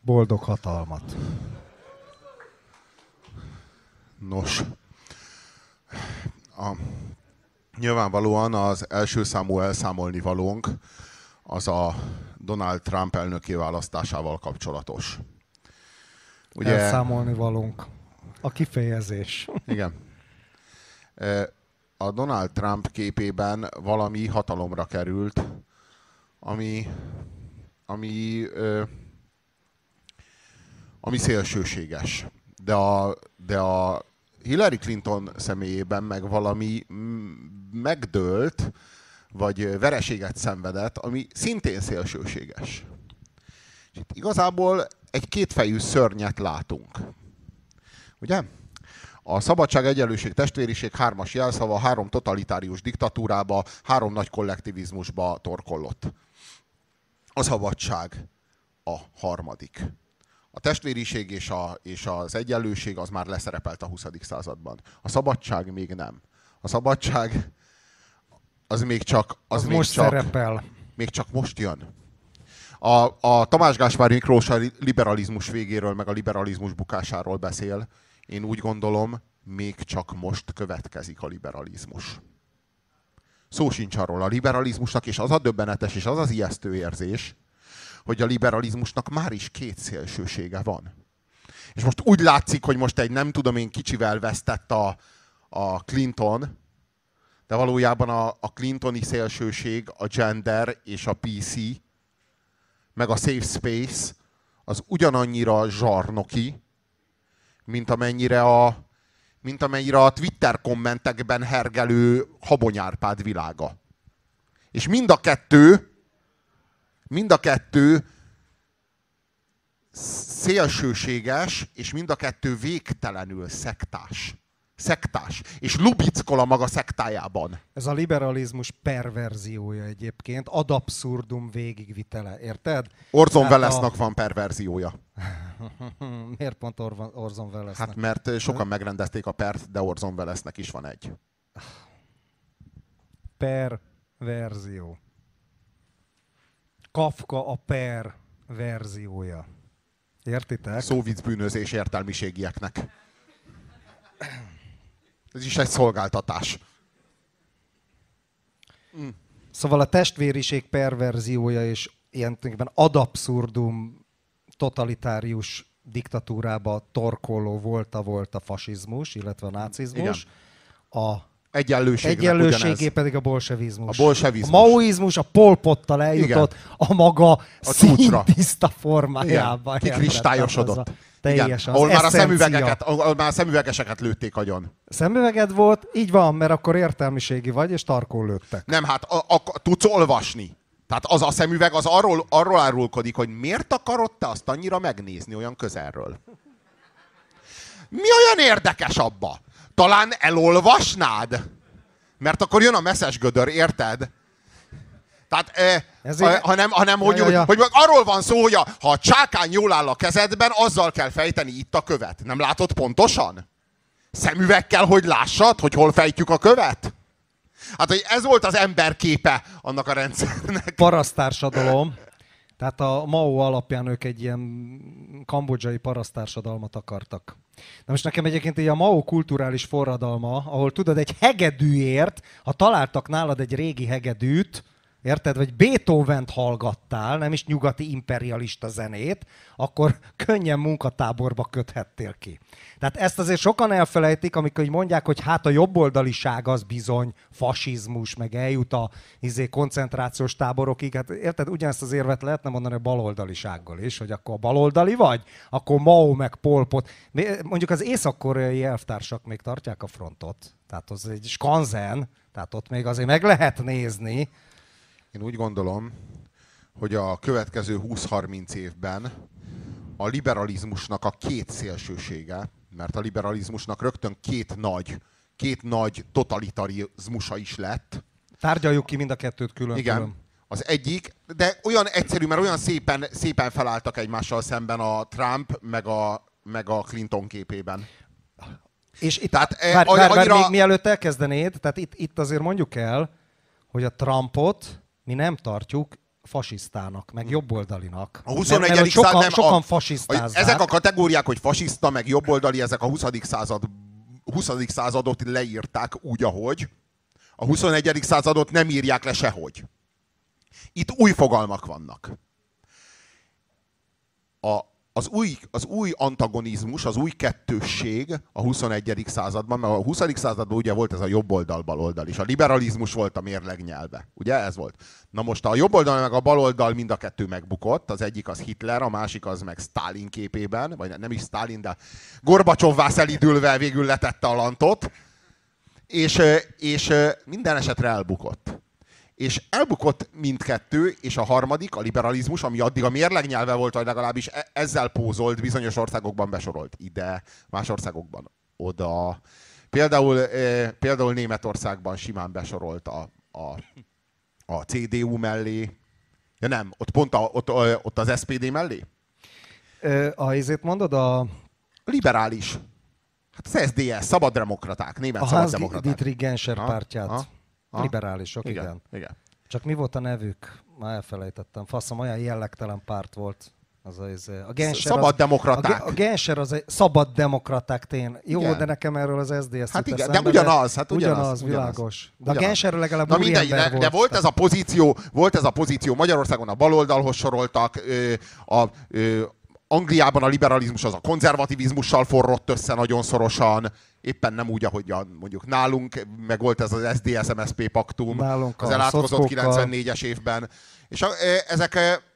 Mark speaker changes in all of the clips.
Speaker 1: Boldog hatalmat.
Speaker 2: Nos, nyilvánvalóan az első számú elszámolni valónk az a Donald Trump elnöki választásával kapcsolatos.
Speaker 1: Ugye... Elszámolni valónk. A kifejezés.
Speaker 2: Igen. A Donald Trump képében valami hatalomra került, ami szélsőséges. De a Hillary Clinton személyében meg valami megdőlt, vagy vereséget szenvedett, ami szintén szélsőséges. És itt igazából egy kétfejű szörnyet látunk. Ugye? A szabadság, egyenlőség, testvériség 3-as jelszava 3 totalitárius diktatúrába, 3 nagy kollektivizmusba torkollott. A szabadság a harmadik. A testvériség és az egyenlőség az már leszerepelt a 20. században. A szabadság még nem. A szabadság az még csak...
Speaker 1: szerepel.
Speaker 2: Még csak most jön. A Tamás Gáspár Miklós a liberalizmus végéről, meg a liberalizmus bukásáról beszél. Én úgy gondolom, még csak most következik a liberalizmus. Szó sincs arról a liberalizmusnak, és az a döbbenetes, és az az ijesztő érzés, hogy a liberalizmusnak már is 2 szélsősége van. És most úgy látszik, hogy most egy nem tudom én kicsivel vesztett a Clinton, de valójában a Clintoni szélsőség, a gender és a PC, meg a safe space, az ugyanannyira zsarnoki, mint amennyire a Twitter kommentekben hergelő Habony-Árpád világa. És mind a kettő szélsőséges, és mind a kettő végtelenül szektás. És lubickol a maga szektájában.
Speaker 1: Ez a liberalizmus perverziója egyébként, ad abszurdum végigvitele, érted?
Speaker 2: Orson Wellesnak van perverziója.
Speaker 1: Miért pont Orson Wellesnek?
Speaker 2: Hát mert sokan megrendezték a pert, de Orson Wellesnek is van egy.
Speaker 1: Perverzió. Kafka a perverziója. Értitek?
Speaker 2: Szóviccbűnözés értelmiségieknek. Ez is egy szolgáltatás.
Speaker 1: Szóval a testvériség perverziója és ilyen ad abszurdum totalitárius diktatúrába torkoló volt a fasizmus, illetve a nácizmus.
Speaker 2: Igen.
Speaker 1: A
Speaker 2: egyenlőségé
Speaker 1: pedig a bolsevizmus.
Speaker 2: A bolsevizmus.
Speaker 1: A maoizmus a Pol Pottal eljutott a maga színtiszta formájába.
Speaker 2: Kikristályosodott.
Speaker 1: Teljesen.
Speaker 2: Ahol már a szemüvegeseket lőtték agyon.
Speaker 1: Szemüveged volt? Így van, mert akkor értelmiségi vagy, és tarkón lőttek.
Speaker 2: Nem, hát tudsz olvasni. Tehát az a szemüveg az arról árulkodik, hogy miért akarod te azt annyira megnézni olyan közelről. Mi olyan érdekes abba? Talán elolvasnád? Mert akkor jön a messzes gödör, érted? Tehát, hanem hogy arról van szó, hogy ha a csákány jól áll a kezedben, azzal kell fejteni itt a követ. Nem látod pontosan? Szemüvegkel, hogy lássad, hogy hol fejtjük a követ? Hát, hogy ez volt az ember képe annak a rendszernek.
Speaker 1: Paraszttársadalom. Tehát a Mao alapján ők egy ilyen kambodzsai paraszttársadalmat akartak. Na most nekem egyébként így a Mao kulturális forradalma, ahol tudod, egy hegedűért, ha találtak nálad egy régi hegedűt, érted, vagy Beethovent hallgattál, nem is nyugati imperialista zenét, akkor könnyen munkatáborba köthettél ki. Tehát ezt azért sokan elfelejtik, amikor mondják, hogy hát a jobboldaliság az bizony fasizmus, meg eljut a koncentrációs táborokig. Hát érted, ugyanezt az érvet lehetne mondani a baloldalisággal is, hogy akkor baloldali vagy, akkor Mao meg Pol Pot. Mondjuk az észak-koreai elvtársak még tartják a frontot. Tehát az egy skanzen, tehát ott még azért meg lehet nézni.
Speaker 2: Én úgy gondolom, hogy a következő 20-30 évben a liberalizmusnak a 2 szélsősége, mert a liberalizmusnak rögtön két nagy totalitarizmusa is lett.
Speaker 1: Tárgyaljuk ki mind a kettőt külön.
Speaker 2: Igen. Az egyik, de olyan egyszerű, mert olyan szépen felálltak egymással szemben a Trump meg a Clinton képében.
Speaker 1: És itt, várj, még mielőtt elkezdenéd, tehát itt azért mondjuk el, hogy a Trumpot mi nem tartjuk fasisztának, meg jobboldalinak.
Speaker 2: A 21.
Speaker 1: Mert
Speaker 2: század nem
Speaker 1: sokan fasisztázzák.
Speaker 2: ezek a kategóriák, hogy fasiszta, meg jobboldali, ezek a 20. századot leírták úgy, ahogy. A 21. századot nem írják le sehogy. Itt új fogalmak vannak. Az új antagonizmus, az új kettősség a 21. században, mert a 20. században ugye volt ez a jobboldal-baloldal is. A liberalizmus volt a mérleg nyelve. Ugye ez volt? Na most a jobboldal meg a baloldal mind a kettő megbukott. Az egyik az Hitler, a másik az meg Sztálin képében, vagy nem is Sztálin, de Gorbacsovvá szelidülve végül letette a lantot. És minden esetre elbukott. És elbukott mindkettő, és a harmadik, a liberalizmus, ami addig a mérleg nyelve volt, vagy legalábbis ezzel pózolt, bizonyos országokban besorolt ide, más országokban oda. Például Németországban simán besorolt a CDU mellé. Ja nem, ott pont ott az SPD mellé.
Speaker 1: Ezért mondod a...
Speaker 2: Liberális. Hát az SDS, szabaddemokraták, német szabaddemokraták.
Speaker 1: A Hans-Dietrich Genscher pártját. Liberálisok, igen. Csak mi volt a nevük? Már elfelejtettem. Faszom, olyan jellegtelen párt volt. A Genscher
Speaker 2: szabaddemokraták.
Speaker 1: A Genscher az egy szabaddemokraták tény. Jó,
Speaker 2: igen.
Speaker 1: de nekem erről az SDS
Speaker 2: hát igen, de ugyanaz. Hát
Speaker 1: ugyanaz, világos. De a Genscher legalább úriember volt.
Speaker 2: De volt ez a pozíció, Magyarországon a baloldalhoz soroltak, Angliában a liberalizmus az a konzervativizmussal forrott össze nagyon szorosan, éppen nem úgy, ahogy mondjuk nálunk, meg volt ez az SZDSZ-MSZP paktum, az elátkozott 94-es évben. És ezek,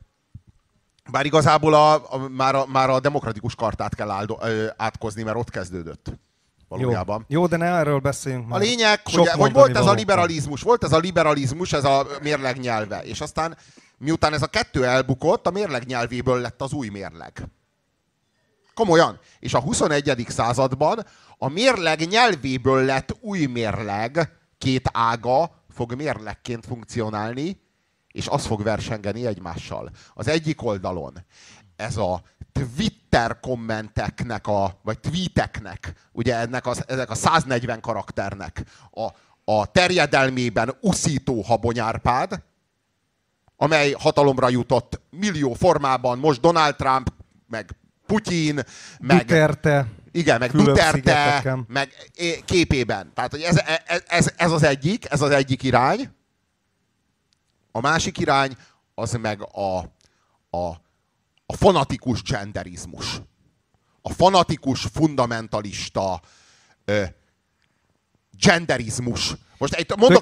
Speaker 2: bár igazából már a demokratikus kartát kell átkozni, mert ott kezdődött. Valójában.
Speaker 1: Jó, de ne erről beszéljünk már.
Speaker 2: A lényeg, hogy volt ez a liberalizmus, ez a mérleg nyelve, és aztán miután ez a kettő elbukott, a mérleg nyelvéből lett az új mérleg. Komolyan. És a 21. században a mérleg nyelvéből lett új mérleg, két ága fog mérlegként funkcionálni, és az fog versengeni egymással. Az egyik oldalon ez a Twitter kommenteknek, vagy tweeteknek, ugye ezek a 140 karakternek a terjedelmében uszító Habony Árpád, amely hatalomra jutott millió formában, most Donald Trump, meg Putyin, meg
Speaker 1: Duterte,
Speaker 2: igen, meg Duterte, meg képében. Tehát, hogy ez az egyik irány. A másik irány, az meg a fanatikus genderizmus. A fanatikus, fundamentalista genderizmus. Most mondok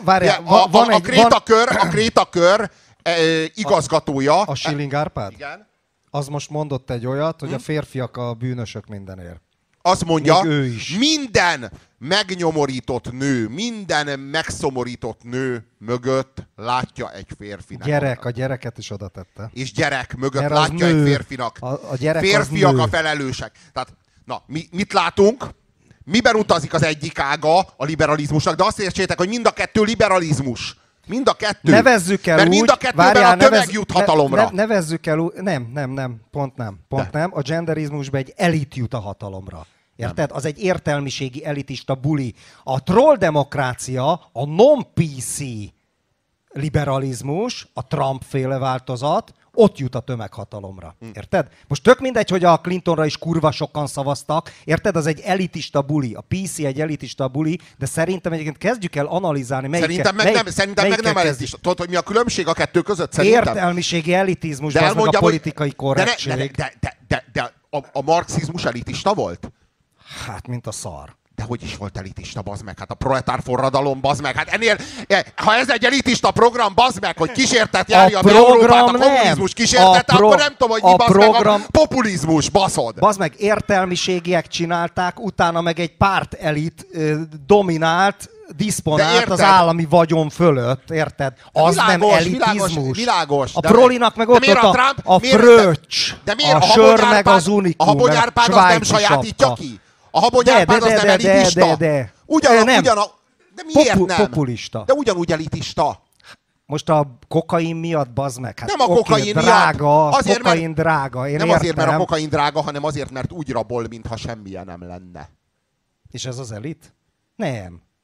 Speaker 2: a Krétakör igazgatója.
Speaker 1: A Schilling Árpád?
Speaker 2: Igen.
Speaker 1: Az most mondott egy olyat, hogy a férfiak a bűnösök mindenért.
Speaker 2: Azt mondja, minden megnyomorított nő, minden megszomorított nő mögött látja egy férfinak.
Speaker 1: A gyereket is oda tette.
Speaker 2: És gyerek mögött látja egy férfinak.
Speaker 1: A gyerek
Speaker 2: férfiak a felelősek. Tehát, na, mit látunk? Miben utazik az egyik ága a liberalizmusnak? De azt értsétek, hogy mind a kettő liberalizmus. Mind a kettő.
Speaker 1: Nevezzük el
Speaker 2: mert mind a kettőben a tömeg jut hatalomra.
Speaker 1: Nevezzük el úgy. Nem. Pont nem. A genderizmusban egy elit jut a hatalomra. Érted? Az egy értelmiségi elitista buli. A trolldemokrácia, a non-PC liberalizmus, a Trump-féle változat, ott jut a tömeghatalomra. Érted? Most tök mindegy, hogy a Clintonra is kurva sokan szavaztak. Érted? Az egy elitista buli. A PC egy elitista buli, de szerintem egyébként kezdjük el analizálni,
Speaker 2: Szerintem meg nem elitista. Tudod, hogy mi a különbség a kettő között? Szerintem.
Speaker 1: Értelmiségi elitizmus, az meg a politikai korrektség.
Speaker 2: De a marxizmus elitista volt?
Speaker 1: Hát, mint a szar.
Speaker 2: De hogy is volt elitista, bazd meg? Hát a proletár forradalom, bazd meg. Hát ennél, ha ez egy elitista program, bazd meg, hogy kísértet járja a Európát, a kommunizmus kísértete, akkor nem tudom, hogy mi bazd meg a populizmus, baszod.
Speaker 1: Bazd meg, értelmiségiek csinálták, utána meg egy pártelit dominált, diszponált az állami vagyon fölött, érted? Az nem elitizmus.
Speaker 2: Világos.
Speaker 1: A prolinak meg ott a fröccs, a sör meg az unikum,
Speaker 2: a Habony Árpád az nem sajátítja ki? A Habony Árpád az nem elitista? De miért nem?
Speaker 1: Populista.
Speaker 2: De ugyanúgy elitista.
Speaker 1: Most a kokain miatt, bazd meg. Hát
Speaker 2: nem a kokain
Speaker 1: drága,
Speaker 2: miatt.
Speaker 1: Kokain drága.
Speaker 2: Nem azért, mert a kokain drága, hanem azért, mert úgy rabol, mintha semmilyen nem lenne.
Speaker 1: És ez az elit? Nem.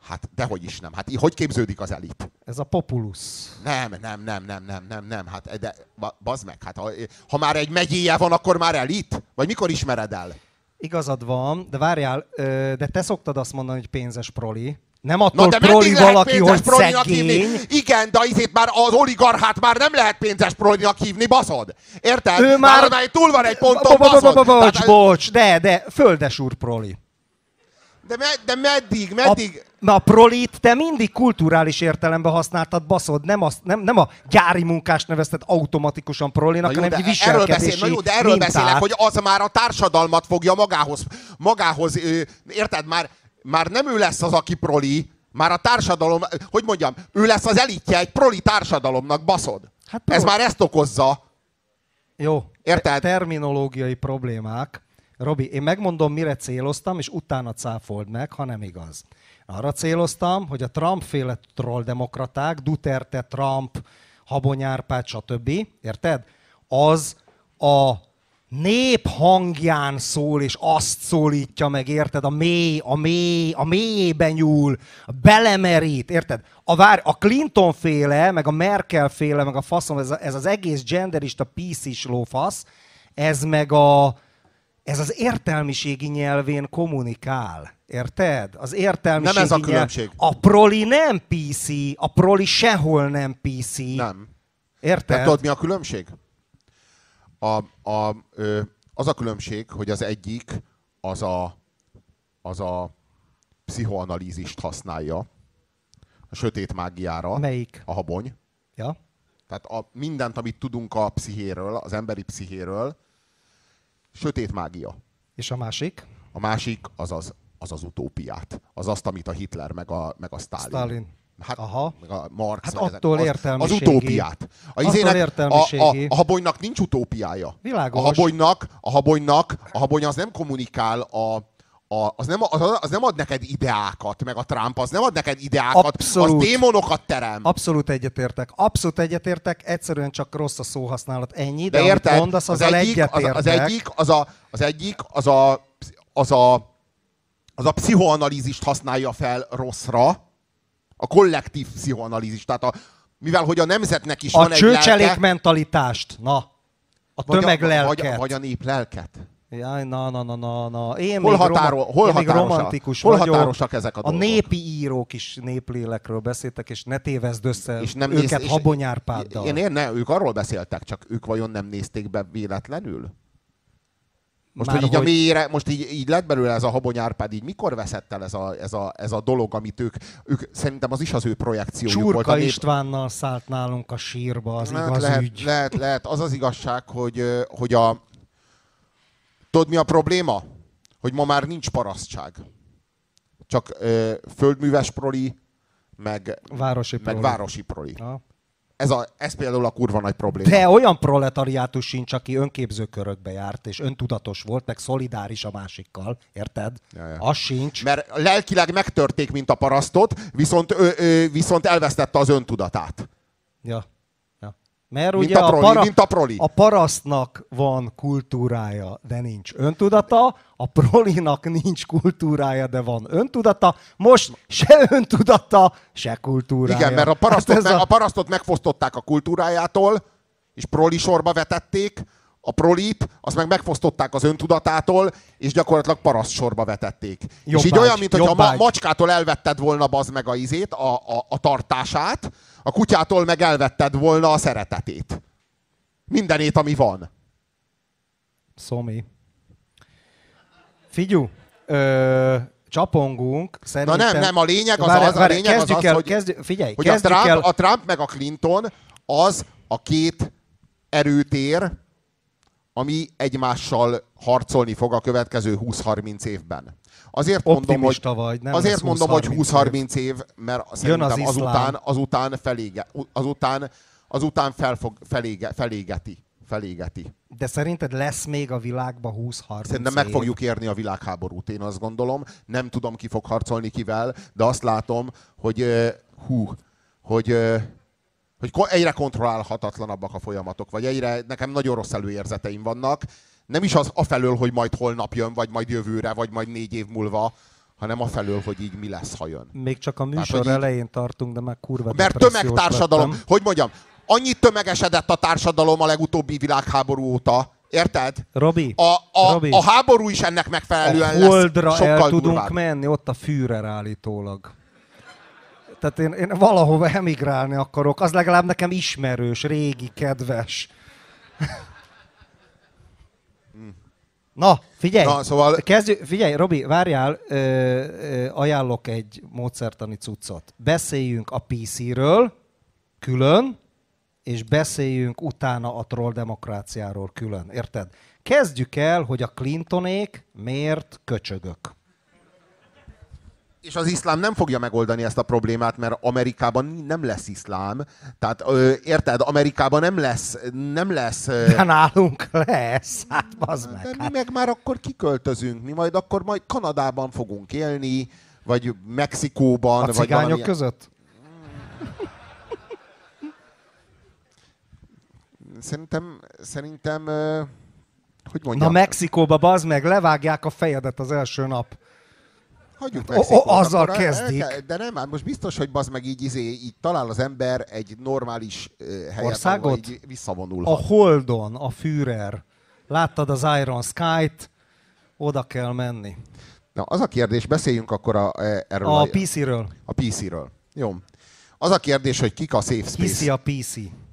Speaker 2: Hát dehogy is nem. Hát hogy képződik az elit?
Speaker 1: Ez a populusz.
Speaker 2: Nem. Hát de, bazd meg, hát ha már egy megyéje van, akkor már elit? Vagy mikor ismered el?
Speaker 1: Igazad van, de várjál, de te szoktad azt mondani, hogy pénzes proli. Nem attól
Speaker 2: Na, de
Speaker 1: proli valaki, hogy
Speaker 2: prolinak
Speaker 1: szegény.
Speaker 2: hívni? Igen, de azért már az oligarchát már nem lehet pénzes prolinak hívni, baszod? Érted?
Speaker 1: Ő már
Speaker 2: túl van egy ponton, baszod.
Speaker 1: Bocs, de földesúr proli.
Speaker 2: De meddig?
Speaker 1: A prolit te mindig kulturális értelemben használtad, baszod, nem a gyári munkást nevezted automatikusan prolinak, hanem egy viselkedési
Speaker 2: de erről beszélek, hogy az már a társadalmat fogja magához érted? Már nem ő lesz az, aki proli, már a társadalom, hogy mondjam, ő lesz az elitje egy proli társadalomnak, baszod. Hát, ez már ezt okozza.
Speaker 1: Jó,
Speaker 2: érted?
Speaker 1: Terminológiai problémák. Robi, én megmondom, mire céloztam, és utána cáfold meg, ha nem igaz. Arra céloztam, hogy a Trump-féle trolldemokraták, Duterte, Trump, Habony Árpád, stb. Érted? Az a nép hangján szól, és azt szólítja meg, érted? A mélyében nyúl, belemerít, érted? A Clinton-féle, meg a Merkel-féle, meg a faszom, ez az egész genderista, PC-s lófasz, ez az értelmiségi nyelvén kommunikál. Érted? Az értelmiségi
Speaker 2: nem ez a különbség.
Speaker 1: A proli nem PC, a proli sehol nem PC.
Speaker 2: Nem.
Speaker 1: Érted?
Speaker 2: De tudod, mi a különbség? Az a különbség, hogy az egyik az a pszichoanalízist használja a sötét mágiára.
Speaker 1: Melyik?
Speaker 2: A Habony.
Speaker 1: Ja.
Speaker 2: Tehát mindent, amit tudunk a pszichéről, az emberi pszichéről, sötét mágia.
Speaker 1: És a másik?
Speaker 2: A másik az utópiát. Az azt, amit a Hitler meg a Stalin. Hát,
Speaker 1: aha.
Speaker 2: Meg a Marx.
Speaker 1: Hát attól értelmiségi.
Speaker 2: Az utópiát. A Habonynak nincs utópiája.
Speaker 1: Világos.
Speaker 2: A Habony az nem kommunikál az nem ad neked ideákat, meg a Trump az nem ad neked ideákat,
Speaker 1: abszolút,
Speaker 2: az démonokat terem.
Speaker 1: Abszolút egyetértek, egyszerűen csak rossz a szóhasználat, ennyi,
Speaker 2: de érted,
Speaker 1: amit mondasz, az egyetértek.
Speaker 2: Az a pszichoanalízist használja fel rosszra, a kollektív pszichoanalízist, tehát mivel hogy a nemzetnek is van egy lelke... A
Speaker 1: csőcselék mentalitást, a tömeglelket.
Speaker 2: Vagy a nép lelket.
Speaker 1: Jaj, na. Én
Speaker 2: hol
Speaker 1: még romantikus
Speaker 2: hol
Speaker 1: vagyok.
Speaker 2: határosak ezek a dolgok?
Speaker 1: A népi írók is néplélekről beszéltek, és ne tévezd össze és nem őket Habony Árpáddal.
Speaker 2: Ők arról beszéltek, csak ők vajon nem nézték be véletlenül? Most így lett belőle ez a Habony Árpád, így mikor veszett el ez a dolog, amit ők szerintem az is az ő projekciójuk volt.
Speaker 1: Csurka Istvánnal szállt nálunk a sírba, az igaz ügy.
Speaker 2: Lehet. Az az igazság, hogy tudod, mi a probléma? Hogy ma már nincs parasztság. Csak földműves proli, meg városi proli. Ja. Ez például a kurva nagy probléma.
Speaker 1: De olyan proletariátus sincs, aki önképző körökbe járt, és öntudatos volt, meg szolidáris a másikkal. Érted?
Speaker 2: Ja.
Speaker 1: Az sincs.
Speaker 2: Mert lelkileg megtörték, mint a parasztot, viszont elvesztette az öntudatát.
Speaker 1: Ja. Mert
Speaker 2: mint
Speaker 1: ugye
Speaker 2: mint a proli.
Speaker 1: A parasztnak van kultúrája, de nincs öntudata, a prolinak nincs kultúrája, de van öntudata, most se öntudata, se kultúrája.
Speaker 2: Igen, mert a parasztot megfosztották a kultúrájától, és proli sorba vetették, a prolit, azt meg megfosztották az öntudatától, és gyakorlatilag paraszt sorba vetették. És így olyan, mintha a macskától elvetted volna bazd meg a tartását, a kutyától meg elvetted volna a szeretetét. Mindenét, ami van.
Speaker 1: Szomi. Figyú, csapongunk. Szerintem...
Speaker 2: Na nem, a lényeg az, hogy a Trump meg a Clinton az a két erőtér, ami egymással harcolni fog a következő 20-30 évben. Azért mondom, hogy 20-30 év, mert szerintem azután felégeti.
Speaker 1: De szerinted lesz még a világban 20-30
Speaker 2: Szerintem meg fogjuk érni a világháborút, én azt gondolom. Nem tudom, ki fog harcolni kivel, de azt látom, hogy egyre kontrollálhatatlanabbak a folyamatok, vagy nekem nagyon rossz előérzeteim vannak. Nem is az afelől, hogy majd holnap jön, vagy majd jövőre, vagy majd 4 év múlva, hanem afelől, hogy így mi lesz, ha jön.
Speaker 1: Még csak a műsor elején tartunk, de már kurva
Speaker 2: Mert tömegtársadalom, hogy mondjam, annyit tömegesedett a társadalom a legutóbbi világháború óta, érted?
Speaker 1: Robi,
Speaker 2: a háború is ennek megfelelően
Speaker 1: a Holdra
Speaker 2: lesz sokkal
Speaker 1: el tudunk
Speaker 2: durvább.
Speaker 1: menni, ott a Führer állítólag. Tehát én valahova emigrálni akarok, az legalább nekem ismerős, régi, kedves. Na, figyelj!
Speaker 2: Na, szóval...
Speaker 1: Figyelj, Robi, várjál, ajánlok egy módszertani cuccot. Beszéljünk a PC-ről külön, és beszéljünk utána a troll demokráciáról külön, érted? Kezdjük el, hogy a Clintonék miért köcsögök.
Speaker 2: És az iszlám nem fogja megoldani ezt a problémát, mert Amerikában nem lesz iszlám. Tehát érted, Amerikában nem lesz...
Speaker 1: De nálunk lesz, hát bazd meg.
Speaker 2: De mi meg már akkor kiköltözünk, mi majd Kanadában fogunk élni, vagy Mexikóban.
Speaker 1: A cigányok
Speaker 2: vagy
Speaker 1: között?
Speaker 2: Szerintem hogy mondjam?
Speaker 1: Na Mexikóba, bazd meg, levágják a fejedet az első nap.
Speaker 2: Hagyjuk Mexikót.
Speaker 1: Azzal kezdik.
Speaker 2: De nem, hát most biztos, hogy bazd meg így talál az ember egy normális helyet,
Speaker 1: országot?
Speaker 2: ahol így visszavonulhat.
Speaker 1: A Holdon, a Führer. Láttad az Iron Sky-t? Oda kell menni.
Speaker 2: Na, az a kérdés, beszéljünk akkor erről
Speaker 1: a PC-ről.
Speaker 2: A PC-ről. Jó. Az a kérdés, hogy kik a safe space.
Speaker 1: Hiszi a PC.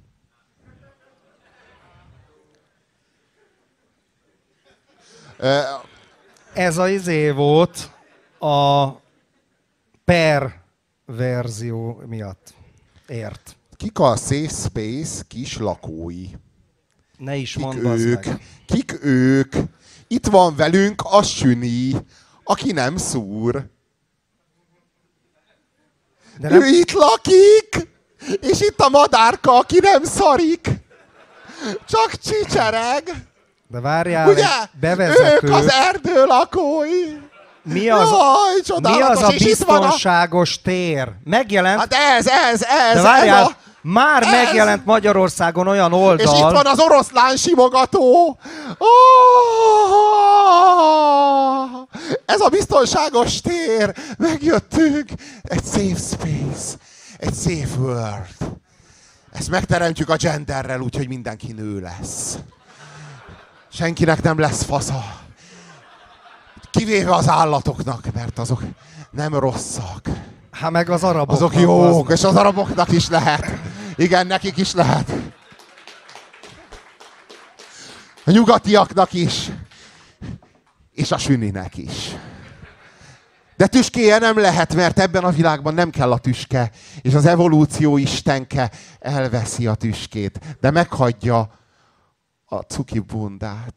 Speaker 1: Ez az izé volt a per verzió miatt. Ért.
Speaker 2: Kik a safe space kis lakói?
Speaker 1: Ne is mondd, az meg.
Speaker 2: Kik ők? Itt van velünk a Süni, aki nem szúr. De nem... Ő itt lakik, és itt a madárka, aki nem szarik. Csak csicsereg.
Speaker 1: De várjál,
Speaker 2: ugye?
Speaker 1: Bevezető.
Speaker 2: Ők az erdő lakói.
Speaker 1: Mi az,
Speaker 2: jaj,
Speaker 1: mi az a biztonságos tér? Megjelent...
Speaker 2: Hát ez.
Speaker 1: De várjál, már megjelent Magyarországon olyan oldal...
Speaker 2: És itt van az oroszlán simogató. Ez a biztonságos tér. Megjöttünk. Egy safe space. Egy safe world. Ezt megteremtjük a genderrel, úgyhogy mindenki nő lesz. Senkinek nem lesz fasza. Kivéve az állatoknak, mert azok nem rosszak.
Speaker 1: Hát meg az araboknak.
Speaker 2: Azok jók, és az araboknak is lehet. Igen, nekik is lehet. A nyugatiaknak is. És a Süninek is. De tüskéje nem lehet, mert ebben a világban nem kell a tüske. És az evolúció istenke elveszi a tüskét. De meghagyja a cuki bundát.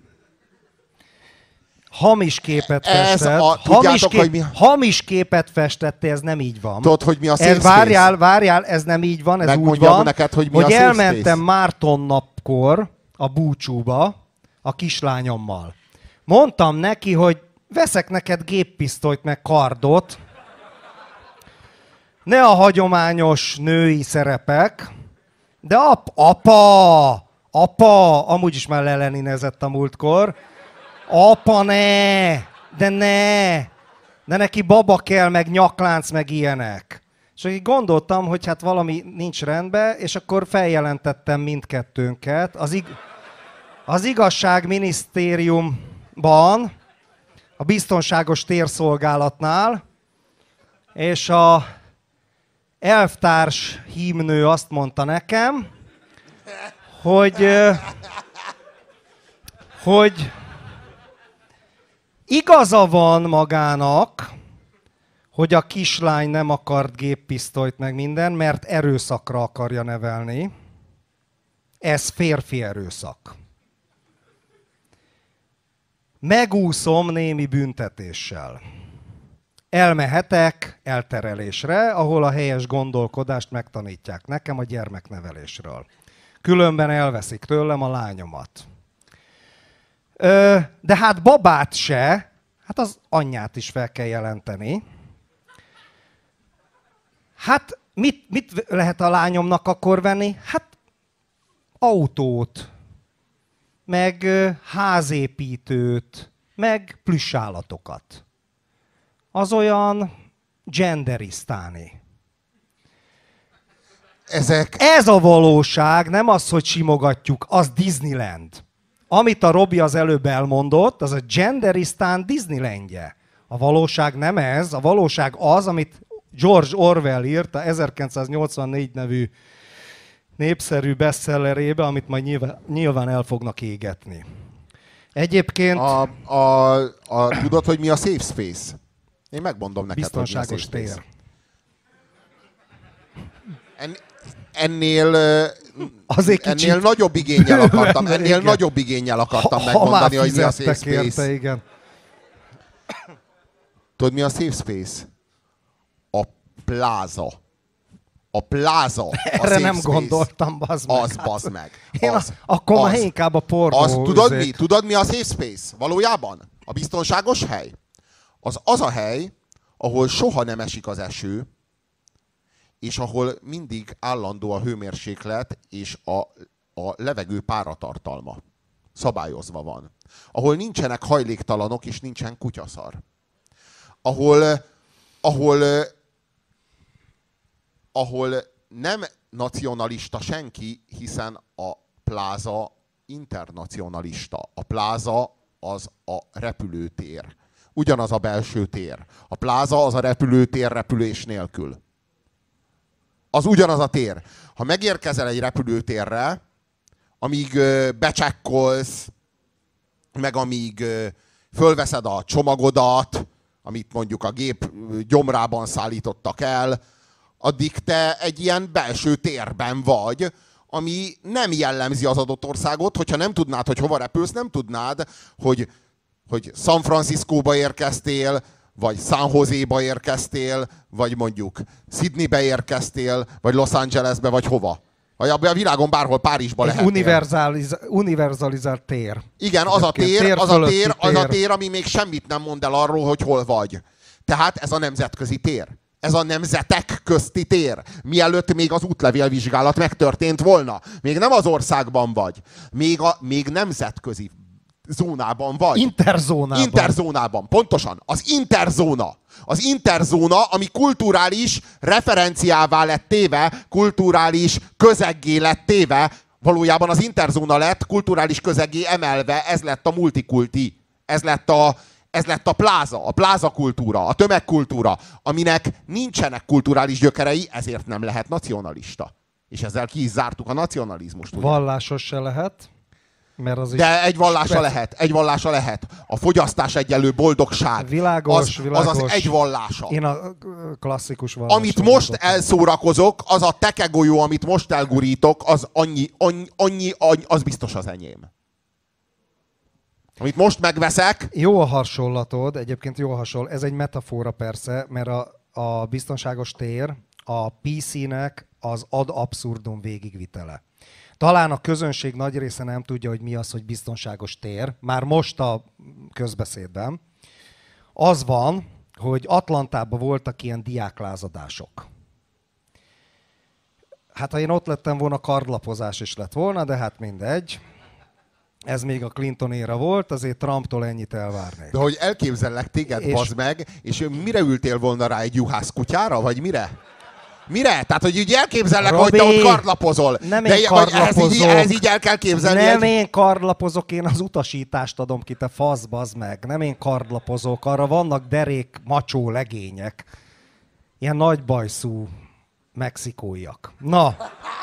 Speaker 1: Hamis képet festett. Hamis képet festettél, ez nem így van.
Speaker 2: Tudod, hogy mi a safe
Speaker 1: space? Várjál, ez nem így van, ez
Speaker 2: megmondjam
Speaker 1: úgy van,
Speaker 2: neked, hogy mi a safe
Speaker 1: elmentem
Speaker 2: space?
Speaker 1: Márton napkor a búcsúba a kislányommal. Mondtam neki, hogy veszek neked géppisztolyt meg kardot, ne a hagyományos női szerepek, de apa, amúgy is már leleninezett a múltkor, apa ne, de neki baba kell, meg nyaklánc, meg ilyenek. És így gondoltam, hogy hát valami nincs rendben, és akkor feljelentettem mindkettőnket az igazságminisztériumban, a biztonságos térszolgálatnál, és a elvtárs hímnő azt mondta nekem, hogy igaza van magának, hogy a kislány nem akart géppisztolyt meg minden, mert erőszakra akarja nevelni. Ez férfi erőszak. Megúszom némi büntetéssel. Elmehetek elterelésre, ahol a helyes gondolkodást megtanítják nekem a gyermeknevelésről. Különben elveszik tőlem a lányomat. De hát babát se, hát az anyját is fel kell jelenteni. Hát mit lehet a lányomnak akkor venni? Hát autót, meg házépítőt, meg plüssállatokat. az olyan genderisztáni. Ez a valóság, nem az, hogy simogatjuk, az Disneyland. Amit a Robi az előbb elmondott, az a genderisztán Disneylandje. A valóság nem ez, a valóság az, amit George Orwell írt a 1984 nevű népszerű bestsellerébe, amit majd nyilván el fognak égetni. Egyébként...
Speaker 2: Tudod, hogy mi a safe space? Én megmondom neked,
Speaker 1: biztonságos
Speaker 2: hogy mi a safe
Speaker 1: tér.
Speaker 2: Space. Ennél nagyobb igénnyel akartam, megmondani, hogy mi a safe space.
Speaker 1: Érte, igen.
Speaker 2: Tudod, mi a safe space? A pláza. A pláza.
Speaker 1: Erre nem gondoltam, bazd meg.
Speaker 2: Bazd meg.
Speaker 1: Akkor már inkább a pornó.
Speaker 2: Tudod, mi a safe space? Valójában? A biztonságos hely? Az a hely, ahol soha nem esik az eső, és ahol mindig állandó a hőmérséklet és a levegő páratartalma. Szabályozva van. Ahol nincsenek hajléktalanok és nincsen kutyaszar. Ahol nem nacionalista senki, hiszen a pláza internacionalista. A pláza az a repülőtér. Ugyanaz a belső tér. A pláza az a repülőtér repülés nélkül. Az ugyanaz a tér. Ha megérkezel egy repülőtérre, amíg becsekkolsz, meg amíg fölveszed a csomagodat, amit mondjuk a gép gyomrában szállítottak el, addig te egy ilyen belső térben vagy, ami nem jellemzi az adott országot. Hogyha nem tudnád, hogy hova repülsz, nem tudnád, hogy San Franciscóba érkeztél, vagy San Joséba érkeztél, vagy mondjuk Sydneybe érkeztél, vagy Los Angelesbe, vagy hova. Vagy a világon bárhol, Párizsba lehet.
Speaker 1: Univerzalizált tér.
Speaker 2: Igen, az a tér, ami még semmit nem mond el arról, hogy hol vagy. Tehát ez a nemzetközi tér. Ez a nemzetek közti tér. Mielőtt még az útlevélvizsgálat megtörtént volna. Még nem az országban vagy. Még nemzetközi zónában vagy. Interzónában. Pontosan. Az interzóna. Az interzóna, ami kulturális referenciává lett téve, kulturális közeggé lett téve, valójában az interzóna lett kulturális közeggé emelve, ez lett a multikulti. Ez lett a pláza, a plázakultúra, a tömegkultúra, aminek nincsenek kulturális gyökerei, ezért nem lehet nacionalista. És ezzel ki is zártuk a nacionalizmust. Ugye?
Speaker 1: Vallásos se lehet. Mert az
Speaker 2: de egy vallása lehet. A fogyasztás egyenlő boldogság.
Speaker 1: Világos.
Speaker 2: Az az egy vallása.
Speaker 1: Én a klasszikus vallás.
Speaker 2: Amit most elszórakozok, az a tekegolyó, amit most elgurítok, az az biztos az enyém. Amit most megveszek...
Speaker 1: Jó a hasonlatod, egyébként jó hasonló. Ez egy metafora persze, mert a biztonságos tér a PC-nek az ad abszurdum végigvitele. Talán a közönség nagy része nem tudja, hogy mi az, hogy biztonságos tér. Már most a közbeszédben. Az van, hogy Atlantában voltak ilyen diáklázadások. Hát ha én ott lettem volna, kardlapozás is lett volna, de hát mindegy. Ez még a Clinton éra volt, azért Trumptól ennyit elvárnék.
Speaker 2: De hogy elképzellek téged, bazd meg, és mire ültél volna rá, egy juhász kutyára, vagy mire? Mire? Tehát, hogy így elképzellek, Robi, hogy te ott kardlapozol.
Speaker 1: Nem én kardlapozok.
Speaker 2: Ehhez így el kell képzelni.
Speaker 1: Nem én kardlapozok, én az utasítást adom ki, te fasz, bazd meg. Nem én kardlapozok, arra vannak derék, macsó legények. Ilyen nagy bajszú mexikóiak. Na.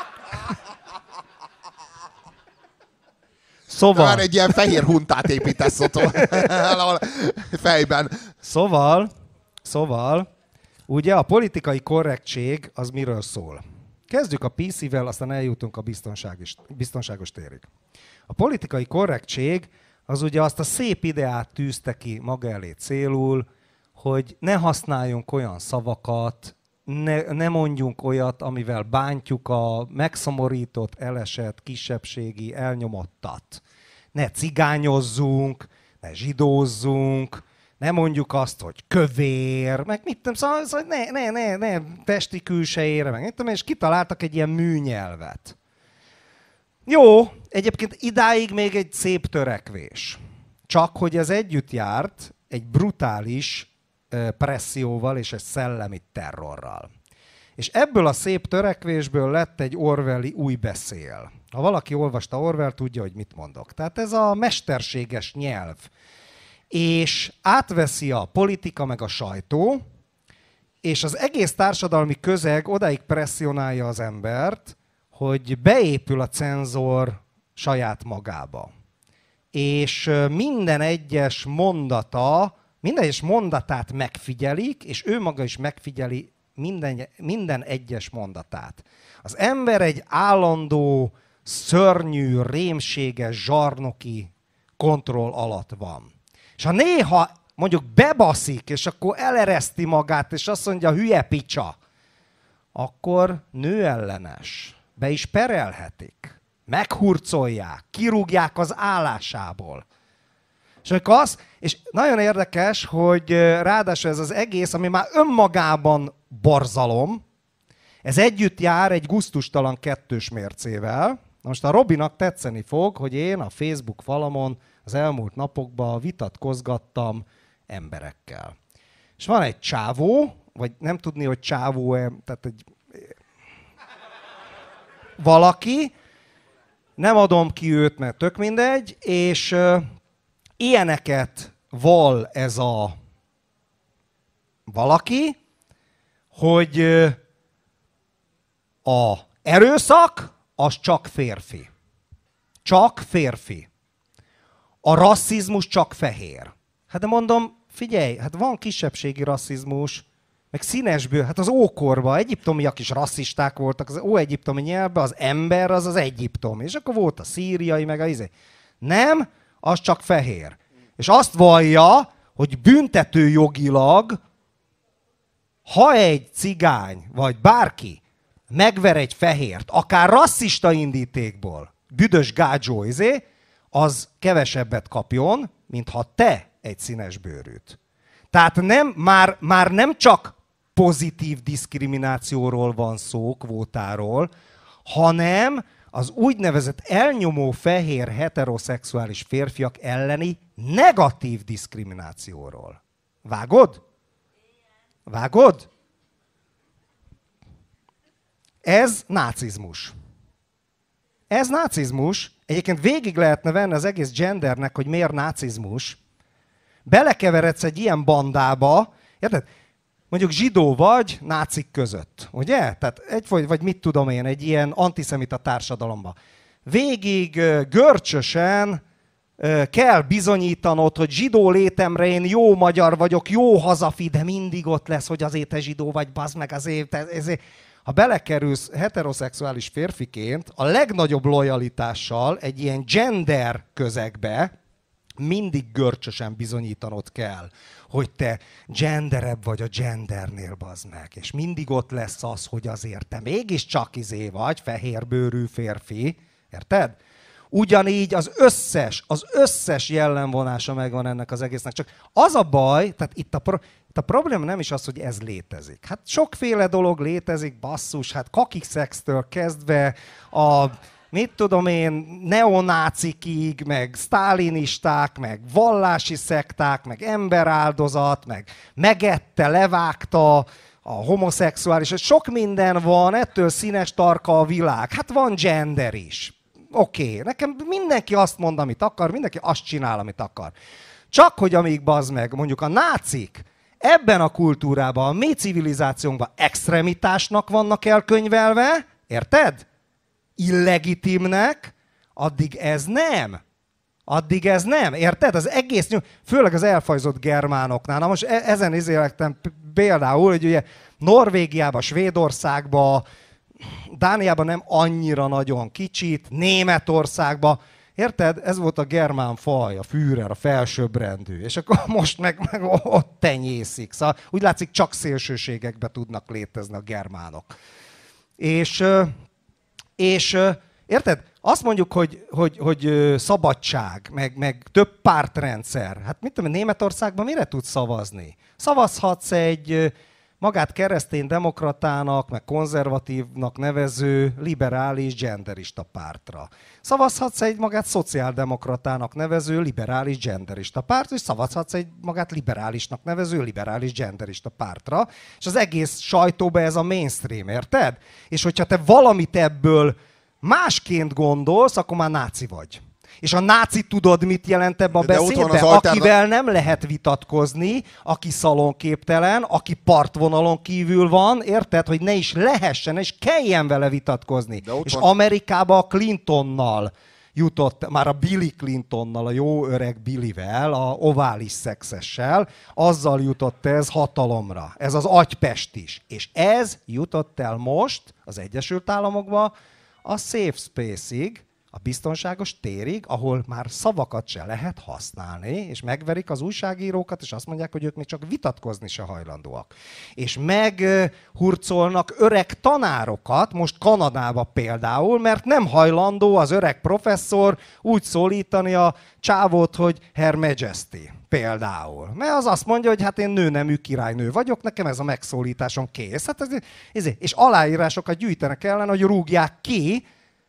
Speaker 1: Szóval...
Speaker 2: Már egy ilyen fehér huntát építesz ott fejben.
Speaker 1: Szóval, ugye a politikai korrektség az miről szól? Kezdjük a PC-vel, aztán eljutunk a biztonságos térig. A politikai korrektség az ugye azt a szép ideát tűzte ki maga elé célul, hogy ne használjunk olyan szavakat, ne mondjunk olyat, amivel bántjuk a megszomorított, elesett, kisebbségi, elnyomottat. Ne cigányozzunk, ne zsidózzunk, ne mondjuk azt, hogy kövér, meg mit tudom, szóval ne testi külsejére, meg mit tudom, és kitaláltak egy ilyen műnyelvet. Jó, egyébként idáig még egy szép törekvés. Csak hogy ez együtt járt egy brutális presszióval és egy szellemi terrorral. És ebből a szép törekvésből lett egy orwelli új beszél. Ha valaki olvasta Orwell, tudja, hogy mit mondok. Tehát ez a mesterséges nyelv. És átveszi a politika meg a sajtó, és az egész társadalmi közeg odáig presszionálja az embert, hogy beépül a cenzor saját magába. És minden egyes mondatát megfigyelik, és ő maga is megfigyeli minden egyes mondatát. Az ember egy állandó, szörnyű, rémséges, zsarnoki kontroll alatt van. És ha néha mondjuk bebaszik, és akkor elereszti magát, és azt mondja, hülye picsa, akkor nőellenes. Be is perelhetik. Meghurcolják, kirúgják az állásából. És nagyon érdekes, hogy ráadásul ez az egész, ami már önmagában borzalom, ez együtt jár egy gusztustalan kettős mércével. Na most a Robinak tetszeni fog, hogy én a Facebook falamon az elmúlt napokban vitatkozgattam emberekkel. És van egy csávó, vagy nem tudni, hogy csávó-e, tehát egy valaki, nem adom ki őt, mert tök mindegy, és ilyeneket val ez a valaki, hogy a erőszak az csak férfi. Csak férfi. A rasszizmus csak fehér. Hát de mondom, figyelj, hát van kisebbségi rasszizmus, meg színesből, hát az ókorban egyiptomiak is rasszisták voltak, az óegyiptomi nyelvben az ember az az egyiptomi, és akkor volt a szíriai, meg a izé. Nem, az csak fehér. És azt vallja, hogy büntetőjogilag, ha egy cigány, vagy bárki megver egy fehért, akár rasszista indítékból, büdös gádzsó izé, az kevesebbet kapjon, mint ha te egy színes bőrűt. Tehát már nem csak pozitív diszkriminációról van szó, kvótáról, hanem az úgynevezett elnyomó fehér heteroszexuális férfiak elleni negatív diszkriminációról. Vágod? Vágod? Ez nácizmus. Ez nácizmus. Egyébként végig lehetne venni az egész gendernek, hogy miért nácizmus. Belekeveredsz egy ilyen bandába, érted? Mondjuk zsidó vagy nácik között, ugye? Tehát vagy mit tudom én, egy ilyen antiszemita társadalomba. Végig görcsösen kell bizonyítanod, hogy zsidó létemre én jó magyar vagyok, jó hazafi, de mindig ott lesz, hogy azért te zsidó vagy, bazd meg azért. Ha belekerülsz heteroszexuális férfiként, a legnagyobb lojalitással egy ilyen gender közegbe mindig görcsösen bizonyítanod kell, hogy te genderebb vagy a gendernél, bazd meg. És mindig ott lesz az, hogy azért te mégiscsak izé vagy, fehérbőrű férfi. Érted? Ugyanígy az összes jellemvonása megvan ennek az egésznek. Csak az a baj, tehát itt a probléma nem is az, hogy ez létezik. Hát sokféle dolog létezik, basszus, hát kakiszextől kezdve a mit tudom én, neonácikig, meg sztálinisták, meg vallási szekták, meg emberáldozat, meg megette, levágta a homoszexuális, sok minden van, ettől színes tarka a világ. Hát van gender is. Oké, nekem mindenki azt mond, amit akar, mindenki azt csinál, amit akar. Csak hogy amíg bazd meg, mondjuk a nácik ebben a kultúrában, a mi civilizációnkban extremitásnak vannak elkönyvelve, érted? Illegitimnek, addig ez nem. Addig ez nem. Érted? Az egész, főleg az elfajzott germánoknál. Na most ezen izélektem például, hogy ugye Norvégiában, Svédországban, Dániában nem annyira nagyon kicsit, Németországban, érted? Ez volt a germán faj, a Führer, a felsőbbrendű. És akkor most meg ott tenyészik. Szóval úgy látszik, csak szélsőségekbe tudnak létezni a germánok. És érted? Azt mondjuk, hogy szabadság, meg több pártrendszer. Hát mit tudom, Németországban mire tudsz szavazni? Szavazhatsz egy magát kereszténydemokratának, meg konzervatívnak nevező liberális genderista pártra. Szavazhatsz egy magát szociáldemokratának nevező liberális genderista párt, és szavazhatsz egy magát liberálisnak nevező liberális genderista pártra, és az egész sajtóban ez a mainstream, érted? És hogyha te valamit ebből másként gondolsz, akkor már náci vagy. És a náci tudod, mit jelent ebbe a beszédbe? Akivel nem lehet vitatkozni, aki szalonképtelen, aki partvonalon kívül van, érted? Hogy ne is lehessen, és kelljen vele vitatkozni. És Amerikában a Clintonnal jutott, már a Billy Clintonnal, a jó öreg Billyvel, a ovális szexessel, azzal jutott ez hatalomra. Ez az agypest is. És ez jutott el most az Egyesült Államokba a safe space-ig, a biztonságos térig, ahol már szavakat se lehet használni, és megverik az újságírókat, és azt mondják, hogy ők még csak vitatkozni se hajlandóak. És meghurcolnak öreg tanárokat, most Kanadába például, mert nem hajlandó az öreg professzor úgy szólítani a csávót, hogy Her Majesty például. Mert az azt mondja, hogy hát én nőnemű királynő vagyok, nekem ez a megszólításom kész. Hát és aláírásokat gyűjtenek ellen, hogy rúgják ki.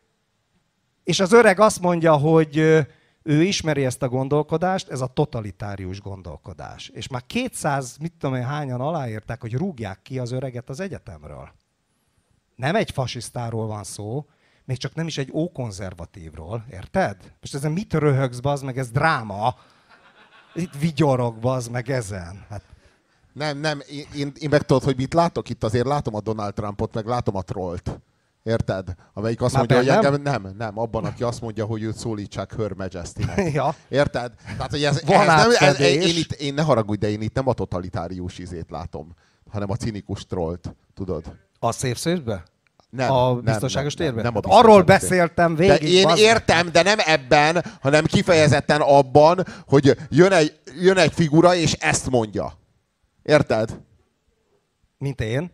Speaker 1: És az öreg azt mondja, hogy ő ismeri ezt a gondolkodást, ez a totalitárius gondolkodás. És már 200, mit tudom én, hányan aláírták, hogy rúgják ki az öreget az egyetemről. Nem egy fasisztáról van szó, még csak nem is egy ókonzervatívról, érted? Most ezen mit röhögsz, bazd meg, ez dráma. Itt vigyorog, bazd meg ezen. Hát.
Speaker 2: Nem, én meg tudod, hogy mit látok itt? Azért látom a Donald Trumpot, meg látom a trollt. Érted? Amelyik azt mondja, hogy engem nem, abban, aki azt mondja, hogy őt szólítsák Her Majesty-nek.
Speaker 1: Ja.
Speaker 2: Érted? Tehát, hogy én ne haragudj, de én itt nem a totalitárius izét látom, hanem a cinikus trollt, tudod?
Speaker 1: A safe space-be?
Speaker 2: Nem,
Speaker 1: a biztonságos térben?
Speaker 2: Nem
Speaker 1: arról beszéltem végig.
Speaker 2: De én értem, de nem ebben, hanem kifejezetten abban, hogy jön egy figura, és ezt mondja. Érted?
Speaker 1: Mint én?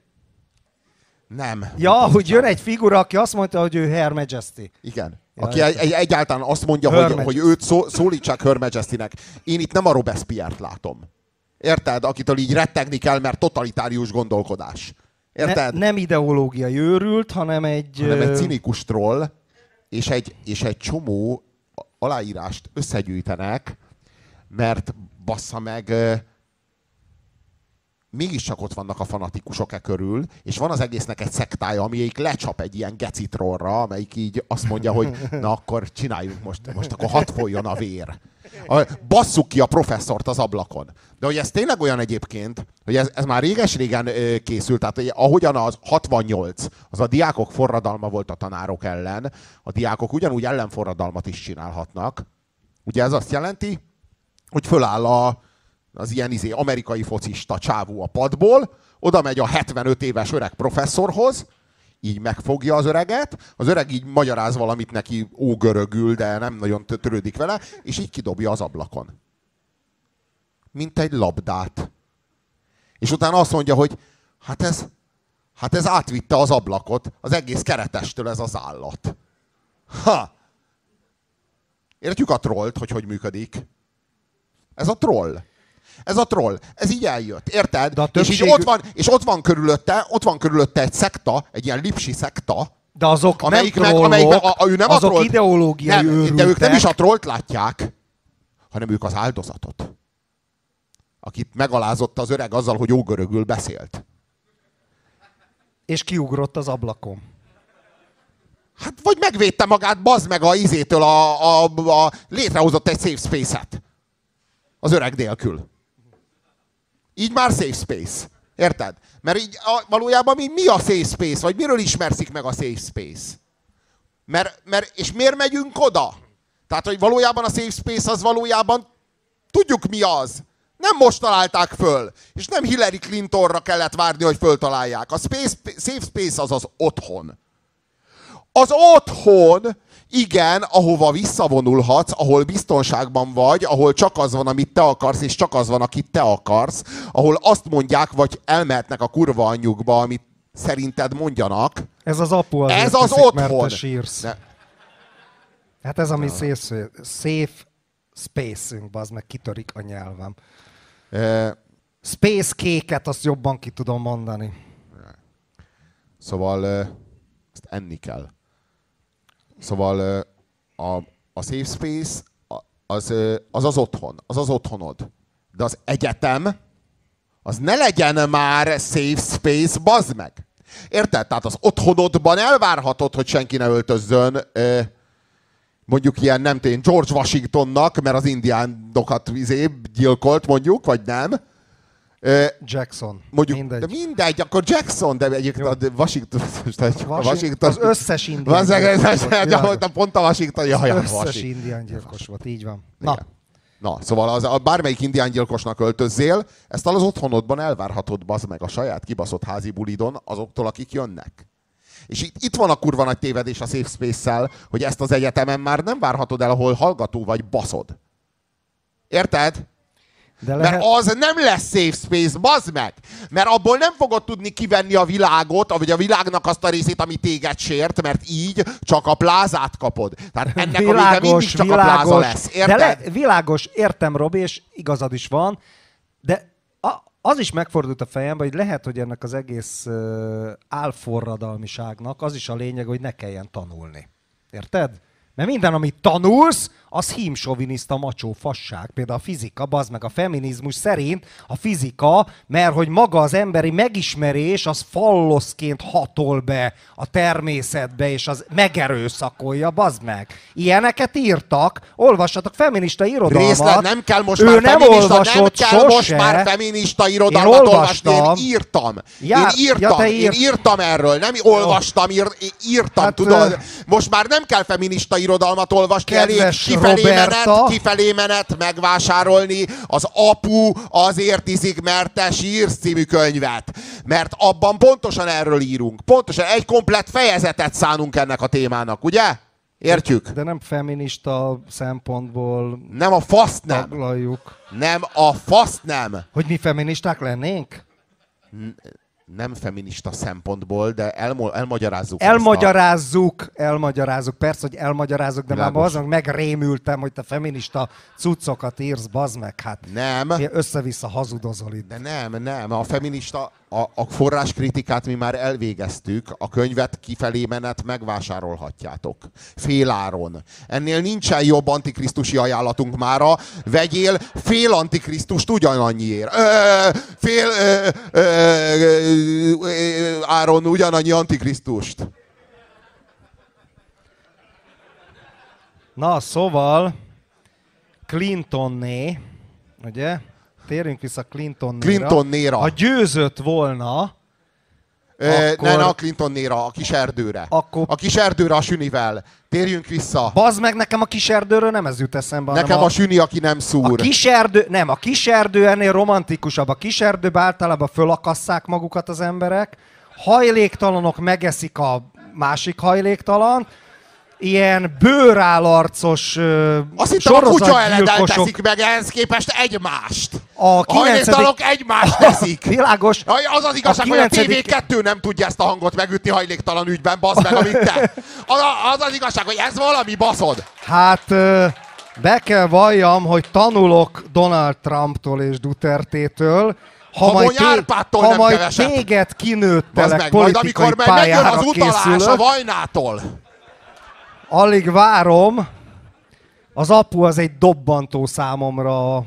Speaker 2: Nem.
Speaker 1: Ja, hogy jön egy figura, aki azt mondta, hogy ő Her Majesty.
Speaker 2: Igen. Ja, aki egyáltalán azt mondja, hogy őt szólítsák Her Majesty-nek. Én itt nem a Robespierre-t látom. Érted? Akitől így rettegni kell, mert totalitárius gondolkodás. Érted?
Speaker 1: Nem ideológiai őrült, hanem egy
Speaker 2: cinikus troll, és egy csomó aláírást összegyűjtenek, mert bassza meg, mégiscsak ott vannak a fanatikusok e körül, és van az egésznek egy szektája, amelyik lecsap egy ilyen geci trollra, amelyik így azt mondja, hogy na akkor csináljunk most akkor hadd folyjon a vér. Basszuk ki a professzort az ablakon. De hogy ez tényleg olyan egyébként, hogy ez már réges-régen készült, tehát ahogyan az 68, az a diákok forradalma volt a tanárok ellen, a diákok ugyanúgy ellenforradalmat is csinálhatnak. Ugye ez azt jelenti, hogy föláll az ilyen amerikai focista csávó a padból, oda megy a 75 éves öreg professzorhoz, így megfogja az öreget, az öreg így magyaráz valamit neki ógörögül, de nem nagyon törődik vele, és így kidobja az ablakon. Mint egy labdát. És utána azt mondja, hogy hát ez átvitte az ablakot, az egész keretestől ez az állat. Ha! Értjük a trollt, hogy működik? Ez a troll. Ez a troll. Ez így eljött. Érted? És ott van körülötte egy szekta, egy ilyen lipsi szekta.
Speaker 1: De azok ő nem azok a ideológiai őrültek.
Speaker 2: De ők nem is a trollt látják, hanem ők az áldozatot. Akit megalázott az öreg azzal, hogy ógörögül beszélt.
Speaker 1: És kiugrott az ablakon.
Speaker 2: Hát vagy megvédte magát, bazd meg a izétől, létrehozott egy safe space-et. Az öreg nélkül. Így már safe space. Érted? Mert így valójában mi a safe space? Vagy miről ismerszik meg a safe space? És miért megyünk oda? Tehát, hogy valójában a safe space az valójában tudjuk mi az. Nem most találták föl. És nem Hillary Clintonra kellett várni, hogy föltalálják. A safe space az az otthon. Az otthon, igen, ahova visszavonulhatsz, ahol biztonságban vagy, ahol csak az van, amit te akarsz, és csak az van, akit te akarsz, ahol azt mondják, vagy elmehetnek a kurva anyjukba, amit szerinted mondjanak.
Speaker 1: Ez az apu azért
Speaker 2: ez az otthon. Mert te
Speaker 1: sírsz. Hát ez a mi safe space-ünk, bazd meg, kitörik a nyelvem. Space Cake-et azt jobban ki tudom mondani.
Speaker 2: Szóval ezt enni kell. Szóval a safe space az otthon, az otthonod. De az egyetem, az ne legyen már safe space, bazd meg. Érted? Tehát az otthonodban elvárhatod, hogy senki ne öltözzön mondjuk ilyen, nem tudom, George Washingtonnak, mert az indiánokat gyilkolt, mondjuk, vagy nem.
Speaker 1: Jackson.
Speaker 2: Mondjuk,
Speaker 1: mindegy.
Speaker 2: De mindegy, akkor Jackson, de egyébként a Washington...
Speaker 1: Az összes indián gyilkos volt.
Speaker 2: Pont a Washington.
Speaker 1: Az összes indián gyilkos volt, így van.
Speaker 2: Na, szóval bármelyik indiángyilkosnak öltözzél, ezt az otthonodban elvárhatod, bazd meg, a saját kibaszott házi bulidon azoktól, akik jönnek. És itt van a kurva nagy tévedés a Safe Space-szel, hogy ezt az egyetemen már nem várhatod el, ahol hallgató vagy, baszod. Érted? Mert az nem lesz safe space, bazd meg! Mert abból nem fogod tudni kivenni a világot, vagy a világnak azt a részét, ami téged sért, mert így csak a plázát kapod. Tehát ennek világos, a vége mindig csak a pláza lesz. Érted?
Speaker 1: Világos, értem, Robi, és igazad is van, de az is megfordult a fejembe, hogy lehet, hogy ennek az egész álforradalmiságnak az is a lényeg, hogy ne kelljen tanulni. Érted? Mert minden, amit tanulsz, az hímsoviniszta macsó fasság. Például a fizika, bazd meg, a feminizmus szerint a fizika, mert hogy maga az emberi megismerés, az falloszként hatol be a természetbe, és az megerőszakolja, bazd meg. Ilyeneket írtak, olvassatok feminista irodalmat.
Speaker 2: Részlet, nem kell most
Speaker 1: ő
Speaker 2: már
Speaker 1: most
Speaker 2: már feminista irodalmat olvasni, én írtam. Én írtam erről, nem olvastam, írtam, hát, tudod. Most már nem kell feminista irodalmat olvasni, elég kifelé menet megvásárolni az Apu azért iszik, mert te sírsz című könyvet. Mert abban pontosan erről írunk. Pontosan egy komplett fejezetet szánunk ennek a témának, ugye? Értjük?
Speaker 1: De nem feminista szempontból
Speaker 2: nem a faszt nem.
Speaker 1: Taglaljuk.
Speaker 2: Nem a faszt nem.
Speaker 1: Hogy mi feministák lennénk?
Speaker 2: Nem feminista szempontból, de elmagyarázzuk.
Speaker 1: Elmagyarázzuk. Persze, hogy elmagyarázzuk, de világos. Már azon megrémültem, hogy te feminista cuccokat írsz, bazd meg, hát.
Speaker 2: Nem.
Speaker 1: Össze-vissza hazudozol itt.
Speaker 2: De nem. A feminista, a forráskritikát mi már elvégeztük, a könyvet kifelé menet megvásárolhatjátok. Féláron. Ennél nincsen jobb antikrisztusi ajánlatunk mára. Vegyél fél antikrisztust ugyanannyiért. Áron ugyanannyi antikrisztust.
Speaker 1: Na, szóval Clintonné, ugye? Térjünk vissza Clintonnéra. Ha győzött volna,
Speaker 2: akkor... Ne a Clintonnéra, a kis erdőre. A kis erdőre a sünivel. Térjünk vissza.
Speaker 1: Bazd meg, nekem a kis erdőről nem ez jut eszembe.
Speaker 2: Nekem a süni, aki nem szúr.
Speaker 1: A kis erdő ennél romantikusabb. A kis erdőben általában fölakasszák magukat az emberek. Hajléktalanok megeszik a másik hajléktalan. Ilyen bőrállarcos
Speaker 2: azt hittem, a kutya eledel teszik meg ehhez képest egymást. A hajléktalanok egymást teszik.
Speaker 1: Világos.
Speaker 2: Az az igazság, hogy a TV2 nem tudja ezt a hangot megütni hajléktalan ügyben, bazd meg, amit te. Az az igazság, hogy ez valami baszod.
Speaker 1: Hát be kell valljam, hogy tanulok Donald Trumptól és Duterte-től. Ha majd téged kinőttelek politikai pályára
Speaker 2: készülök. Majd amikor megjön az utalás a Vajnától.
Speaker 1: Alig várom. Az Apu az egy dobbantó számomra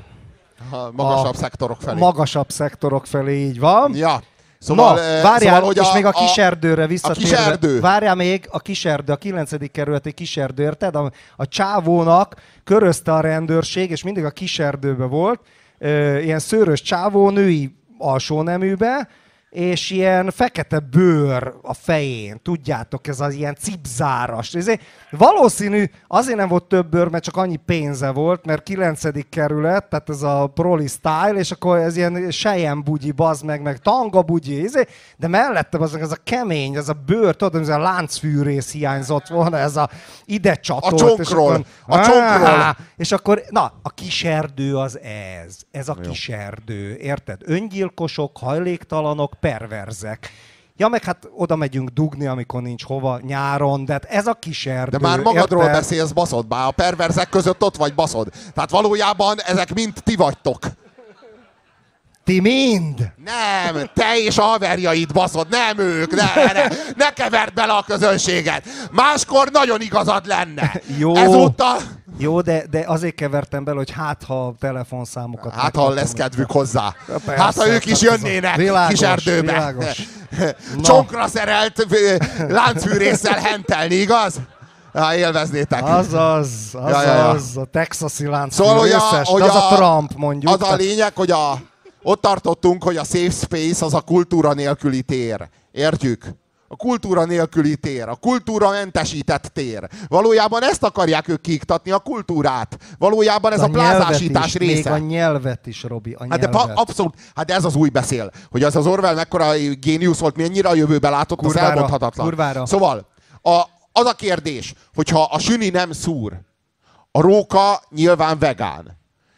Speaker 2: magasabb
Speaker 1: szektorok felé, így van.
Speaker 2: Ja. Szóval,
Speaker 1: várjál, szóval, és még a kis erdőre visszatérve.
Speaker 2: A kis erdő.
Speaker 1: Várjál még, a kis erdő, a 9. kerületi kis erdő, érted? A csávónak körözte a rendőrség, és mindig a kis erdőbe volt, ilyen szőrös csávó, női alsóneműbe, és ilyen fekete bőr a fején, tudjátok, ez az ilyen cipzáras. Valószínű, azért nem volt több bőr, mert csak annyi pénze volt, mert 9. kerület, tehát ez a proli style, és akkor ez ilyen sejem bugyi, bazd meg tanga bugyi, de mellette ez a kemény, ez a bőr, tudod, ez a láncfűrész hiányzott volna, ez a ide csatolt.
Speaker 2: A csonkról.
Speaker 1: És akkor, na, a kis erdő az ez. Ez a kis erdő, érted? Öngyilkosok, hajléktalanok, perverzek. Ja, meg hát oda megyünk dugni, amikor nincs hova nyáron, de hát ez a kis erdő.
Speaker 2: De már magadról beszélsz, baszod, bár a perverzek között ott vagy, baszod. Tehát valójában ezek mind ti vagytok.
Speaker 1: Ti mind!
Speaker 2: Nem, te és a haverjaid, baszod, nem ők, ne keverd bele a közönséget. Máskor nagyon igazad lenne.
Speaker 1: Jó.
Speaker 2: Ezúttal...
Speaker 1: Jó, de azért kevertem bele, hogy hát ha telefonszámokat...
Speaker 2: Hát ha lesz kedvük hozzá.
Speaker 1: Persze,
Speaker 2: Hát ha ők is jönnének
Speaker 1: világos,
Speaker 2: kis erdőbe.
Speaker 1: Világos.
Speaker 2: Csonkra szerelt láncfűrésszel hentelni, igaz? Ja, élveznétek.
Speaker 1: Azaz,
Speaker 2: Ja.
Speaker 1: a texasi lánc
Speaker 2: Szóval, hogy
Speaker 1: az a Trump, mondjuk.
Speaker 2: Az a lényeg, hogy ott tartottunk, hogy a safe space az a kultúra nélküli tér. Értjük? A kultúra nélküli tér, a kultúra mentesített tér. Valójában ezt akarják ők kiiktatni, a kultúrát. Valójában ez a plázásítás része.
Speaker 1: Még a nyelvet is, Robi, a
Speaker 2: Hát de
Speaker 1: nyelvet.
Speaker 2: abszolút, hát de ez az új beszél. Hogy az Orwell mekkora géniusz volt, mennyire a jövőbe látott,
Speaker 1: Kurvára,
Speaker 2: az elmondhatatlan.
Speaker 1: kurvára.
Speaker 2: Szóval, az a kérdés, hogyha a süni nem szúr, a róka nyilván vegán,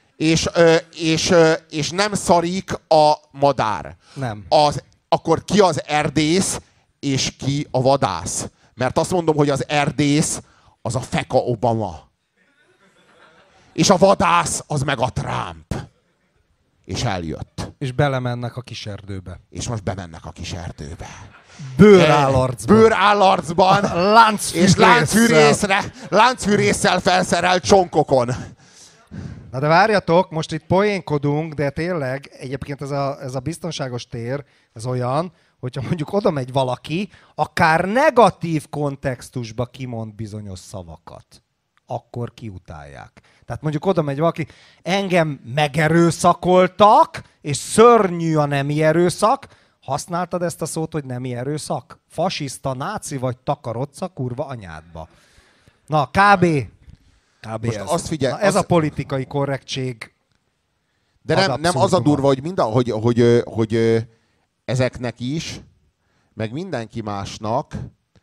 Speaker 2: és nem szarik a madár.
Speaker 1: Nem.
Speaker 2: Akkor ki az erdész, és ki a vadász? Mert azt mondom, hogy az erdész az a Feka Obama. És a vadász az meg a Trump. És eljött.
Speaker 1: És belemennek a kis erdőbe.
Speaker 2: És most bemennek a kis erdőbe.
Speaker 1: Bőrállarcban.
Speaker 2: Bőrállarcban. És
Speaker 1: Láncfűrésszel.
Speaker 2: láncfűrésszel felszerelt csonkokon.
Speaker 1: Na de várjatok, most itt poénkodunk, de tényleg egyébként ez a biztonságos tér, ez olyan, hogyha mondjuk oda megy valaki, akár negatív kontextusba kimond bizonyos szavakat, akkor kiutálják. Tehát mondjuk oda megy valaki, engem megerőszakoltak, és szörnyű a nemi erőszak, használtad ezt a szót, hogy nemi erőszak? Fasiszta, náci vagy takarodsz a kurva anyádba. Na, kb.
Speaker 2: Most
Speaker 1: ez.
Speaker 2: azt figyelj,
Speaker 1: Na, ez a politikai korrektség.
Speaker 2: De nem az a durva, hogy ezeknek is, meg mindenki másnak,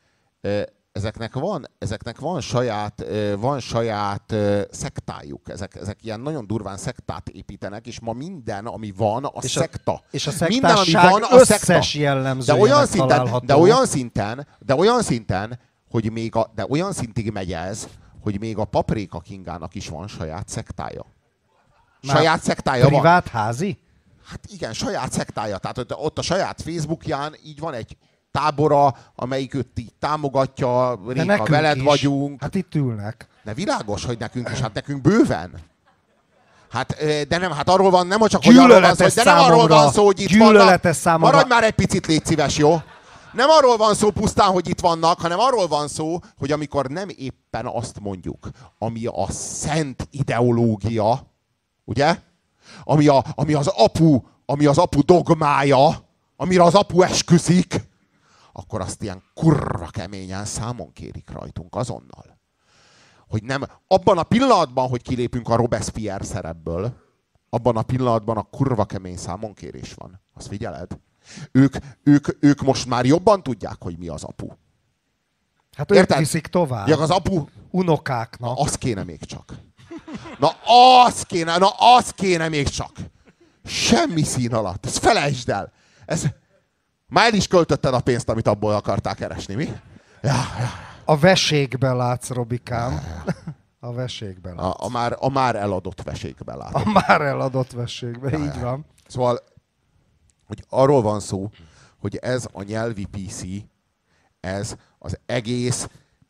Speaker 2: ezeknek van saját szektájuk. Ezek ilyen nagyon durván szektát építenek, és ma minden, ami van, a szekta.
Speaker 1: És a
Speaker 2: minden, ami
Speaker 1: szektásság
Speaker 2: van, a
Speaker 1: összes
Speaker 2: szekta.
Speaker 1: jellemzőjének található.
Speaker 2: De olyan szinten, hogy de olyan szintig megy ez, hogy még a Paprika Kingának is van saját szektája. Saját szektája van.
Speaker 1: Privát házi?
Speaker 2: Hát igen, saját szektája. Tehát ott a saját Facebookján így van egy tábora, amelyik őt így támogatja, Réka, veled is vagyunk.
Speaker 1: Hát itt ülnek.
Speaker 2: De világos, hogy nekünk is, hát nekünk bőven. Hát, de nem, hát arról van, nem csak, hogy arról van szó, de nem arról van szó, hogy itt vannak. Maradj már egy picit, légy szíves, jó? Nem arról van szó pusztán, hogy itt vannak, hanem arról van szó, hogy amikor nem éppen azt mondjuk, ami a szent ideológia, ugye? Ami az apu dogmája, amire az apu esküszik, akkor azt ilyen kurra keményen számon kérik rajtunk azonnal. Hogy nem, abban a pillanatban, hogy kilépünk a Robespierre szerepből, abban a pillanatban a kurva kemény számonkérés van. Azt figyeled? Ők most már jobban tudják, hogy mi az apu.
Speaker 1: Hát ők viszik tovább.
Speaker 2: Ja, az apu...
Speaker 1: Unokáknak.
Speaker 2: Na, az kéne még csak. Na, az kéne még csak. Semmi szín alatt. Ezt felejtsd el. Már el is költötted a pénzt, amit abból akarták keresni, mi? Ja.
Speaker 1: A veségbe látsz, Robikám. A veségbe látsz.
Speaker 2: A már eladott veségbe látsz.
Speaker 1: A már eladott veségbe, így van.
Speaker 2: Szóval, hogy arról van szó, hogy ez a nyelvi PC, ez az egész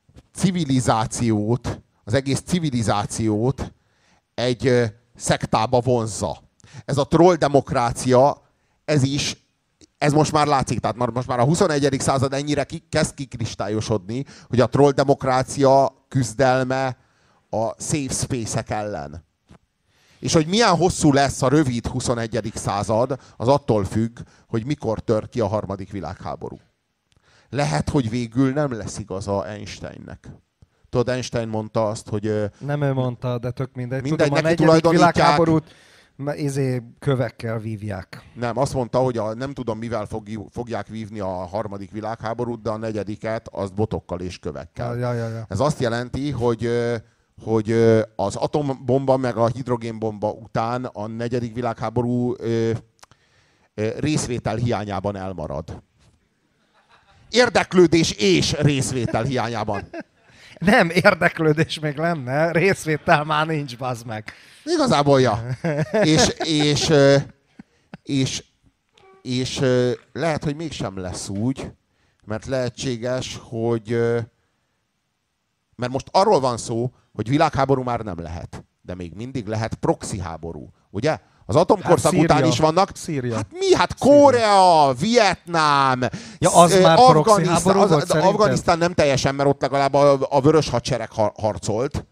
Speaker 2: civilizációt egy szektába vonzza. Ez a troll demokrácia, ez most már látszik, tehát most már a 21. század ennyire kezd kikristályosodni, hogy a troll demokrácia küzdelme a safe space-ek ellen. És hogy milyen hosszú lesz a rövid 21. század, az attól függ, hogy mikor tör ki a harmadik világháború. Lehet, hogy végül nem lesz igaza Einsteinnek. Tudod, Einstein mondta azt, hogy...
Speaker 1: Nem ő mondta, de tök mindegy.
Speaker 2: Tudom,
Speaker 1: a negyedik világháborút kövekkel vívják.
Speaker 2: Nem, azt mondta, hogy nem tudom, mivel fogják vívni a harmadik világháborút, de a negyediket azt botokkal és kövekkel.
Speaker 1: Ja.
Speaker 2: Ez azt jelenti, hogy az atombomba meg a hidrogénbomba után a negyedik világháború részvétel hiányában elmarad. Érdeklődés és részvétel hiányában.
Speaker 1: Nem, érdeklődés még lenne, részvétel már nincs, bazd meg.
Speaker 2: Igazából, ja. És lehet, hogy mégsem lesz úgy, mert lehetséges, hogy... Mert most arról van szó, hogy világháború már nem lehet. De még mindig lehet proxy háború. Ugye? Az atomkorszak után is vannak.
Speaker 1: Szíria.
Speaker 2: Hát mi? Hát Korea, Vietnám,
Speaker 1: ja, az már proxy háború volt szerinted?
Speaker 2: Afganisztán nem teljesen, mert ott legalább a vörös hadsereg harcolt.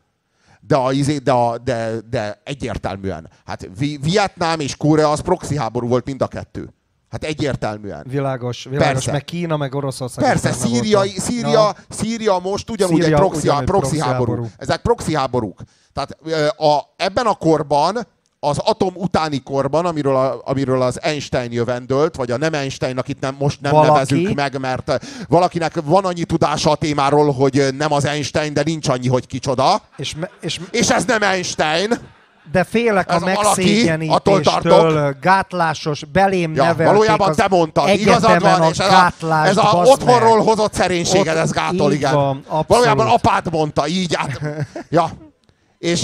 Speaker 2: De egyértelműen. Hát Vietnám és Korea az proxy háború volt mind a kettő. Hát egyértelműen.
Speaker 1: Világos,
Speaker 2: Persze.
Speaker 1: meg Kína, meg Oroszország.
Speaker 2: Persze, Szíria most ugyanúgy egy proxy háború. Ezek proxy háborúk. Tehát ebben a korban, az atom utáni korban, amiről az Einstein jövendölt, vagy a nem Einstein, akit most nem nevezünk meg, mert valakinek van annyi tudása a témáról, hogy nem az Einstein, de nincs annyi, hogy kicsoda. És ez nem Einstein.
Speaker 1: De félek a megszégyenítéstől, gátlásos, belém nevelték
Speaker 2: valójában te mondtad, igazad van, és ez a otthonról hozott szerénységed, ez gátol, igen.
Speaker 1: Van,
Speaker 2: valójában apád mondta, így át. Ja. És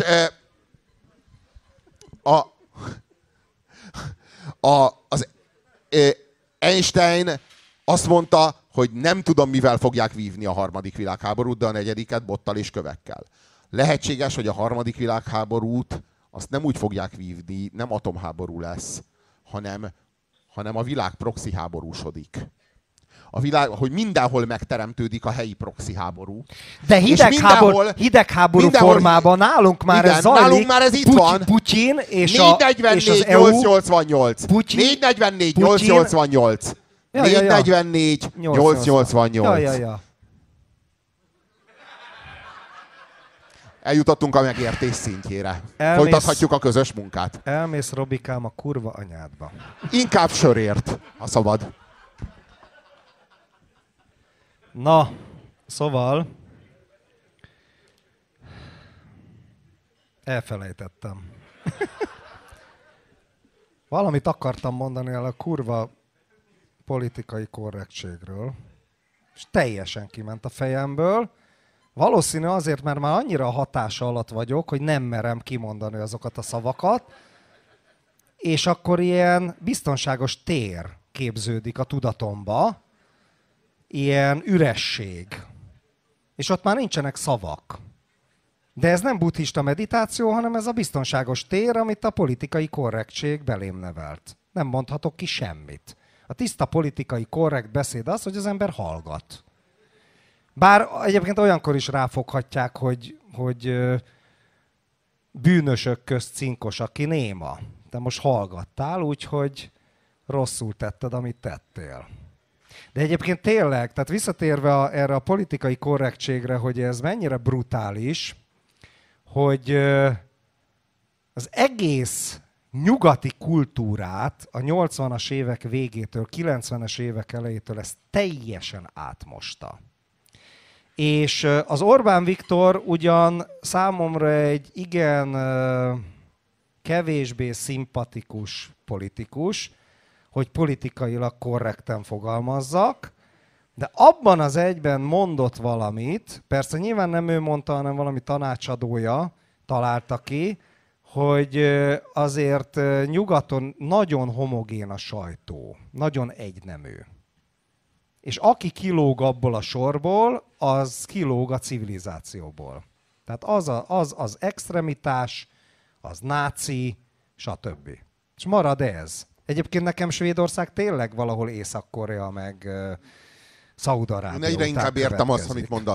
Speaker 2: az Einstein azt mondta, hogy nem tudom, mivel fogják vívni a harmadik világháborút, de a negyediket bottal és kövekkel. Lehetséges, hogy a harmadik világháborút azt nem úgy fogják vívni, nem atomháború lesz, hanem a világ proxy háborúsodik. Hogy mindenhol megteremtődik a helyi proxy háború.
Speaker 1: De hidegháború formában nálunk már ez zajlik.
Speaker 2: Nálunk már ez itt van.
Speaker 1: Putyin és az
Speaker 2: 888. 444 888. 444 888. Eljutottunk a megértés szintjére. Folytathatjuk a közös munkát.
Speaker 1: Elmész, Robikám, a kurva anyádba.
Speaker 2: Inkább sörért, ha szabad.
Speaker 1: Na, szóval... Elfelejtettem. Valamit akartam mondani el a kurva politikai korrektségről, és teljesen kiment a fejemből. Valószínű azért, mert már annyira a hatása alatt vagyok, hogy nem merem kimondani azokat a szavakat, és akkor ilyen biztonságos tér képződik a tudatomba, ilyen üresség. És ott már nincsenek szavak. De ez nem buddhista meditáció, hanem ez a biztonságos tér, amit a politikai korrektség belém nevelt. Nem mondhatok ki semmit. A tiszta politikai korrekt beszéd az, hogy az ember hallgat. Bár egyébként olyankor is ráfoghatják, hogy bűnösök közt cinkos, aki néma. De most hallgattál, úgyhogy rosszul tetted, amit tettél. De egyébként tényleg, tehát visszatérve erre a politikai korrektségre, hogy ez mennyire brutális, hogy az egész nyugati kultúrát a 80-as évek végétől, 90-es évek elejétől ezt teljesen átmosta. És az Orbán Viktor ugyan számomra egy igen kevésbé szimpatikus politikus, hogy politikailag korrekten fogalmazzak, de abban az egyben mondott valamit, persze nyilván nem ő mondta, hanem valami tanácsadója találta ki, hogy azért nyugaton nagyon homogén a sajtó, nagyon egynemű. És aki kilóg abból a sorból, az kilóg a civilizációból. Tehát az extremitás, az náci, stb. És marad ez. Egyébként nekem Svédország tényleg valahol Észak-Korea, meg Szaúd-Arábia.
Speaker 2: Én egyre inkább értem azt,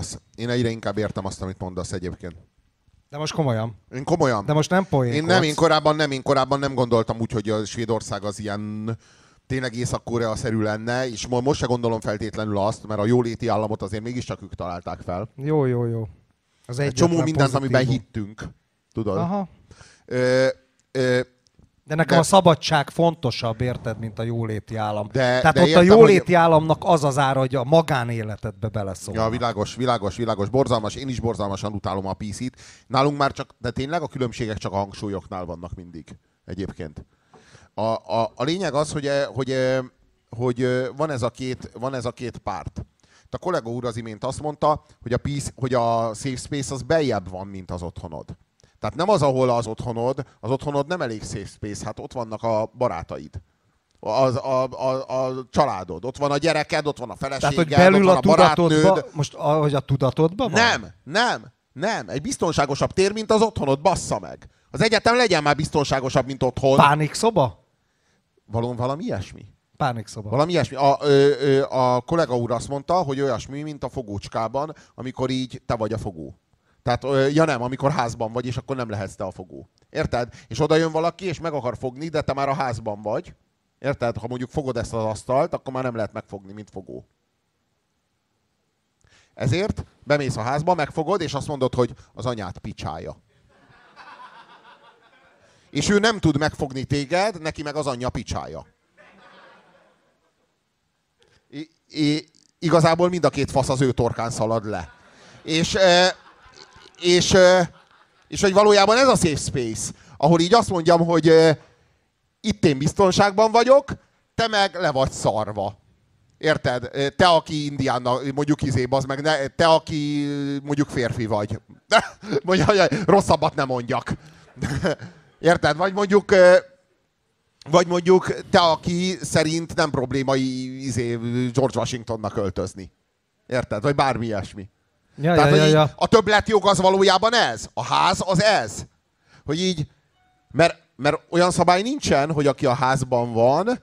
Speaker 2: amit mondasz egyébként.
Speaker 1: De most komolyan.
Speaker 2: Én komolyan.
Speaker 1: De most nem poénkodsz.
Speaker 2: Én korábban nem gondoltam úgy, hogy a Svédország az ilyen tényleg Észak-Korea-szerű lenne, és most se gondolom feltétlenül azt, mert a jóléti államot azért mégiscsak ők találták fel.
Speaker 1: Jó. Az
Speaker 2: egy csomó mindent, amiben hittünk. Tudod?
Speaker 1: Aha. De nekem a szabadság fontosabb, érted, mint a jóléti állam. Tehát ott a jóléti államnak az az ára, hogy a magánéletedbe beleszólnak.
Speaker 2: Ja, világos. Borzalmas. Én is borzalmasan utálom a PC-t. Nálunk már csak, de tényleg a különbségek csak a hangsúlyoknál vannak mindig. Egyébként. A lényeg az, hogy van ez a két párt. A kollega úr az imént azt mondta, hogy a safe space az beljebb van, mint az otthonod. Tehát nem az, ahol az otthonod nem elég safe space, hát ott vannak a barátaid. a családod. Ott van a gyereked, ott van a feleséged,
Speaker 1: tehát, hogy belül
Speaker 2: ott van a barátnőd.
Speaker 1: Most ahogy a tudatodban van?
Speaker 2: Nem. Egy biztonságosabb tér, mint az otthonod, bassza meg. Az egyetem legyen már biztonságosabb, mint otthon.
Speaker 1: Pánikszoba?
Speaker 2: Valami ilyesmi.
Speaker 1: Pánikszoba.
Speaker 2: Valami ilyesmi. A kollega úr azt mondta, hogy olyasmi, mint a fogócskában, amikor így te vagy a fogó. Tehát, ja nem, amikor házban vagy, és akkor nem lehetsz te a fogó. Érted? És oda jön valaki, és meg akar fogni, de te már a házban vagy. Érted? Ha mondjuk fogod ezt az asztalt, akkor már nem lehet megfogni, mint fogó. Ezért bemész a házba, megfogod, és azt mondod, hogy az anyát picsája. És ő nem tud megfogni téged, neki meg az anyja picsája. Igazából mind a két fasz az ő torkán szalad le. És hogy valójában ez a safe space, ahol így azt mondjam, hogy itt én biztonságban vagyok, te meg le vagy szarva. Érted? Te, aki indiána, mondjuk bazd meg, te, aki mondjuk férfi vagy. Rosszabbat nem mondjak. Érted? Vagy mondjuk te, aki szerint nem probléma George Washingtonnak öltözni. Érted? Vagy bármi ilyesmi. Tehát, a többletjog az valójában ez. A ház az ez. Hogy így, mert olyan szabály nincsen, hogy aki a házban van,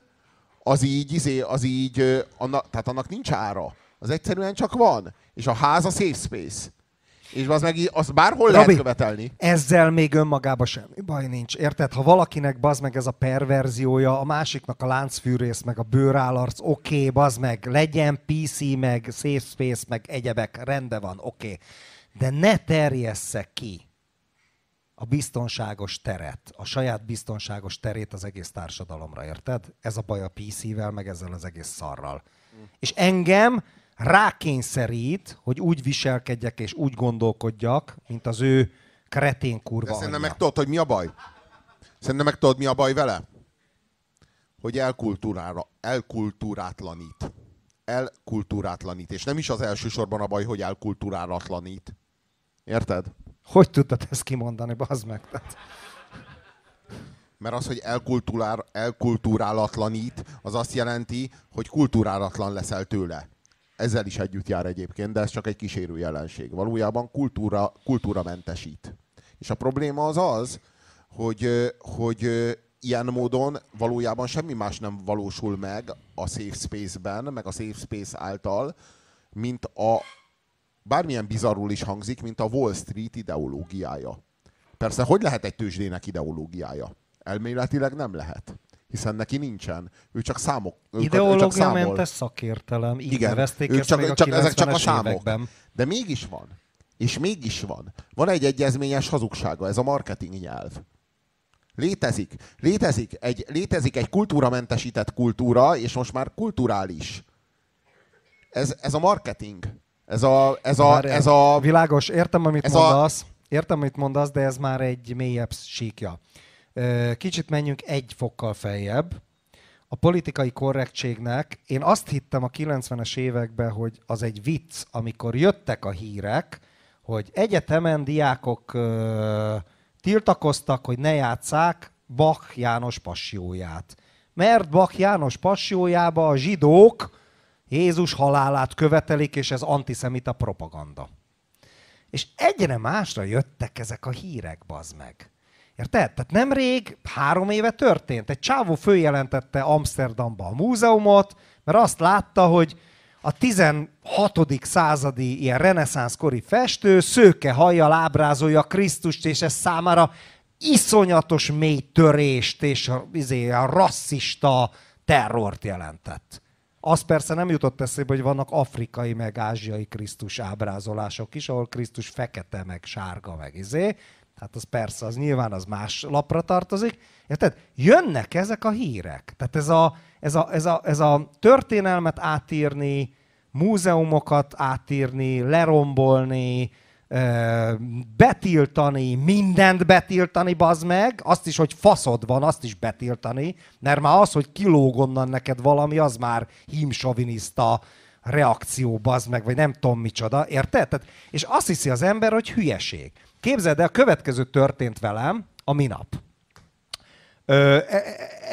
Speaker 2: tehát annak nincs ára. Az egyszerűen csak van. És a ház a safe space. És az bárhol Robi, lehet követelni.
Speaker 1: Ezzel még önmagában semmi baj nincs. Érted? Ha valakinek bazd meg ez a perverziója, a másiknak a láncfűrész, meg a bőrállarc, oké, bazd meg, legyen PC, meg safe space, meg egyebek, rendben van, oké. De ne terjessze ki a biztonságos teret, a saját biztonságos terét az egész társadalomra, érted? Ez a baj a PC-vel, meg ezzel az egész szarral. És engem rákényszerít, hogy úgy viselkedjek és úgy gondolkodjak, mint az ő kretén kurva anyja.
Speaker 2: Szerintem meg tudod, hogy mi a baj? Szerintem meg tudod, mi a baj vele? Hogy elkultúrátlanít. Elkultúrátlanít. És nem is az elsősorban a baj, hogy elkultúrálatlanít. Érted?
Speaker 1: Hogy tudtad ezt kimondani, bazd meg?
Speaker 2: Mert az, hogy elkultúrálatlanít, az azt jelenti, hogy kultúrálatlan leszel tőle. Ezzel is együtt jár egyébként, de ez csak egy kísérő jelenség. Valójában kultúramentesít. És a probléma az, hogy ilyen módon valójában semmi más nem valósul meg a safe space-ben, meg a safe space által, mint bármilyen bizarrul is hangzik, mint a Wall Street ideológiája. Persze, hogy lehet egy tőzsdének ideológiája? Elméletileg nem lehet. Hiszen neki nincsen. Ő csak számok.
Speaker 1: Ideológiamentes szakértelem. Így nevezték ezt még a 90-es
Speaker 2: ezek csak a számok.
Speaker 1: években.
Speaker 2: De mégis van. És mégis van. Van egy egyezményes hazugsága, ez a marketing nyelv. Létezik egy kultúramentesített kultúra, és most már kulturális. Ez a marketing.
Speaker 1: Világos, értem, amit mondasz. Értem, amit mondasz, de ez már egy mélyebb síkja. Kicsit menjünk egy fokkal feljebb. A politikai korrektségnek, én azt hittem a 90-es években, hogy az egy vicc, amikor jöttek a hírek, hogy egyetemen diákok tiltakoztak, hogy ne játsszák Bach János Passióját. Mert Bach János Passiójába a zsidók Jézus halálát követelik, és ez antiszemita propaganda. És egyre másra jöttek ezek a hírek, bazd meg. Érted? Tehát nemrég, 3 éve történt. Egy csávó följelentette Amsterdamba a múzeumot, mert azt látta, hogy a 16. századi ilyen reneszánszkori festő szőke hajjal ábrázolja Krisztust, és ez számára iszonyatos mély törést és a rasszista terrort jelentett. Az persze nem jutott eszébe, hogy vannak afrikai meg ázsiai Krisztus ábrázolások is, ahol Krisztus fekete, meg sárga, meg Tehát az persze, az nyilván az más lapra tartozik. Érted? Jönnek ezek a hírek. Tehát ez a történelmet átírni, múzeumokat átírni, lerombolni, betiltani, mindent betiltani, bazd meg, azt is, hogy faszod van, azt is betiltani, mert már az, hogy kilóg onnan neked valami, az már hímsoviniszta reakció, bazd meg, vagy nem tudom micsoda, érted? Tehát, és azt hiszi az ember, hogy hülyeség. Képzeld el, a következő történt velem a minap.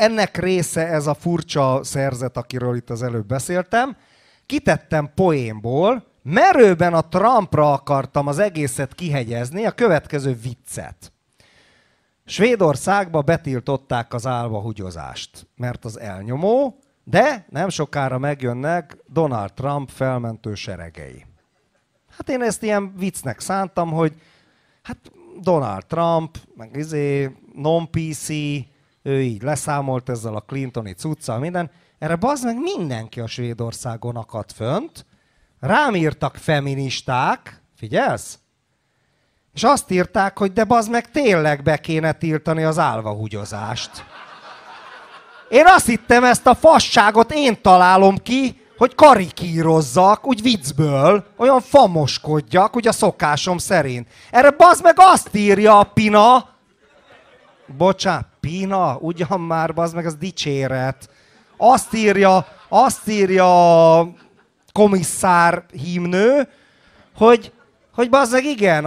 Speaker 1: ennek része ez a furcsa szerzet, akiről itt az előbb beszéltem. Kitettem poénból, merőben a Trumpra akartam az egészet kihegyezni, a következő viccet. Svédországba betiltották az álvahugyozást, mert az elnyomó, de nem sokára megjönnek Donald Trump felmentő seregei. Hát én ezt ilyen viccnek szántam, hogy hát Donald Trump, meg non-PC, ő így leszámolt ezzel a Clintoni cuccal, minden. Erre bazd meg mindenki a Svédországon akadt fönt, rám írtak feministák, figyelsz? És azt írták, hogy de bazd meg tényleg be kéne tiltani az álvahugyozást. Én azt hittem, ezt a fasságot én találom ki, hogy karikírozzak, úgy viccből, olyan famoskodjak, úgy a szokásom szerint. Erre bazd meg azt írja a Pina, bocsánat, Pina, ugyan már bazd meg, az dicséret. Azt írja a komisszár hímnő, hogy bazd meg igen,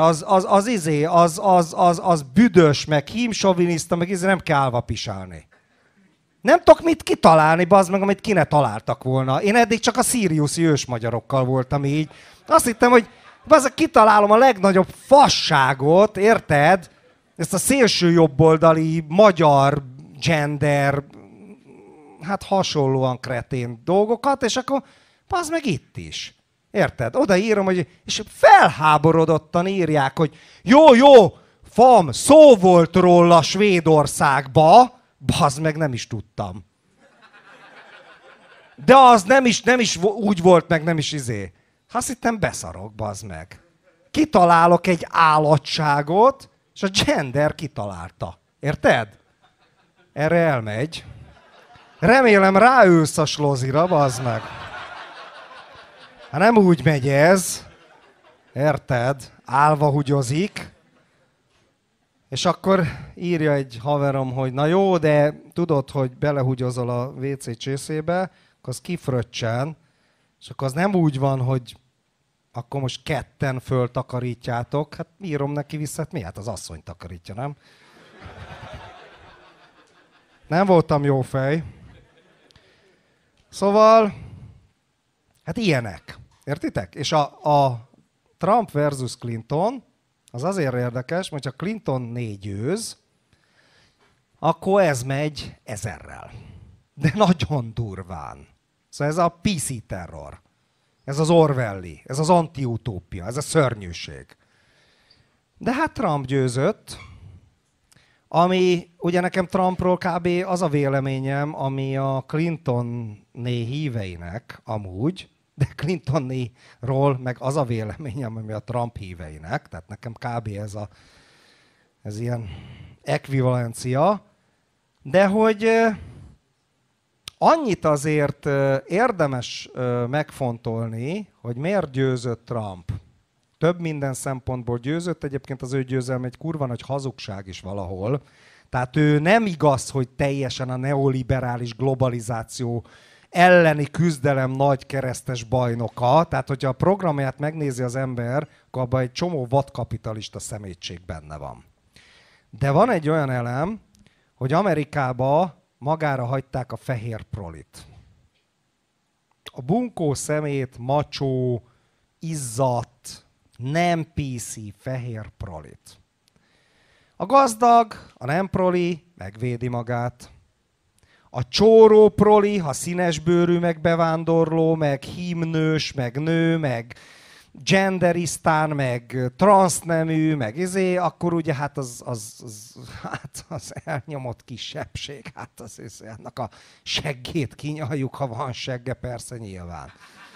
Speaker 1: az büdös, meg hímsoviniszta, meg nem kell állva pisálni. Nem tudok mit kitalálni, bazd meg, amit ki ne találtak volna. Én eddig csak a szíriuszi ősmagyarokkal voltam így. Azt hittem, hogy bazd meg, kitalálom a legnagyobb fasságot, érted? Ezt a szélső jobboldali magyar gender, hát hasonlóan kretén dolgokat, és akkor bazd meg itt is. Érted? Oda írom, hogy és felháborodottan írják, hogy jó, fam, szó volt róla Svédországba, bazd meg, nem is tudtam. De az nem is úgy volt, meg nem is Azt hittem beszarok, bazd meg. Kitalálok egy állatságot, és a gender kitalálta. Érted? Erre elmegy. Remélem ráülsz a slozira, bazd meg. Hát nem úgy megy ez. Érted? Állva hugyozik. És akkor írja egy haverom, hogy na jó, de tudod, hogy belehugyozol a WC csészébe, akkor az kifröccsen, és akkor az nem úgy van, hogy akkor most ketten föltakarítjátok. Hát írom neki vissza, hát mi? Hát az asszony takarítja, nem? Nem voltam jó fej. Szóval, hát ilyenek. Értitek? És a Trump versus Clinton, az azért érdekes, mert ha Clinton győz, akkor ez megy 1000-rel. De nagyon durván. Szóval ez a PC terror. Ez az Orwelli, ez az antiutópia, ez a szörnyűség. De hát Trump győzött, ami ugye nekem Trumpról kb. Az a véleményem, ami a Clinton-né híveinek amúgy, de Clinton-ról meg az a véleményem, ami a Trump híveinek, tehát nekem kb. Ez ilyen ekvivalencia, de hogy annyit azért érdemes megfontolni, hogy miért győzött Trump. Több minden szempontból győzött, egyébként az ő győzelme egy kurva nagy hazugság is valahol. Tehát ő nem igaz, hogy teljesen a neoliberális globalizáció elleni küzdelem nagy keresztes bajnoka. Tehát, hogyha a programját megnézi az ember, akkor abban egy csomó vadkapitalista szemétség benne van. De van egy olyan elem, hogy Amerikába magára hagyták a fehér prolit. A bunkó szemét, macsó, izzadt, nem PC fehér prolit. A gazdag, a nem proli megvédi magát. A csóró proli, ha színesbőrű, meg bevándorló, meg hímnős, meg nő, meg genderisztán, meg transznemű, meg akkor ugye hát az elnyomott kisebbség, hát az annak a seggét kinyaljuk, ha van segge, persze nyilván.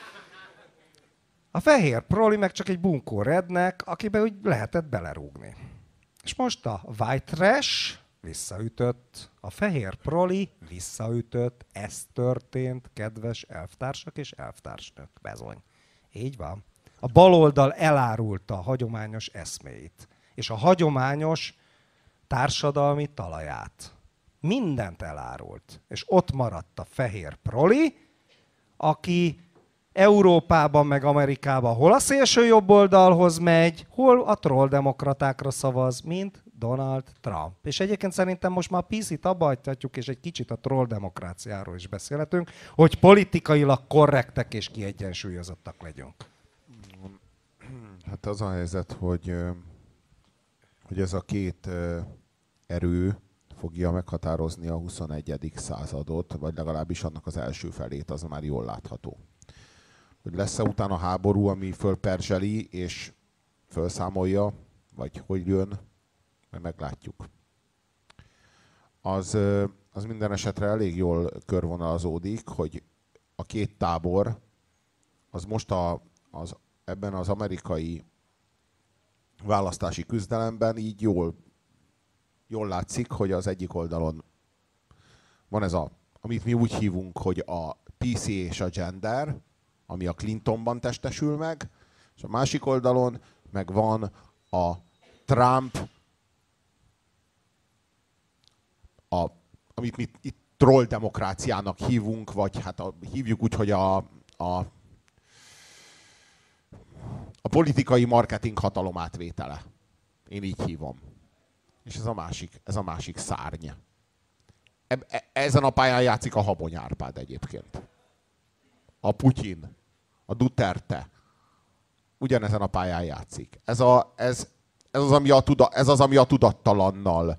Speaker 1: A fehér proli meg csak egy bunkó redneck, akiben úgy lehetett belerúgni. És most a white trash visszaütött, a fehér proli visszaütött, ez történt, kedves elvtársak és elvtársnők, bezony. Így van. A baloldal elárulta a hagyományos eszméit, és a hagyományos társadalmi talaját. Mindent elárult, és ott maradt a fehér proli, aki Európában meg Amerikában hol a szélső jobb oldalhoz megy, hol a trolldemokratákra szavaz, mint Donald Trump. És egyébként szerintem most már a PC-t abba hagyhatjuk, és egy kicsit a troll demokráciáról is beszélhetünk, hogy politikailag korrektek és kiegyensúlyozottak legyünk.
Speaker 2: Hát az a helyzet, hogy ez a két erő fogja meghatározni a 21. századot, vagy legalábbis annak az első felét, az már jól látható. Hogy lesz-e utána háború, ami fölperzseli és felszámolja, vagy hogy jön, majd meglátjuk. Az minden esetre elég jól körvonalazódik, hogy a két tábor, az most ebben az amerikai választási küzdelemben így jól látszik, hogy az egyik oldalon van ez amit mi úgy hívunk, hogy a PC és a gender, ami a Clintonban testesül meg, és a másik oldalon meg van a Trump, amit mi itt troll demokráciának hívunk, vagy hát hívjuk úgy, hogy a politikai marketing hatalom átvétele. Én így hívom. És ez a másik szárny. Ezen a pályán játszik a Habony Árpád egyébként. A Putyin, a Duterte ugyanezen a pályán játszik. Ez az, ami a tudattalannal,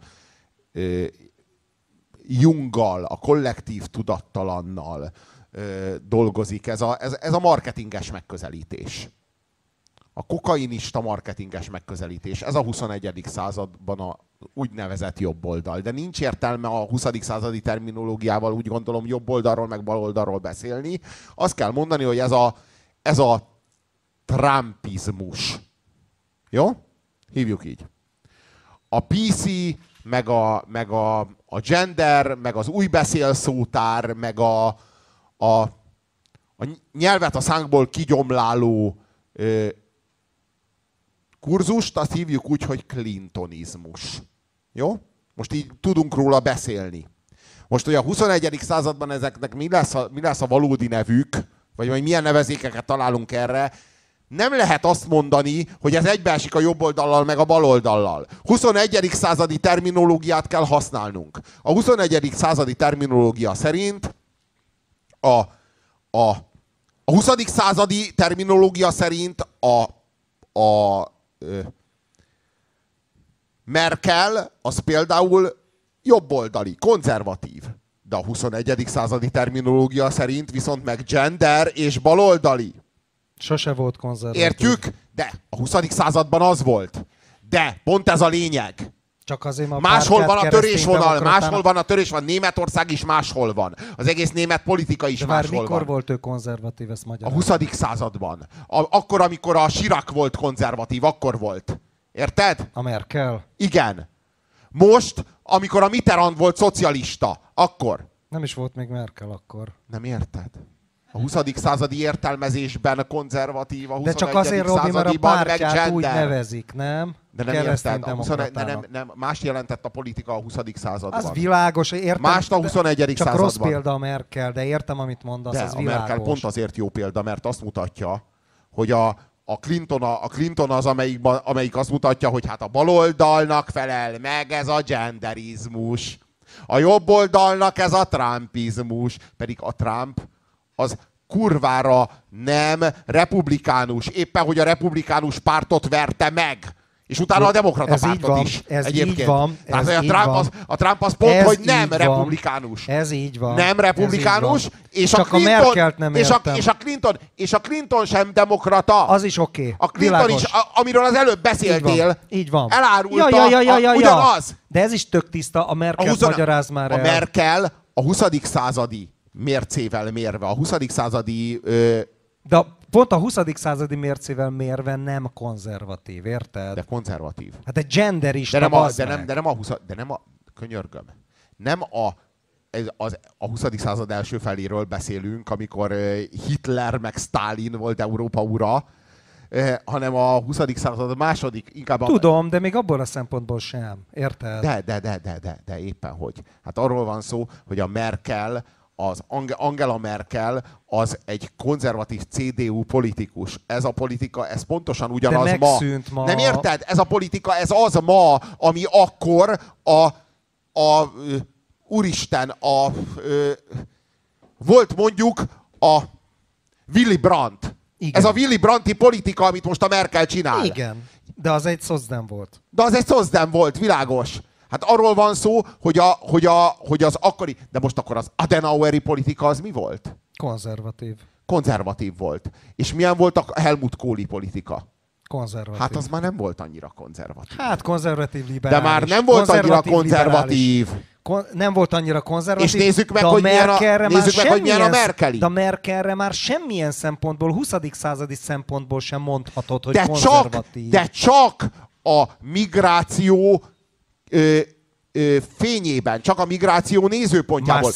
Speaker 2: Junggal, a kollektív tudattalannal dolgozik. Ez a marketinges megközelítés. A kokainista marketinges megközelítés. Ez a 21. században a úgynevezett jobb oldal. De nincs értelme a 20. századi terminológiával úgy gondolom jobb oldalról meg bal oldalról beszélni. Azt kell mondani, hogy ez a trumpizmus. Jó? Hívjuk így. A PC, meg a gender, meg az új beszélszótár, meg a nyelvet a szánkból kigyomláló kurzust, azt hívjuk úgy, hogy clintonizmus. Jó? Most így tudunk róla beszélni. Most, hogy a 21. században ezeknek mi lesz a valódi nevük, vagy milyen nevezékeket találunk erre, nem lehet azt mondani, hogy ez egybeesik a jobb oldallal, meg a bal oldallal. 21. századi terminológiát kell használnunk. A 21. századi terminológia szerint a 20. századi terminológia szerint a Merkel az például jobboldali, konzervatív. De a 21. századi terminológia szerint viszont meg gender és baloldali.
Speaker 1: Sose volt konzervatív.
Speaker 2: Értjük? De a 20. században az volt. De pont ez a lényeg.
Speaker 1: Csak azért
Speaker 2: máshol van a törésvonal, máshol van a törésvonal. Németország is máshol van. Az egész német politika is máshol van.
Speaker 1: Mikor volt ő konzervatív, ezt magyarán?
Speaker 2: A 20. században. Akkor, amikor a Chirac volt konzervatív, akkor volt. Érted?
Speaker 1: A Merkel?
Speaker 2: Igen. Most, amikor a Mitterrand volt szocialista, akkor.
Speaker 1: Nem is volt még Merkel akkor.
Speaker 2: Nem érted? A 20. századi értelmezésben konzervatív, a 21.
Speaker 1: De csak azért, Robi, mert a pártját úgy nevezik, nem?
Speaker 2: De nem érted, nem, más jelentett a politika a 20. században.
Speaker 1: Az világos, értem.
Speaker 2: Mást a 21.
Speaker 1: Csak
Speaker 2: században.
Speaker 1: rossz példa a Merkel, de értem, amit mondasz,
Speaker 2: de
Speaker 1: az
Speaker 2: a
Speaker 1: világos.
Speaker 2: Merkel pont azért jó példa, mert azt mutatja, hogy a Clinton az, amelyik azt mutatja, hogy hát a baloldalnak felel meg ez a genderizmus. A jobb oldalnak ez a trumpizmus. Pedig a Trump az kurvára nem republikánus. Éppen, hogy a republikánus pártot verte meg. És utána a demokrata pártot is.
Speaker 1: Ez
Speaker 2: egyébként.
Speaker 1: így van. Ez
Speaker 2: Tehát
Speaker 1: így
Speaker 2: a Trump az pont,
Speaker 1: ez
Speaker 2: hogy nem
Speaker 1: van.
Speaker 2: republikánus.
Speaker 1: Ez így van.
Speaker 2: Nem republikánus. És
Speaker 1: csak
Speaker 2: a Clinton,
Speaker 1: a Merkelt nem értem.
Speaker 2: És a Clinton sem demokrata.
Speaker 1: Az is oké.
Speaker 2: A Clinton is, amiről az előbb beszéltél,
Speaker 1: így van.
Speaker 2: Elárulta, ugyanaz.
Speaker 1: De ez is tök tiszta, a Merkelt magyaráz már el.
Speaker 2: A Merkel a 20. századi mércével mérve, a 20. századi...
Speaker 1: De pont a 20. századi mércével mérve nem konzervatív, érted?
Speaker 2: De konzervatív.
Speaker 1: Hát egy genderista,
Speaker 2: könyörgöm. Nem a 20. század első feléről beszélünk, amikor Hitler meg Stalin volt Európa ura, hanem a 20. század második, inkább
Speaker 1: Tudom, de még abból a szempontból sem, érted?
Speaker 2: De éppen hogy. Hát arról van szó, hogy a Merkel Angela Merkel az egy konzervatív CDU politikus. Ez a politika, ez pontosan ugyanaz
Speaker 1: de megszűnt ma.
Speaker 2: Nem érted? Ez a politika, ez az ma, ami akkor úristen, volt mondjuk a Willy Brandt. Igen. Ez a Willy Brandti politika, amit most a Merkel csinál.
Speaker 1: Igen, de az egy szozdem volt.
Speaker 2: De az egy szozdem volt, világos. Hát arról van szó, hogy az akkori... De most akkor az Adenaueri politika az mi volt?
Speaker 1: Konzervatív.
Speaker 2: Konzervatív volt. És milyen volt a Helmut Kohli politika?
Speaker 1: Konzervatív.
Speaker 2: Hát az már nem volt annyira konzervatív.
Speaker 1: Hát konzervatív liberális.
Speaker 2: De már nem volt annyira konzervatív.
Speaker 1: Nem volt annyira konzervatív.
Speaker 2: És nézzük meg, hogy milyen a Merkeli.
Speaker 1: De a Merkelre már semmilyen szempontból, 20. századi szempontból sem mondhatod, hogy konzervatív.
Speaker 2: De csak a migráció fényében, csak a migráció nézőpontjából.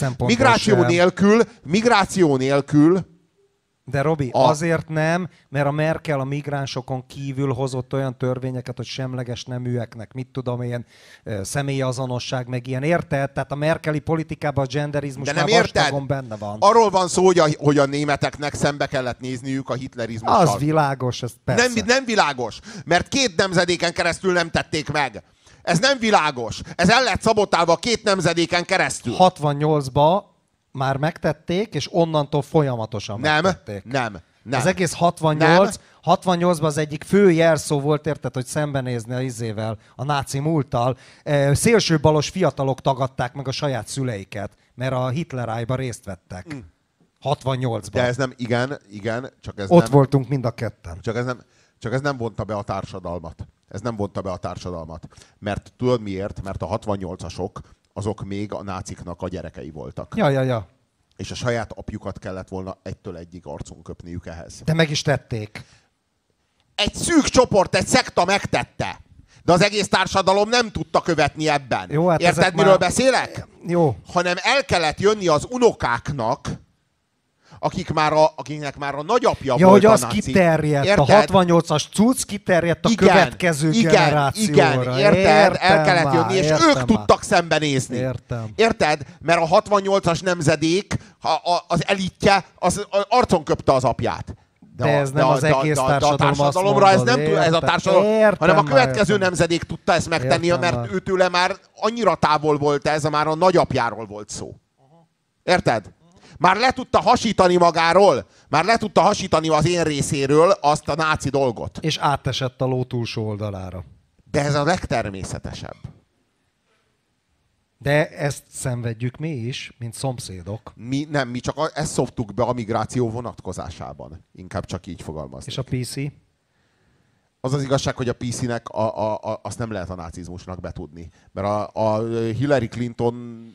Speaker 2: Migráció nélkül.
Speaker 1: De Robi, azért nem, mert a Merkel a migránsokon kívül hozott olyan törvényeket, hogy semleges neműeknek, mit tudom, ilyen személyazonosság, meg ilyen, érted? Tehát a merkeli politikában a genderizmus már vastagon benne van.
Speaker 2: Arról van szó, hogy a németeknek szembe kellett nézniük a hitlerizmussal.
Speaker 1: Az világos, ez persze.
Speaker 2: Nem világos, mert 2 nemzedéken keresztül nem tették meg. Ez nem világos. Ez el lett szabotálva 2 nemzedéken keresztül.
Speaker 1: 68-ba már megtették, és onnantól folyamatosan megtették.
Speaker 2: Nem.
Speaker 1: Az egész 68-ban az egyik fő jelszó volt, érted, hogy szembenézni a izével, a náci múlttal. Szélsőbalos fiatalok tagadták meg a saját szüleiket, mert a Hitlerájban részt vettek. 68-ban.
Speaker 2: De ez nem, igen, csak ez
Speaker 1: ott
Speaker 2: nem...
Speaker 1: voltunk mind a ketten.
Speaker 2: Csak ez nem vonta be a társadalmat. Ez nem vonta be a társadalmat. Mert tudod miért? Mert a 68-asok azok még a náciknak a gyerekei voltak.
Speaker 1: Ja.
Speaker 2: És a saját apjukat kellett volna egytől egyig arcon köpniük ehhez.
Speaker 1: De meg is tették.
Speaker 2: Egy szűk csoport, egy szekta megtette. De az egész társadalom nem tudta követni ebben.
Speaker 1: Jó, hát
Speaker 2: érted, miről beszélek?
Speaker 1: Jó.
Speaker 2: Hanem el kellett jönni az unokáknak, akiknek már a nagyapja volt
Speaker 1: hogy
Speaker 2: a
Speaker 1: az
Speaker 2: náci.
Speaker 1: kiterjedt,
Speaker 2: érted?
Speaker 1: A 68-as cucc kiterjedt a következő generációra.
Speaker 2: Igen, érted? El kellett jönni, és ők tudtak szembenézni.
Speaker 1: Értem.
Speaker 2: Érted? Mert a 68-as nemzedék, az elitje, az arcon köpte az apját.
Speaker 1: De ez nem az egész
Speaker 2: társadalomra ez nem tud, ez a társadalom, hanem a következő nemzedék tudta ezt megtenni, mert őtőle már annyira távol volt ez, már a nagyapjáról volt szó. Érted? Már le tudta hasítani magáról, már le tudta hasítani az én részéről azt a náci dolgot.
Speaker 1: És átesett a ló túlsó oldalára.
Speaker 2: De ez a legtermészetesebb.
Speaker 1: De ezt szenvedjük mi is, mint szomszédok.
Speaker 2: Mi csak ezt szoptuk be a migráció vonatkozásában. Inkább csak így fogalmazni.
Speaker 1: És a PC?
Speaker 2: Az az igazság, hogy a PC-nek azt nem lehet a nácizmusnak betudni. Mert a Hillary Clinton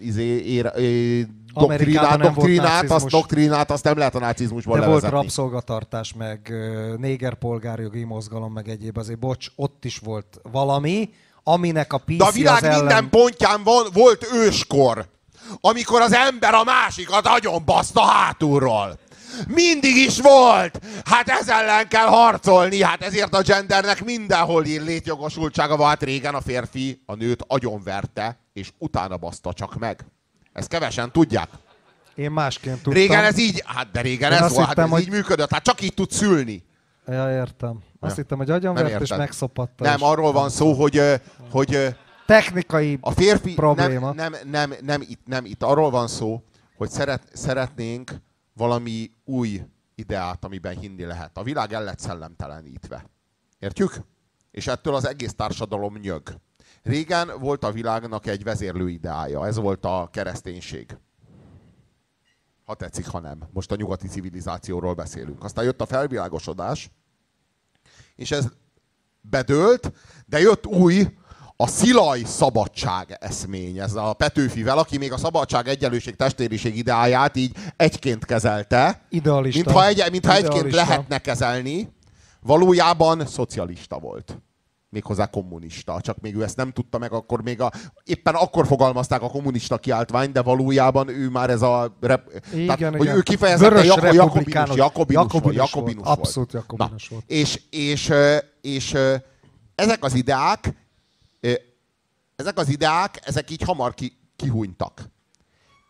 Speaker 2: doktrinát azt nem lehet a nácizmusból levezetni.
Speaker 1: De volt rabszolgatartás, meg négerpolgárjogi mozgalom, meg egyéb, azért bocs, ott is volt valami, aminek a PC
Speaker 2: de a világ minden pontján volt őskor, amikor az ember a másikat agyonbaszta hátulról. Mindig is volt! Hát ez ellen kell harcolni, hát ezért a gendernek mindenhol létjogosultsága van. Hát régen a férfi a nőt agyonverte, és utána baszta csak meg. Ezt kevesen tudják.
Speaker 1: Én másként tudtam.
Speaker 2: Régen ez így, hát régen ez volt, hát ez így működött, hát csak így tud szülni.
Speaker 1: Ja, értem. Azt hittem, hogy agyonvert és megszopatta.
Speaker 2: Nem, arról van szó, hogy
Speaker 1: technikai
Speaker 2: a férfi
Speaker 1: probléma.
Speaker 2: Nem itt. Arról van szó, hogy szeretnénk valami új ideát, amiben hinni lehet. A világ el lett szellemtelenítve. Értjük? És ettől az egész társadalom nyög. Régen volt a világnak egy vezérlő ideája. Ez volt a kereszténység. Ha tetszik, ha nem. Most a nyugati civilizációról beszélünk. Aztán jött a felvilágosodás, és ez bedőlt, de jött új, a szilaj szabadság eszmény. Ez a Petőfivel, aki még a szabadság, egyenlőség, testvériség ideáját így egyként kezelte.
Speaker 1: Idealista.
Speaker 2: Mintha egyként lehetne kezelni. Valójában szocialista volt. Méghozzá kommunista. Csak még ő ezt nem tudta meg, akkor még éppen akkor fogalmazták a kommunista kiáltványt, de valójában ő már ez a...
Speaker 1: Igen.
Speaker 2: Hogy ő kifejezetten jakobinus volt.
Speaker 1: Abszolút jakobinus volt.
Speaker 2: És ezek az ideák, ezek így hamar kihúnytak.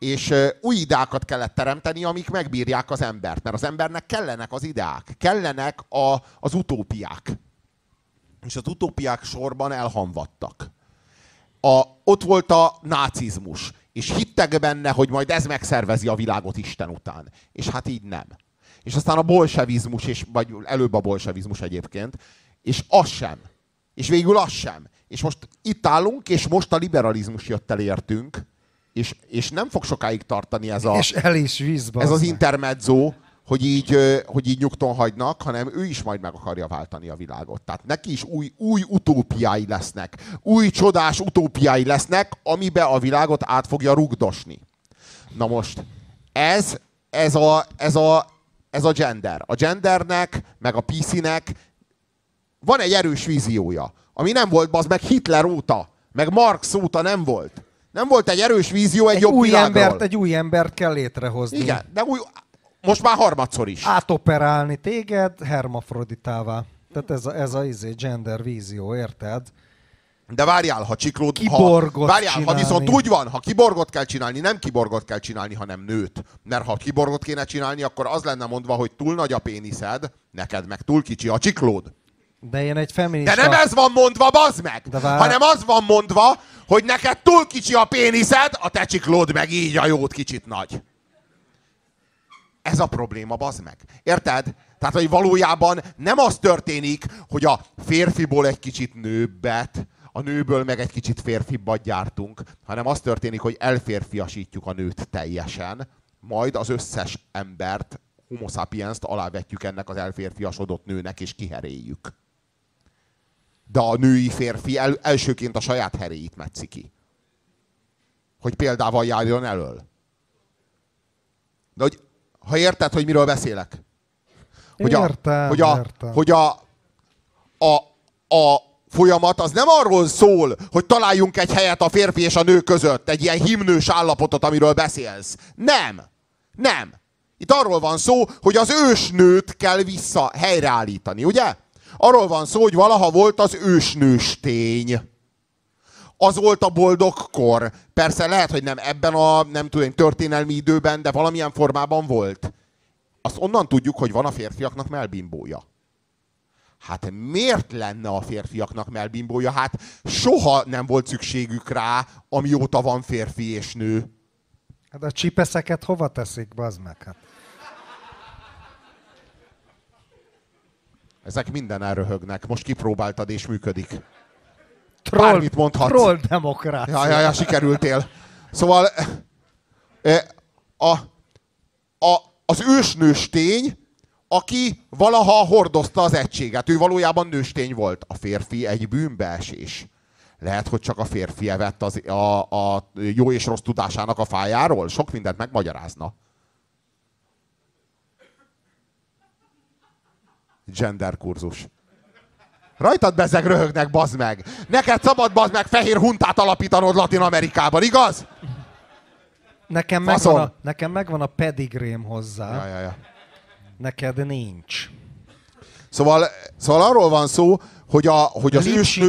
Speaker 2: És új ideákat kellett teremteni, amik megbírják az embert. Mert az embernek kellenek az ideák, kellenek az utópiák. És az utópiák sorban elhamvadtak. Ott volt a nácizmus, és hittek benne, hogy majd ez megszervezi a világot Isten után. És hát így nem. És aztán a bolsevizmus, vagy előbb a bolsevizmus egyébként, és az sem. És végül az sem. És most itt állunk, és most a liberalizmus jött el értünk, és nem fog sokáig tartani
Speaker 1: és el is vízbe,
Speaker 2: ez az intermezzo, hogy így nyugton hagynak, hanem ő is majd meg akarja váltani a világot. Tehát neki is új utópiái lesznek. Új csodás utópiái lesznek, amiben a világot át fogja rugdosni. Na most, ez a gender. A gendernek, meg a PC-nek van egy erős víziója, ami nem volt, bazd meg Hitler óta, meg Marx óta nem volt. Nem volt egy erős vízió egy jobb világról.
Speaker 1: Egy új embert kell létrehozni.
Speaker 2: Igen, de most már harmadszor is.
Speaker 1: Átoperálni téged hermafroditává. Tehát ez a gender vízió, érted?
Speaker 2: De várjál, ha csiklód... Ha viszont úgy van, ha kiborgot kell csinálni, nem kiborgot kell csinálni, hanem nőt. Mert ha kiborgot kéne csinálni, akkor az lenne mondva, hogy túl nagy a péniszed, neked meg túl kicsi a csiklód.
Speaker 1: De én egy feminista...
Speaker 2: De nem ez van mondva, bazd meg! Hanem az van mondva, hogy neked túl kicsi a péniszed, a te csiklód meg így a jót kicsit nagy. Ez a probléma, bazd meg. Érted? Tehát, hogy valójában nem az történik, hogy a férfiból egy kicsit nőbbet, a nőből meg egy kicsit férfibbat gyártunk, hanem az történik, hogy elférfiasítjuk a nőt teljesen, majd az összes embert, homo sapiens-t alávetjük ennek az elférfiasodott nőnek, és kiheréljük. De a női férfi elsőként a saját heréit metszi ki. Hogy példával járjon elől. De ha érted, hogy miről beszélek? Hogy a folyamat az nem arról szól, hogy találjunk egy helyet a férfi és a nő között, egy ilyen himnős állapotot, amiről beszélsz. Nem. Itt arról van szó, hogy az ősnőt kell helyreállítani, ugye? Arról van szó, hogy valaha volt az ősnőstény. Az volt a boldog kor. Persze lehet, hogy nem ebben a történelmi időben, de valamilyen formában volt. Azt onnan tudjuk, hogy van a férfiaknak mellbimbója. Hát miért lenne a férfiaknak mellbimbója? Hát soha nem volt szükségük rá, amióta van férfi és nő.
Speaker 1: Hát a csipeszeket hova teszik, bazd meg? Hát.
Speaker 2: Ezek minden röhögnek. Most kipróbáltad és működik. Bármit mondhatsz.
Speaker 1: Troll demokrácia.
Speaker 2: Ja, sikerültél. Szóval az ősnőstény, aki valaha hordozta az egységet. Ő valójában nőstény volt. A férfi egy bűnbeesés. Lehet, hogy csak a férfi evett a jó és rossz tudásának a fájáról. Sok mindent megmagyarázna. Gender kurzus. Rajtad bezzeg röhögnek, bazd meg. Neked szabad, bazd meg, fehér huntát alapítanod Latin Amerikában, igaz?
Speaker 1: Nekem megvan a pedigrém hozzá.
Speaker 2: Ja.
Speaker 1: Neked nincs.
Speaker 2: Szóval arról van szó, hogy az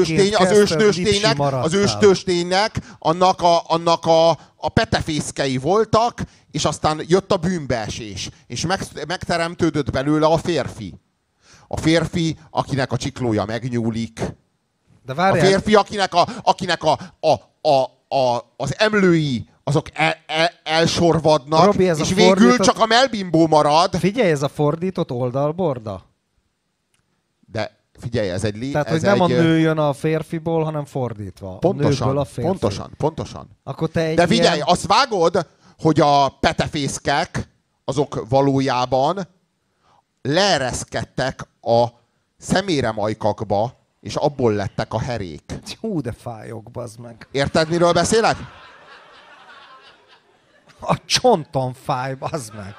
Speaker 2: ősnősténynek annak a petefészkei voltak, és aztán jött a bűnbeesés, és megteremtődött belőle a férfi. A férfi, akinek a csiklója megnyúlik.
Speaker 1: De várjál.
Speaker 2: A férfi, akinek az emlői azok elsorvadnak, Robi, és végül csak a mellbimbó marad.
Speaker 1: Figyelj, ez a fordított oldalborda.
Speaker 2: De figyelj, ez egy...
Speaker 1: Tehát, hogy nem a nő jön a férfiból, hanem fordítva.
Speaker 2: Pontosan,
Speaker 1: a nőből a férfi.
Speaker 2: Pontosan.
Speaker 1: Akkor te egy
Speaker 2: de figyelj, azt vágod, hogy a petefészkek, azok valójában leereszkedtek a szeméremajkakba, és abból lettek a herék.
Speaker 1: Hú, de fájok, bazd meg.
Speaker 2: Érted, miről beszélek?
Speaker 1: A csonton fáj, bazd meg.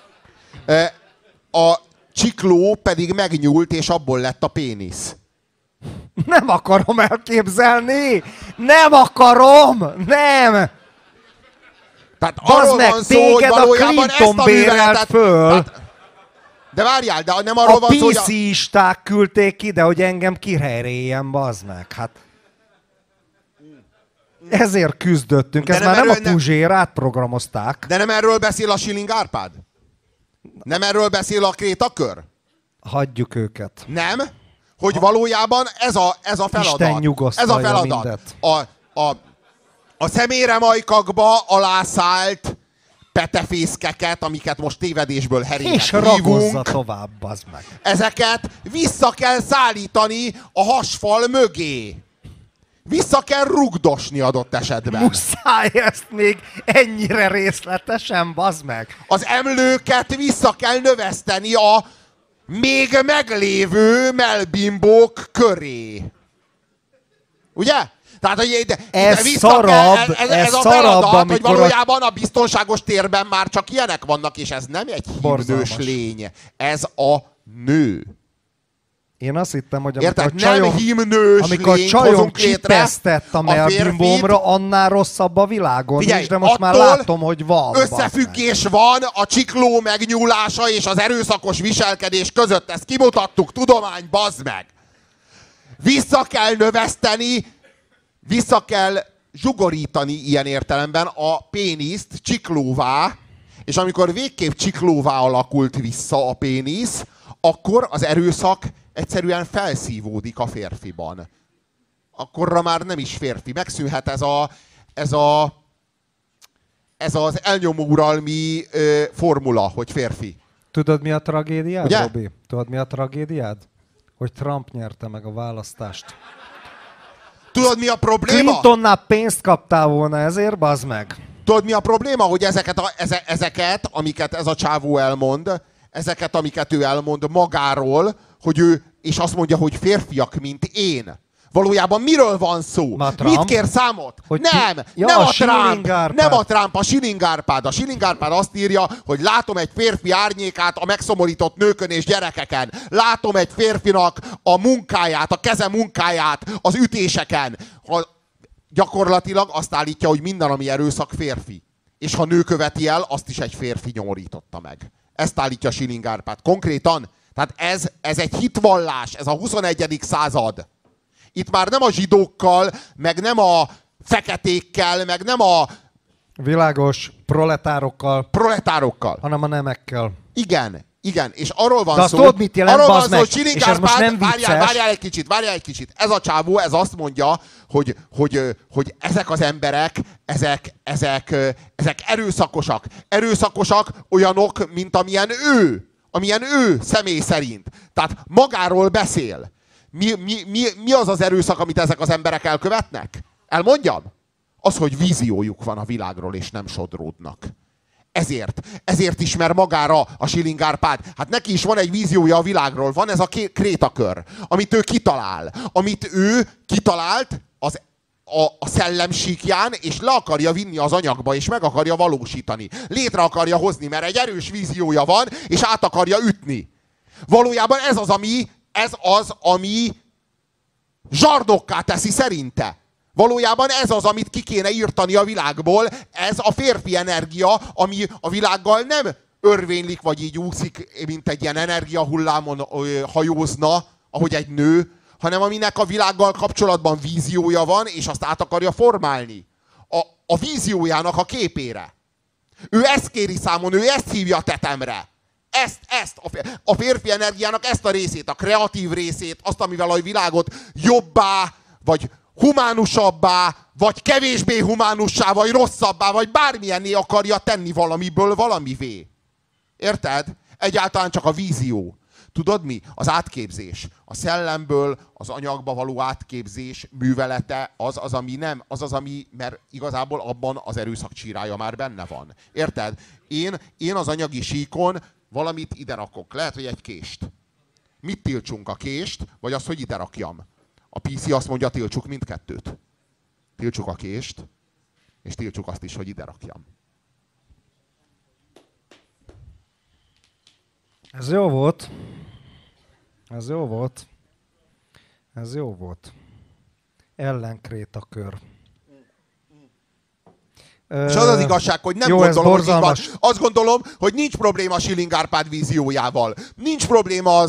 Speaker 2: A csikló pedig megnyúlt, és abból lett a pénisz.
Speaker 1: Nem akarom elképzelni! Nem akarom! Nem!
Speaker 2: Tehát arról
Speaker 1: meg,
Speaker 2: van szó, hogy valójában ezt a műveletet...
Speaker 1: föl.
Speaker 2: De várjál, de nem arról van szó, hogy...
Speaker 1: A PC-isták küldték ide, hogy engem kihelyréjen, bazd meg. Hát... Ezért küzdöttünk, ez már nem a Puzsérát programozták.
Speaker 2: De nem erről beszél a Schilling Árpád? Nem erről beszél a Krétakör?
Speaker 1: Hagyjuk őket.
Speaker 2: Nem? Hogy valójában ez a feladat.
Speaker 1: Isten nyugosztalja
Speaker 2: ez a feladat.
Speaker 1: mindet.
Speaker 2: A szeméremajkakba alászált petefészkeket, amiket most tévedésből herének
Speaker 1: és
Speaker 2: hívunk.
Speaker 1: ragozza tovább, bazd meg.
Speaker 2: Ezeket vissza kell szállítani a hasfal mögé. Vissza kell rugdosni adott esetben.
Speaker 1: Muszáj ezt még ennyire részletesen, bazd meg.
Speaker 2: Az emlőket vissza kell növeszteni a még meglévő melbimbók köré. Ugye? Tehát, hogy
Speaker 1: ez szarabb,
Speaker 2: ez a feladat, hogy valójában a biztonságos térben már csak ilyenek vannak, és ez nem egy himnős lény. Ez a nő.
Speaker 1: Én azt hittem, hogy
Speaker 2: amikor
Speaker 1: a csajom csipesztett a melbimbómra, annál rosszabb a világon.
Speaker 2: Figyelj,
Speaker 1: is, de most már látom, hogy van.
Speaker 2: Összefüggés van a csikló megnyúlása és az erőszakos viselkedés között. Ezt kimutattuk, tudomány, bazd meg! Vissza kell növeszteni, vissza kell zsugorítani ilyen értelemben a péniszt csiklóvá, és amikor végképp csiklóvá alakult vissza a pénisz, akkor az erőszak egyszerűen felszívódik a férfiban. Akkorra már nem is férfi. Megszűnhet ez az elnyomó uralmi formula, hogy férfi.
Speaker 1: Tudod, mi a tragédiád,
Speaker 2: ugye?
Speaker 1: Robi? Tudod, mi a tragédiád? Hogy Trump nyerte meg a választást.
Speaker 2: Tudod, mi a probléma?
Speaker 1: Clintonnál pénzt kaptál volna ezért, bazd meg.
Speaker 2: Tudod, mi a probléma? Hogy ezeket, amiket ez a csávó elmond, ezeket, amiket ő elmond magáról, hogy ő, és azt mondja, hogy férfiak, mint én. Valójában miről van szó? Mit kér számot?
Speaker 1: Hogy
Speaker 2: nem a Trump, a Schilling Árpád. A Schilling Árpád azt írja, hogy látom egy férfi árnyékát a megszomorított nőkön és gyerekeken. Látom egy férfinak a munkáját, a keze munkáját az ütéseken. Gyakorlatilag azt állítja, hogy minden, ami erőszak, férfi. És ha nő követi el, azt is egy férfi nyomorította meg. Ezt állítja Schilling Árpád. Konkrétan. Tehát ez egy hitvallás, ez a 21. század. Itt már nem a zsidókkal, meg nem a feketékkel, meg nem a...
Speaker 1: Világos proletárokkal. Hanem a nemekkel.
Speaker 2: Igen. És arról van
Speaker 1: szó... De azt tudod, mit jelent, bazd meg? És ez most nem vicces.
Speaker 2: Várjál egy kicsit. Ez a csávó, ez azt mondja, hogy ezek az emberek, ezek erőszakosak. Erőszakosak olyanok, mint amilyen ő személy szerint. Tehát magáról beszél. Mi az az erőszak, amit ezek az emberek elkövetnek? Elmondjam? Az, hogy víziójuk van a világról, és nem sodródnak. Ezért ismer magára a Schilling Árpád. Hát neki is van egy víziója a világról. Van ez a Krétakör, amit ő kitalál. Amit ő kitalált a szellem síkján, és le akarja vinni az anyagba, és meg akarja valósítani. Létre akarja hozni, mert egy erős víziója van, és át akarja ütni. Valójában ez az, ami zsarnokká teszi szerinte. Valójában ez az, amit ki kéne írtani a világból, ez a férfi energia, ami a világgal nem örvénylik, vagy így úszik, mint egy ilyen energiahullámon hajózna, ahogy egy nő, hanem aminek a világgal kapcsolatban víziója van, és azt át akarja formálni. A víziójának a képére. Ő ezt kéri számon, ő ezt hívja tetemre. A férfi energiának ezt a részét, a kreatív részét, azt, amivel a világot jobbá, vagy humánusabbá, vagy kevésbé humánussá, vagy rosszabbá, vagy bármilyenné akarja tenni valamiből valamivé. Érted? Egyáltalán csak a vízió. Tudod mi? Az átképzés. A szellemből az anyagba való átképzés művelete ami, mert igazából abban az erőszak csírája már benne van. Érted? Én az anyagi síkon valamit ide rakok. Lehet, hogy egy kést. Mit tiltsunk, a kést, vagy azt, hogy ide rakjam? A PC azt mondja, tiltsuk mindkettőt. Tiltsuk a kést, és tiltsuk azt is, hogy ide rakjam.
Speaker 1: Ez jó volt. Ellenkrétakör.
Speaker 2: És az az igazság, hogy nem gondolom, hogy így van. Azt gondolom, hogy nincs probléma Schilling Árpád víziójával. Nincs probléma azzal,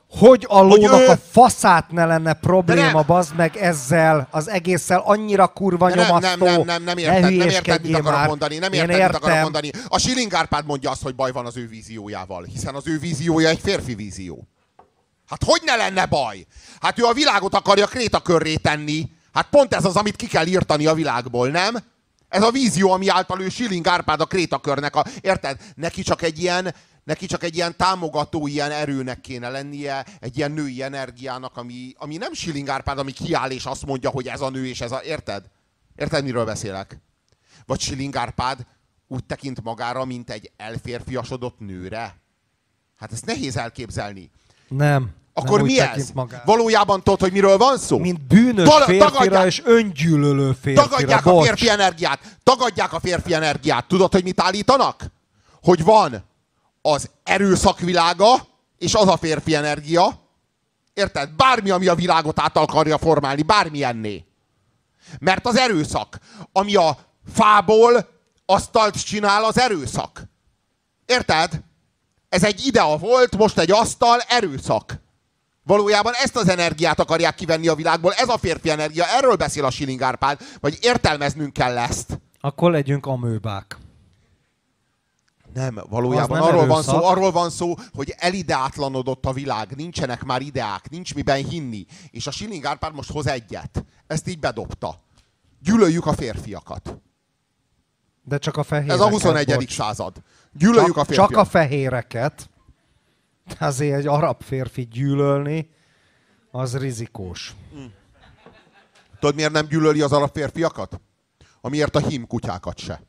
Speaker 1: Hogy a lónak
Speaker 2: ő...
Speaker 1: a faszát ne lenne probléma,
Speaker 2: nem.
Speaker 1: bazd meg ezzel, az egésszel annyira kurva nyomasztó.
Speaker 2: Nem érted, mit akarok mondani. Nem érted, mit akarok mondani. A Schilling Árpád mondja azt, hogy baj van az ő víziójával, hiszen az ő víziója egy férfi vízió. Hát hogy ne lenne baj? Hát ő a világot akarja krétakörré tenni. Hát pont ez az, amit ki kell írtani a világból, nem? Ez a vízió, ami által ő Schilling Árpád a krétakörnek a... Érted? Neki csak egy ilyen támogató ilyen erőnek kéne lennie, egy ilyen női energiának, ami nem Schilling Árpád, ami kiáll és azt mondja, hogy ez a nő és ez a... Érted? Érted, miről beszélek? Vagy Schilling Árpád úgy tekint magára, mint egy elférfiasodott nőre? Hát ezt nehéz elképzelni.
Speaker 1: Nem.
Speaker 2: Akkor mi ez? Valójában tudod, hogy miről van szó?
Speaker 1: Mint bűnös férfira és öngyűlölő férfira.
Speaker 2: Tagadják a férfi energiát. Tagadják a férfi energiát. Tudod, hogy mit állítanak? Hogy van az erőszak világa, és az a férfi energia. Érted? Bármi, ami a világot át akarja formálni, bármilyenné. Mert az erőszak, ami a fából asztalt csinál, az erőszak. Érted? Ez egy idea volt, most egy asztal, erőszak. Valójában ezt az energiát akarják kivenni a világból, ez a férfi energia, erről beszél a Schilling Árpád, vagy értelmeznünk kell ezt.
Speaker 1: Akkor legyünk amőbák.
Speaker 2: Nem, valójában arról van szó, hogy elideátlanodott a világ, nincsenek már ideák, nincs miben hinni. És a Schilling Árpád most hoz egyet. Ezt így bedobta. Gyűlöljük a férfiakat.
Speaker 1: De csak a fehéreket.
Speaker 2: Ez a 21. század. Gyűlöljük a férfiakat.
Speaker 1: Csak a fehéreket. Azért egy arab férfi gyűlölni, az rizikós.
Speaker 2: Tudod, miért nem gyűlöli az arab férfiakat? Amiért a hím kutyákat se.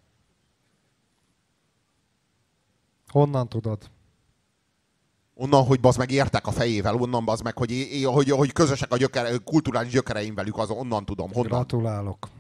Speaker 1: Honnan tudod?
Speaker 2: Onnan, hogy bazd meg értek a fejével, onnan bazd meg, hogy közösek a kulturális gyökereim velük, az onnan tudom. Honnan?
Speaker 1: Gratulálok.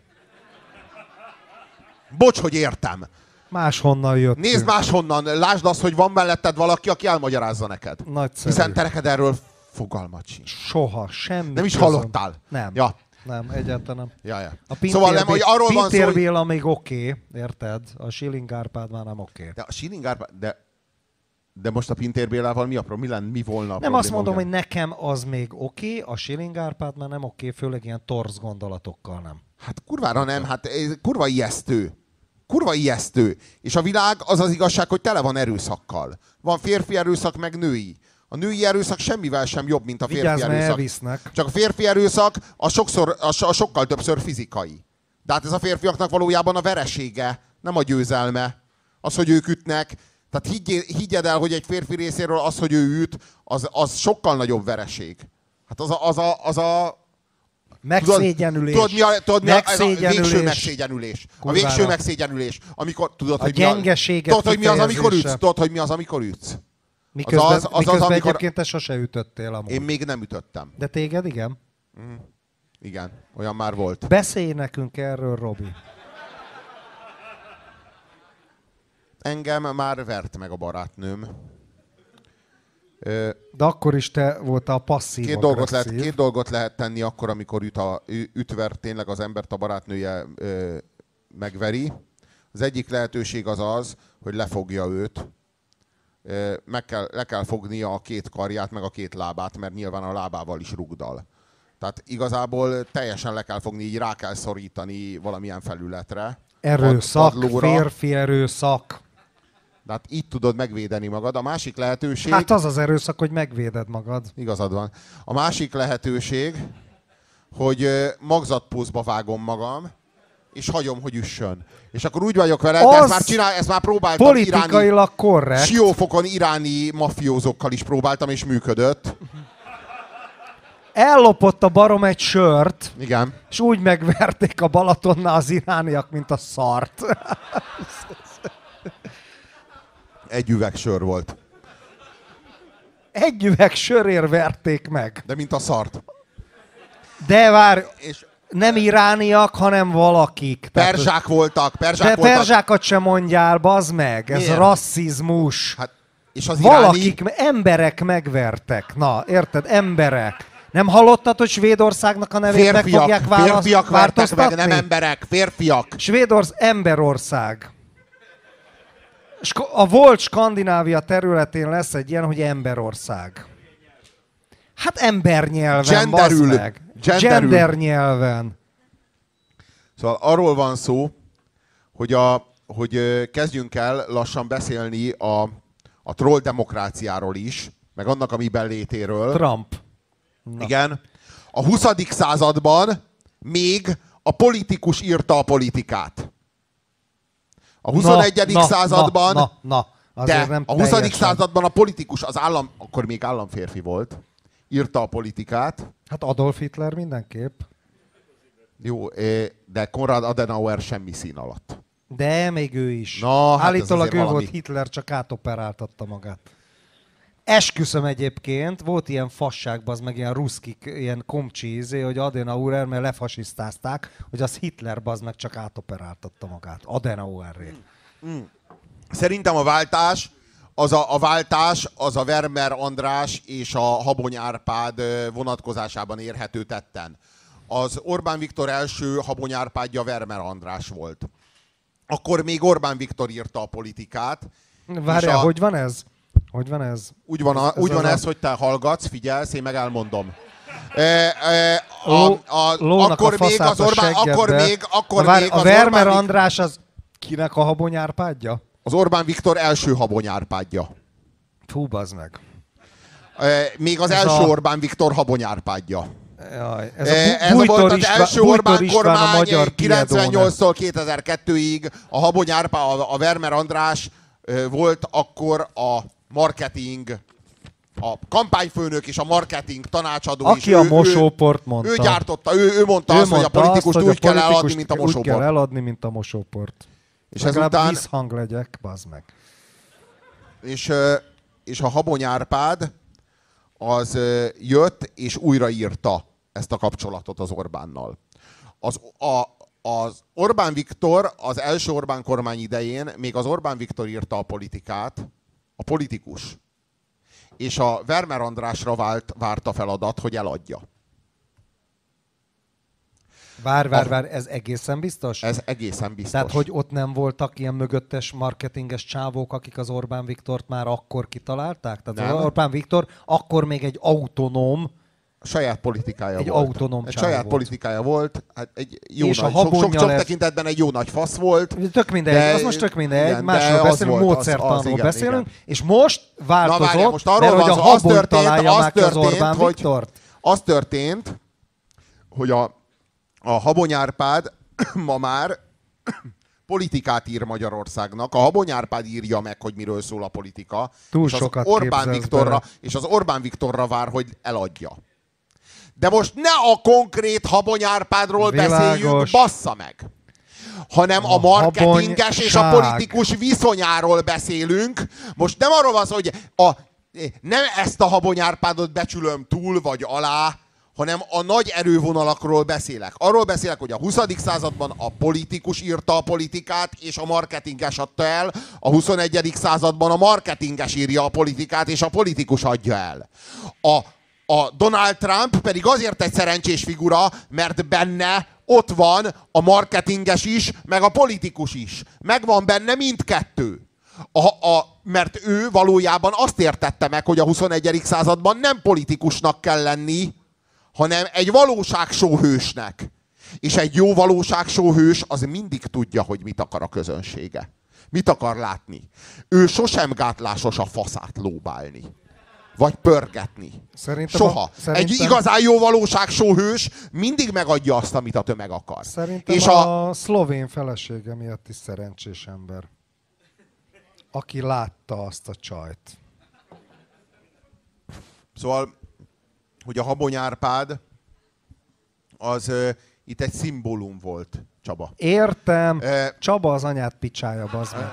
Speaker 2: Bocs, hogy értem.
Speaker 1: Máshonnan jött.
Speaker 2: Nézd máshonnan, lásd azt, hogy van melletted valaki, aki elmagyarázza neked.
Speaker 1: Nagyszerű.
Speaker 2: Hiszen te neked erről fogalmat sincs.
Speaker 1: Soha, semmi.
Speaker 2: Nem is
Speaker 1: közöm.
Speaker 2: hallottál.
Speaker 1: Nem.
Speaker 2: Ja.
Speaker 1: Nem, egyáltalán nem.
Speaker 2: Ja.
Speaker 1: A Pintér,
Speaker 2: szóval nem, hogy arról van szó, hogy...
Speaker 1: Béla még oké, érted? A Schilling Árpád már nem oké.
Speaker 2: De a Schilling Árpád, de most a Pintér Bélával mi mi volna a
Speaker 1: Nem azt mondom, hogy nekem az még oké, a Schilling Árpád már nem oké, főleg ilyen torz gondolatokkal nem.
Speaker 2: Hát kurvára nem, hát ez kurva ijesztő. Kurva ijesztő. És a világ az az igazság, hogy tele van erőszakkal. Van férfi erőszak, meg női. A női erőszak semmivel sem jobb, mint a férfi
Speaker 1: Vigyázz,
Speaker 2: erőszak.
Speaker 1: elvisznek.
Speaker 2: Csak a férfi erőszak sokkal többször fizikai. De hát ez a férfiaknak valójában a veresége, nem a győzelme. Az, hogy ők ütnek. Tehát higgyed el, hogy egy férfi részéről az, hogy ő üt, az sokkal nagyobb vereség. Hát az a
Speaker 1: megszégyenülés.
Speaker 2: Tudod, mi a végső megszégyenülés. A végső megszégyenülés. Amikor, tudod, hogy mi az, amikor ütsz? Tudod, hogy mi az, amikor ütsz?
Speaker 1: Miközben egyébként te sose ütöttél amúgy.
Speaker 2: Én még nem ütöttem.
Speaker 1: De téged igen?
Speaker 2: Igen, olyan már volt.
Speaker 1: Beszélj nekünk erről, Robi.
Speaker 2: Engem már vert meg a barátnőm.
Speaker 1: De akkor is te voltál a passzív
Speaker 2: Két dolgot lehet tenni akkor, amikor ütver tényleg az embert a barátnője megveri. Az egyik lehetőség az, hogy lefogja őt. Le kell fognia a két karját, meg a két lábát, mert nyilván a lábával is rugdal. Tehát igazából teljesen le kell fogni, így rá kell szorítani valamilyen felületre.
Speaker 1: Erőszak, férfi erőszak.
Speaker 2: De hát így tudod megvédeni magad. A másik lehetőség...
Speaker 1: Hát az az erőszak, hogy megvéded magad.
Speaker 2: Igazad van. A másik lehetőség, hogy magzatpózba vágom magam, és hagyom, hogy üssön. És akkor úgy vagyok vele, de ezt már próbáltam
Speaker 1: politikailag korrekt.
Speaker 2: Siófokon iráni mafiózókkal is próbáltam, és működött.
Speaker 1: Ellopott a barom egy sört,
Speaker 2: igen,
Speaker 1: és úgy megverték a Balatonnál az irániak, mint a szart.
Speaker 2: Egy üveg sör volt.
Speaker 1: Egy üveg sörért verték meg.
Speaker 2: De mint a szart.
Speaker 1: De várj, nem irániak, hanem valakik.
Speaker 2: Perzsák voltak.
Speaker 1: De perzsákat sem mondjál, bazd meg. Ez rasszizmus.
Speaker 2: Hát, és az
Speaker 1: valakik, emberek megvertek. Na, érted? Emberek. Nem hallottad, hogy Svédországnak a nevét meg fogják változtatni?
Speaker 2: Férfiak vertek meg, nem emberek. Férfiak.
Speaker 1: Emberország. A volt Skandinávia területén lesz egy ilyen, hogy emberország. Hát embernyelven,
Speaker 2: Genderül.
Speaker 1: bazd meg. Gender nyelven.
Speaker 2: Szóval arról van szó, hogy kezdjünk el lassan beszélni a troll demokráciáról is, meg annak a miben létéről.
Speaker 1: Trump.
Speaker 2: Na. Igen. A 20. században még a politikus írta a politikát. A 21. században... De
Speaker 1: nem
Speaker 2: a 20. században a politikus, az állam, akkor még államférfi volt, írta a politikát.
Speaker 1: Hát Adolf Hitler mindenképp.
Speaker 2: Jó, de Konrad Adenauer semmi szín alatt.
Speaker 1: De még ő is.
Speaker 2: Na, hát
Speaker 1: állítólag ő
Speaker 2: valami.
Speaker 1: volt Hitler, csak átoperáltatta magát. Esküszöm egyébként, volt ilyen fasság, az meg ilyen ruszkik, ilyen komcsi, hogy Adenauer, mert lefasisztázták, hogy az Hitler bazd meg csak átoperáltatta magát. Adenauerré.
Speaker 2: Szerintem a váltás az a Vermeer András és a Habony Árpád vonatkozásában érhető tetten. Az Orbán Viktor első Habony Árpádja Vermeer András volt. Akkor még Orbán Viktor írta a politikát.
Speaker 1: Várjál, hogy van ez? Hogy van ez?
Speaker 2: Úgy van ez, hogy te hallgatsz, figyelsz, én meg elmondom.
Speaker 1: Akkor még az Orbán, a Vermeer András az kinek a Habony Árpádja?
Speaker 2: Az Orbán Viktor első Habony Árpádja.
Speaker 1: Fú, bazd meg.
Speaker 2: Még az első Orbán Viktor Habony Árpádja.
Speaker 1: Jaj,
Speaker 2: ez volt az első Orbán kormány 98-tól 2002-ig. A Habony Árpád, a Vermeer András volt akkor a marketing, a kampányfőnök és a marketing tanácsadó.
Speaker 1: Aki a mosóport mondta.
Speaker 2: Ő gyártotta, ő mondta azt, hogy a politikust úgy kell eladni, mint a mosóport.
Speaker 1: Úgy kell eladni, mint a mosóport.
Speaker 2: És ezután
Speaker 1: visszhang legyek, bazd meg.
Speaker 2: És a Habony Árpád az jött és újraírta ezt a kapcsolatot az Orbánnal. Az Orbán Viktor az első Orbán kormány idején még az Orbán Viktor írta a politikát, a politikus. És a Vermeer Andrásra várt a feladat, hogy eladja.
Speaker 1: Vár, ez egészen biztos?
Speaker 2: Ez egészen biztos.
Speaker 1: Tehát, hogy ott nem voltak ilyen mögöttes marketinges csávók, akik az Orbán Viktort már akkor kitalálták? Tehát az Orbán Viktor akkor még egy autonóm,
Speaker 2: saját politikája
Speaker 1: egy
Speaker 2: volt.
Speaker 1: autonóm
Speaker 2: egy saját
Speaker 1: volt.
Speaker 2: politikája volt, hát egy jó
Speaker 1: és
Speaker 2: nagy, sok tekintetben egy jó nagy fasz volt.
Speaker 1: Tök mindegy, az most tök mindegy, másról beszélünk, módszertanról beszélünk, igen. És most változott,
Speaker 2: várjál, most arról
Speaker 1: mert hogy a Habony találja meg az Orbán
Speaker 2: hogy
Speaker 1: Viktort.
Speaker 2: Az történt, hogy a Habony Árpád ma már politikát ír Magyarországnak. A Habony Árpád írja meg, hogy miről szól a politika.
Speaker 1: Túl
Speaker 2: és
Speaker 1: sokat
Speaker 2: az Orbán Viktorra vár, hogy eladja. De most ne a konkrét Habony Árpádról beszéljünk, bassza meg! Hanem a marketinges és a politikus viszonyáról beszélünk. Most nem arról van szó, hogy nem ezt a Habony Árpádot becsülöm túl vagy alá, hanem a nagy erővonalakról beszélek. Arról beszélek, hogy a 20. században a politikus írta a politikát, és a marketinges adta el. A 21. században a marketinges írja a politikát, és a politikus adja el. A Donald Trump pedig azért egy szerencsés figura, mert benne ott van a marketinges is, meg a politikus is. Megvan benne mindkettő. Mert ő valójában azt értette meg, hogy a 21. században nem politikusnak kell lenni, hanem egy valóságsóhősnek. És egy jó valóságsóhős az mindig tudja, hogy mit akar a közönsége. Mit akar látni. Ő sosem gátlásos a faszát lóbálni. Vagy pörgetni. Soha. Egy igazán jó valóságsóhős mindig megadja azt, amit a tömeg akar.
Speaker 1: Szerintem és a szlovén felesége miatt is szerencsés ember. Aki látta azt a csajt.
Speaker 2: Szóval, hogy a Habony Árpád az itt egy szimbólum volt, Csaba.
Speaker 1: Értem. Csaba az anyát picsája, bazd meg.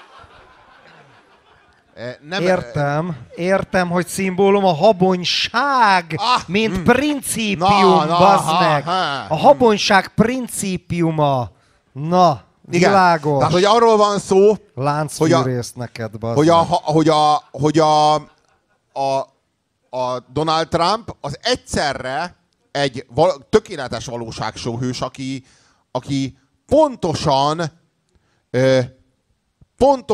Speaker 1: Értem, hogy szimbólum a habonyság, mint principium, bazd meg. A habonyság principiuma. Na, világos.
Speaker 2: Tehát, hogy arról van szó,
Speaker 1: láncfűrész neked, bazd
Speaker 2: hogy a Donald Trump az egyszerre egy tökéletes valóságsóhős, aki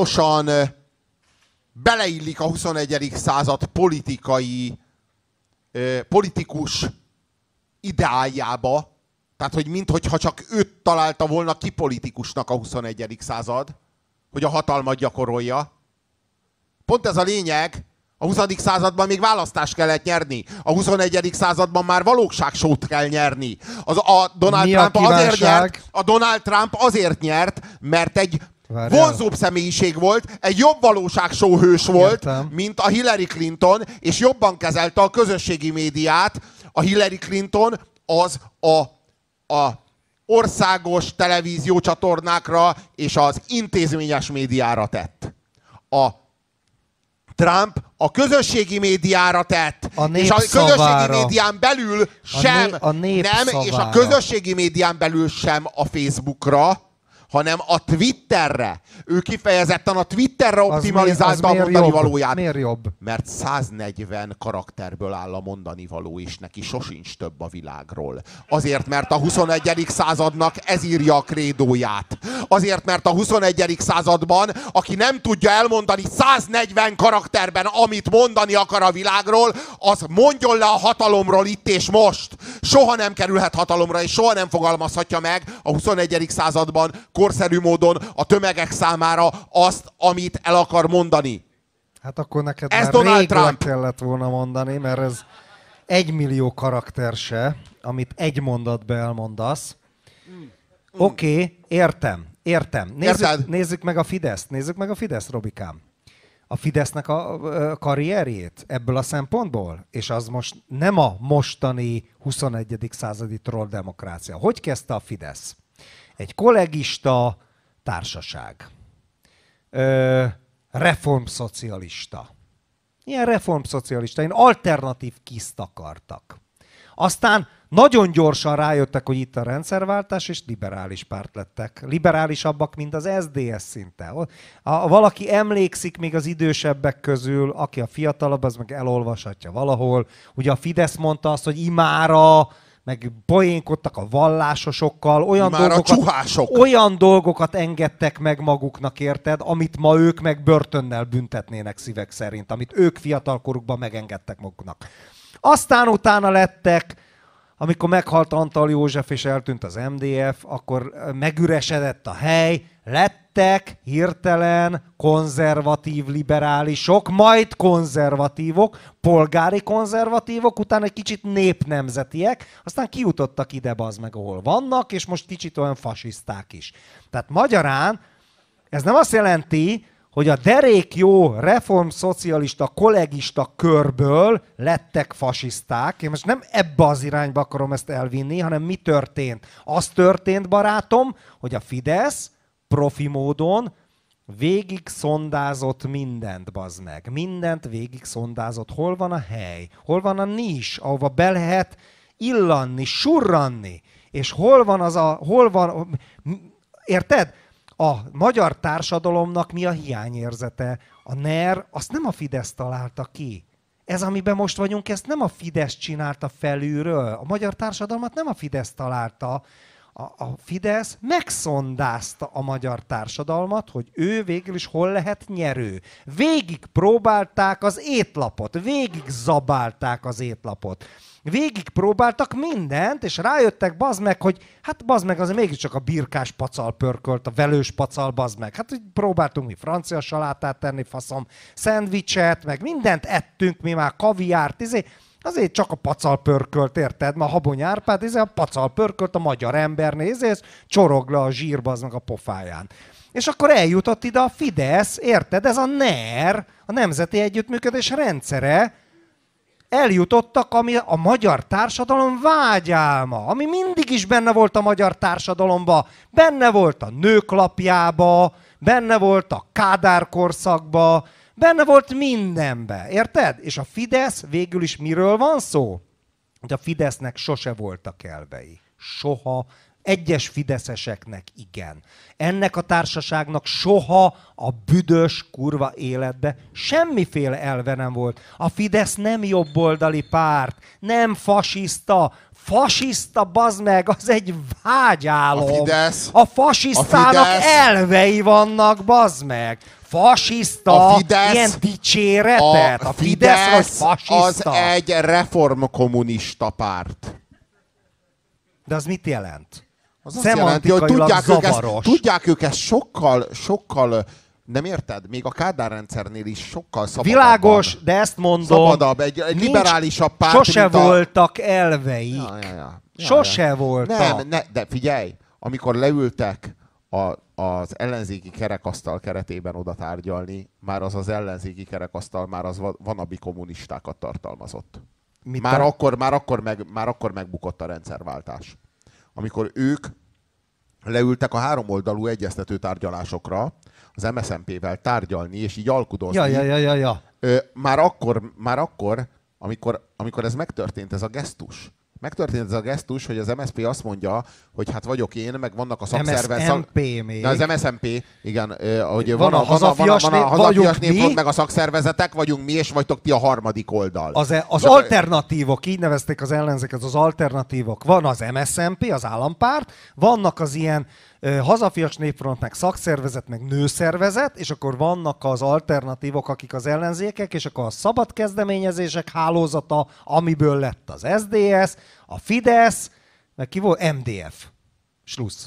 Speaker 2: pontosan beleillik a 21. század politikai politikus ideáljába, tehát hogy minthogyha csak őt találta volna ki politikusnak a 21. század, hogy a hatalmat gyakorolja. Pont ez a lényeg, a 20. században még választást kellett nyerni. A 21. században már valóságsót kell nyerni. A Donald Trump azért nyert, mert egy vonzóbb személyiség volt, egy jobb valóságshow hős volt, mint a Hillary Clinton, és jobban kezelte a közösségi médiát. A Hillary Clinton az a országos televíziócsatornákra és az intézményes médiára tett. A Trump a közösségi médiára tett, és a közösségi médián belül sem, és a közösségi médián belül sem a Facebookra, hanem a Twitterre. Ő kifejezetten a Twitterre optimalizálta a mondani valóját.
Speaker 1: Miért jobb?
Speaker 2: Mert 140 karakterből áll a mondani való, és neki sosincs több a világról. Azért, mert a 21. századnak ez írja a krédóját. Azért, mert a 21. században, aki nem tudja elmondani 140 karakterben, amit mondani akar a világról, az mondjon le a hatalomról itt és most. Soha nem kerülhet hatalomra, és soha nem fogalmazhatja meg a 21. században korszerű módon a tömegek számára azt, amit el akar mondani.
Speaker 1: Hát akkor neked
Speaker 2: ez
Speaker 1: már
Speaker 2: Donald
Speaker 1: rég
Speaker 2: Trump.
Speaker 1: kellett volna mondani, mert ez 1 millió karakter se, amit egy mondatba elmondasz. Oké, értem. Nézzük meg a Fideszt, Robikám. A Fidesznek a karrierjét ebből a szempontból, és az most nem a mostani 21. századi troll demokrácia. Hogy kezdte a Fidesz? Egy kollégista társaság. Reformszocialista. Ilyen reformszocialista, alternatív kiszt akartak. Aztán nagyon gyorsan rájöttek, hogy itt a rendszerváltás, és liberális párt lettek. Liberálisabbak, mint az SZDSZ szinte. Valaki emlékszik még az idősebbek közül, aki a fiatalabb, az meg elolvashatja valahol. Ugye a Fidesz mondta azt, hogy imára, meg poénkodtak a vallásosokkal, olyan dolgokat engedtek meg maguknak, érted, amit ma ők meg börtönnel büntetnének szívek szerint, amit ők fiatalkorukban megengedtek maguknak. Aztán utána lettek, amikor meghalt Antal József és eltűnt az MDF, akkor megüresedett a hely, lettek hirtelen konzervatív liberálisok, majd konzervatívok, polgári konzervatívok, utána egy kicsit népnemzetiek, aztán kijutottak ide, bazd meg, ahol vannak, és most kicsit olyan fasiszták is. Tehát magyarán ez nem azt jelenti, hogy a derék jó reformszocialista, kollegista körből lettek fasiszták. Én most nem ebbe az irányba akarom ezt elvinni, hanem mi történt? Az történt, barátom, hogy a Fidesz profi módon végig szondázott mindent, bazd meg. Mindent végig szondázott. Hol van a hely? Hol van a nis, ahova be lehet illanni, surranni? És hol van érted? A magyar társadalomnak mi a hiányérzete? A NER, azt nem a Fidesz találta ki. Ez, amiben most vagyunk, ezt nem a Fidesz csinálta felülről. A magyar társadalmat nem a Fidesz találta. A Fidesz megszondázta a magyar társadalmat, hogy ő végül is hol lehet nyerő. Végig próbálták az étlapot, végig zabálták az étlapot. Végig próbáltak mindent, és rájöttek, bazd meg, hogy hát bazd meg, azért mégiscsak a birkás pacal pörkölt, a velős pacal, bazd meg. Hát úgy próbáltunk mi francia salátát tenni, faszom, szendvicset, meg mindent ettünk, mi már kaviárt, azért csak a pacal pörkölt, érted? Ma Habony Árpád, a pacal pörkölt a magyar embernél, ez csorog le a zsír, bazd meg a pofáján. És akkor eljutott ide a Fidesz, érted? Ez a NER, a Nemzeti Együttműködés rendszere, eljutottak, ami a magyar társadalom vágyálma, ami mindig is benne volt a magyar társadalomba, benne volt a Nőklapjába, benne volt a Kádár korszakba, benne volt mindenbe, érted? És a Fidesz végül is miről van szó? Hogy a Fidesznek sose voltak elvei. Soha. Egyes fideszeseknek igen. Ennek a társaságnak soha a büdös kurva életbe semmiféle elve nem volt. A Fidesz nem jobboldali párt, nem fasiszta. Fasiszta, bazd meg, az egy vágyálom. A fasisztának elvei vannak, bazd meg. fasiszta,
Speaker 2: A Fidesz,
Speaker 1: ilyen dicséretet? A Fidesz vagy fasiszta?
Speaker 2: az egy reformkommunista párt.
Speaker 1: De az mit jelent?
Speaker 2: Az azt jelenti, hogy
Speaker 1: zavaros.
Speaker 2: tudják ők ezt sokkal, nem érted? Még a Kádár rendszernél is sokkal szabadabb.
Speaker 1: Világos, de ezt mondom.
Speaker 2: Szabadabb, egy liberálisabb párt.
Speaker 1: Sose voltak elveik. Sose voltak.
Speaker 2: De figyelj, amikor leültek az ellenzéki kerekasztal keretében oda tárgyalni, már az ellenzéki kerekasztal már az vanabi kommunistákat tartalmazott. Már akkor megbukott a rendszerváltás. Amikor ők leültek a háromoldalú egyeztető tárgyalásokra, az MSZNP-vel tárgyalni, és így alkudozni.
Speaker 1: Ja.
Speaker 2: Már akkor, amikor ez megtörtént, ez a gesztus. Megtörtént ez a gesztus, hogy az MSZP azt mondja, hogy hát vagyok én, meg vannak a szakszervezetek.
Speaker 1: MSZNP még.
Speaker 2: Az MSZNP, igen. Hogy
Speaker 1: van a hazafias
Speaker 2: népfront, meg a szakszervezetek, vagyunk mi, és vagytok ti a harmadik oldal.
Speaker 1: Az alternatívok, így nevezték az ellenzéket, az alternatívok. Van az MSZNP, az állampárt, vannak az ilyen hazafias népfront, meg szakszervezet, meg nőszervezet, és akkor vannak az alternatívok, akik az ellenzékek, és akkor a szabad kezdeményezések hálózata, amiből lett az SZDSZ, a Fidesz, meg ki volt? MDF. Slussz.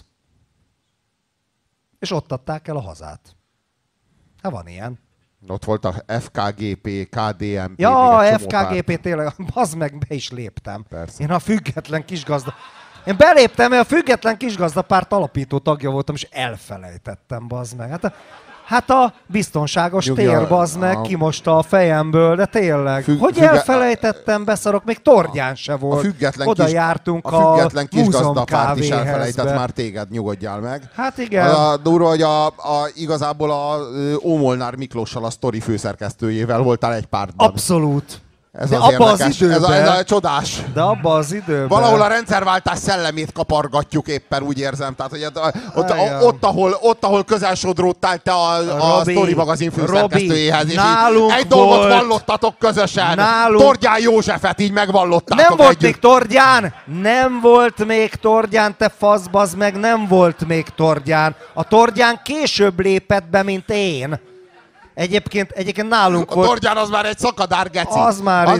Speaker 1: És ott adták el a hazát. Hát van ilyen.
Speaker 2: Ott volt a FKGP, KDNP.
Speaker 1: Ja, FKGP tényleg, bazd meg, be is léptem.
Speaker 2: Persze.
Speaker 1: Én a független kisgazda... Én beléptem, mert a független kisgazdapárt alapító tagja voltam, és elfelejtettem, bazd meg. Hát a biztonságos tér, bazd meg, kimosta a fejemből, de tényleg. Hogy elfelejtettem, beszarok, még Tordján se volt. Oda jártunk
Speaker 2: a független kisgazdapárt is elfelejtett már téged, nyugodjál meg.
Speaker 1: Hát igen.
Speaker 2: A durva, hogy igazából a Ómolnár Miklóssal, a Sztori főszerkesztőjével voltál egy pártban.
Speaker 1: Abszolút.
Speaker 2: Ez az érdekes, ez a csodás.
Speaker 1: De abban az időben.
Speaker 2: Valahol a rendszerváltás szellemét kapargatjuk éppen, úgy érzem. Tehát, hogy ott, ahol közel sodródtál te a Sztori magazin főszerkesztőjéhez, és egy dolgot vallottatok közösen. Tordján Józsefet így megvallottátok.
Speaker 1: Nem volt még Tordján! Nem volt még Tordján, te faszbazd meg, nem volt még Tordján. A Tordján később lépett be, mint én. Egyébként nálunk
Speaker 2: volt... A Tordján az már egy szakadár, geci.
Speaker 1: Az már...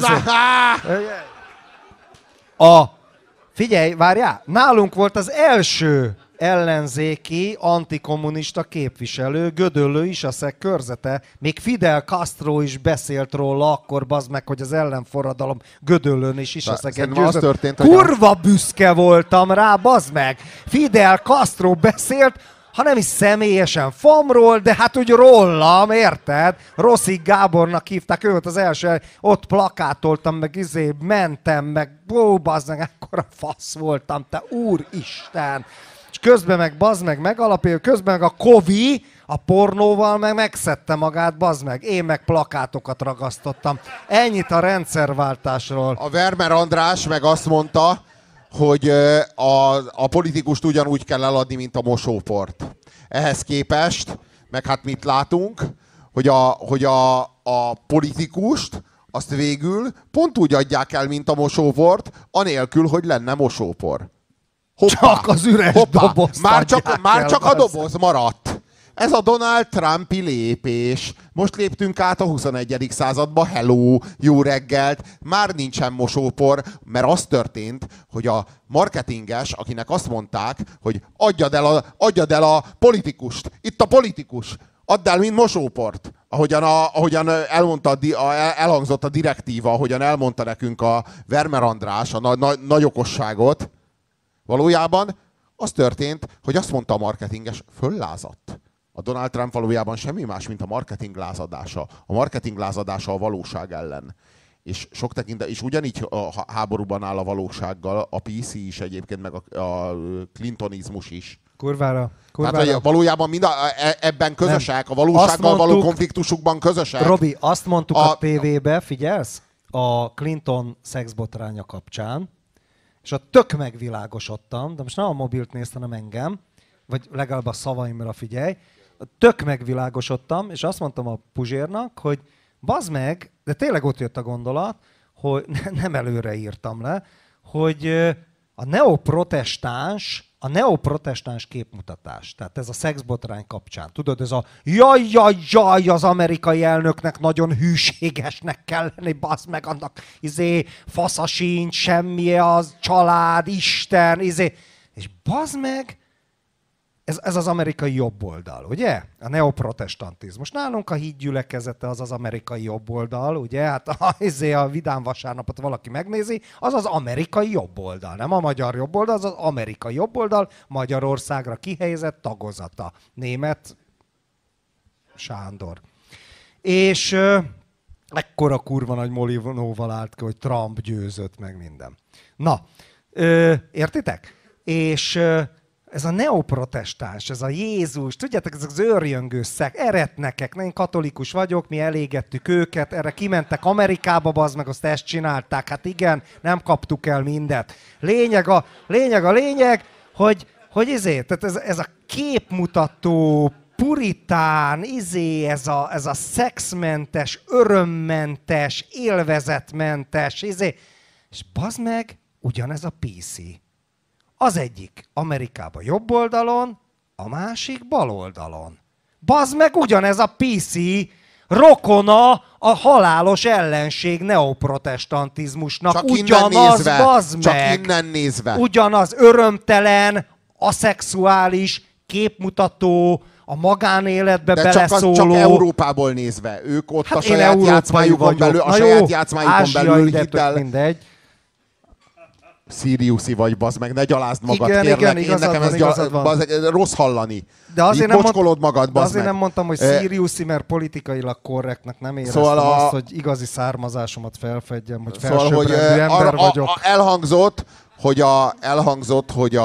Speaker 1: Figyelj, várjál! Nálunk volt az első ellenzéki, antikommunista képviselő, Gödöllő Isaszeg körzete. Még Fidel Castro is beszélt róla akkor, bazd meg, hogy az ellenforradalom Gödöllőn és Isaszegen győzött. Kurva büszke voltam rá, bazd meg! Fidel Castro beszélt, ha nem is személyesen Famról, de hát úgy rólam, érted? Rosszik Gábornak hívták, ő volt az első, ott plakátoltam, meg mentem, meg bazd meg, ekkora fasz voltam, te úristen! És közben meg bazd meg megalapul, közben meg a Kovi, a pornóval meg megszedte magát, bazd meg. Én meg plakátokat ragasztottam. Ennyit a rendszerváltásról.
Speaker 2: A Vermer András meg azt mondta, hogy a politikust ugyanúgy kell eladni, mint a mosóport. Ehhez képest, meg hát mit látunk, hogy a politikust azt végül pont úgy adják el, mint a mosóport, anélkül, hogy lenne mosópor.
Speaker 1: Hoppá, csak az üres dobozt
Speaker 2: már csak a doboz maradt. Ez a Donald Trumpi lépés. Most léptünk át a 21. századba. Hello, jó reggelt. Már nincsen mosópor, mert az történt, hogy a marketinges, akinek azt mondták, hogy adjad el a politikust. Itt a politikus. Add el, mint mosóport. Ahogyan elhangzott a direktíva, ahogyan elmondta nekünk a Vermer András a nagy okosságot. Valójában az történt, hogy azt mondta a marketinges, föllázadt. A Donald Trump valójában semmi más, mint a marketing lázadása. A marketing lázadása a valóság ellen. És sok tekintet, és ugyanígy a háborúban áll a valósággal, a PC is egyébként, meg a Clintonizmus is.
Speaker 1: Kurvára.
Speaker 2: Tehát, hogy valójában ebben közösek, a valósággal való konfliktusukban közösek.
Speaker 1: Robi, azt mondtuk a tévébe, figyelsz? A Clinton szexbotránya kapcsán, és ott tök megvilágosodtam, de most nem a mobilt néztem, hanem engem, vagy legalább a szavaimra figyelj, tök megvilágosodtam, és azt mondtam a Puzsérnak, hogy bazd meg, de tényleg ott jött a gondolat, hogy nem előre írtam le, hogy a neoprotestáns a neoprotestáns képmutatás, tehát ez a szexbotrány kapcsán, tudod, ez a jaj, az amerikai elnöknek nagyon hűségesnek kell lenni, bassz meg, annak fasza sincs, semmi az, család, Isten, és bassz meg, ez az amerikai jobboldal, ugye? A neoprotestantizmus. Nálunk a hídgyülekezete az amerikai jobboldal, ugye? Hát a Vidám vasárnapot valaki megnézi, az az amerikai jobboldal, nem a magyar jobboldal, az az amerikai jobboldal, Magyarországra kihelyezett tagozata. Német Sándor. És ekkora kurva nagy molinóval állt ki, hogy Trump győzött meg minden. Na, értitek? És ez a neoprotestáns, ez a Jézus, tudjátok, ezek az őrjöngőszek, eretnekek, én katolikus vagyok, mi elégettük őket, erre kimentek Amerikába, bazd meg, azt ezt csinálták, hát igen, nem kaptuk el mindet. Lényeg, hogy tehát ez a képmutató, puritán, ez a szexmentes, örömmentes, élvezetmentes, és bazd meg, ugyanez a PC. Az egyik Amerikában jobb oldalon, a másik bal oldalon. Bazd meg, ugyanez a PC rokona a halálos ellenség neoprotestantizmusnak.
Speaker 2: Csak
Speaker 1: ugyanaz, bazd
Speaker 2: csak
Speaker 1: meg.
Speaker 2: innen nézve.
Speaker 1: Ugyanaz örömtelen, aszexuális, képmutató, a magánéletbe
Speaker 2: de
Speaker 1: beleszóló.
Speaker 2: Csak Európából nézve. Ők ott
Speaker 1: hát
Speaker 2: a saját játszmájukon belül, hidd el,
Speaker 1: mindegy.
Speaker 2: Siriuszi vagy, bazd meg, ne gyalázd magad,
Speaker 1: igen,
Speaker 2: kérlek.
Speaker 1: Igen,
Speaker 2: nekem ez rossz hallani.
Speaker 1: De azért nem
Speaker 2: bocskolod magad,
Speaker 1: de azért nem mondtam, hogy Siriuszi, mert politikailag korrektnek nem éreztem azt, hogy igazi származásomat felfedjem, hogy felsőbbrendű ember vagyok.
Speaker 2: Elhangzott, hogy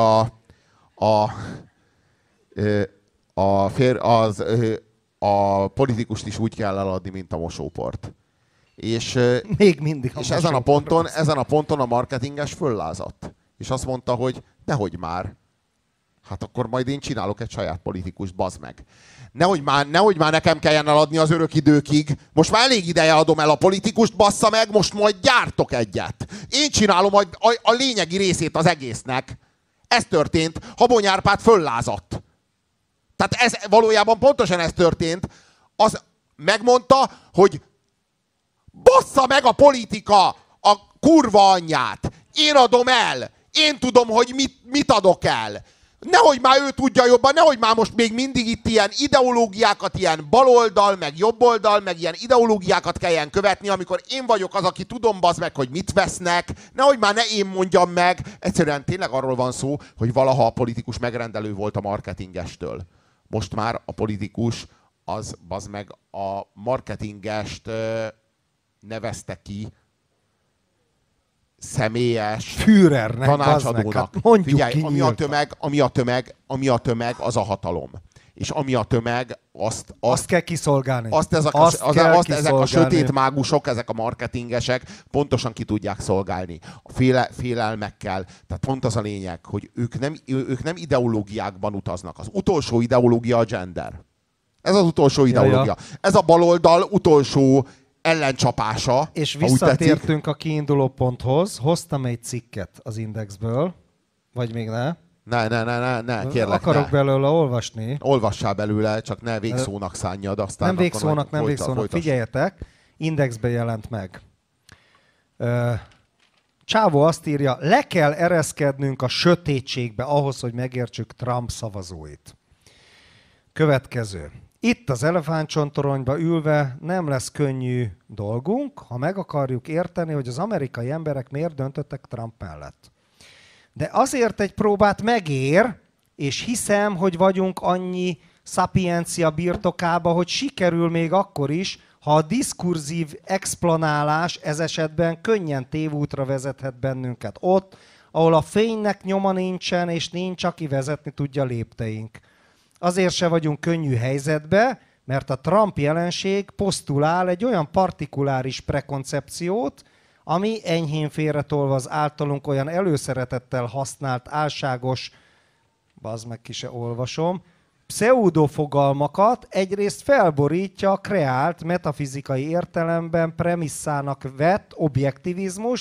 Speaker 2: a politikust is úgy kell eladni, mint a mosóport. És,
Speaker 1: még mindig
Speaker 2: és ezen a ponton a marketinges föllázadt. És azt mondta, hogy nehogy már. Hát akkor majd én csinálok egy saját politikust, bazd meg. Nehogy már nekem kelljen eladni az örök időkig. Most már elég ideje adom el a politikust, bassza meg, most majd gyártok egyet. Én csinálom a lényegi részét az egésznek. Ez történt. Habony Árpád föllázadt. Tehát valójában pontosan ez történt. Az megmondta, hogy bassza meg a politika a kurva anyját. Én adom el. Én tudom, hogy mit adok el. Nehogy már ő tudja jobban, nehogy már most még mindig itt ilyen ideológiákat, ilyen baloldal, meg jobboldal, meg ilyen ideológiákat kelljen követni, amikor én vagyok az, aki tudom, bazd meg, hogy mit vesznek. Nehogy már ne én mondjam meg. Egyszerűen tényleg arról van szó, hogy valaha a politikus megrendelő volt a marketingestől. Most már a politikus az, bazd meg, a marketingest nevezte ki személyes
Speaker 1: Führernek,
Speaker 2: tanácsadónak.
Speaker 1: Hát
Speaker 2: figyelj, ami a tömeg, az a hatalom. És ami a tömeg, azt
Speaker 1: kell kiszolgálni.
Speaker 2: Ezek a sötét mágusok, ezek a marketingesek pontosan ki tudják szolgálni. A félelmekkel. Tehát pont az a lényeg, hogy ők nem ideológiákban utaznak. Az utolsó ideológia a gender. Ez az utolsó ideológia. Ja. Ez a baloldal utolsó ellencsapása.
Speaker 1: És visszatértünk a kiinduló ponthoz. Hoztam egy cikket az Indexből. Vagy még ne?
Speaker 2: Ne, kérlek.
Speaker 1: Akarok belőle olvasni.
Speaker 2: Olvassál belőle, csak ne végszónak szánjad. Aztán
Speaker 1: nem végszónak. Figyeljetek, Indexbe jelent meg. Csávó azt írja, le kell ereszkednünk a sötétségbe ahhoz, hogy megértsük Trump szavazóit. Következő. Itt az elefántcsontoronyba ülve nem lesz könnyű dolgunk, ha meg akarjuk érteni, hogy az amerikai emberek miért döntöttek Trump mellett. De azért egy próbát megér, és hiszem, hogy vagyunk annyi szapiencia birtokába, hogy sikerül még akkor is, ha a diskurzív explanálás ez esetben könnyen tévútra vezethet bennünket ott, ahol a fénynek nyoma nincsen, és nincs, aki vezetni tudja lépteink. Azért se vagyunk könnyű helyzetbe, mert a Trump jelenség posztulál egy olyan partikuláris prekoncepciót, ami enyhén félretolva az általunk olyan előszeretettel használt álságos, bazd meg ki se olvasom, pseudofogalmakat egyrészt felborítja a kreált metafizikai értelemben premisszának vett objektivizmust,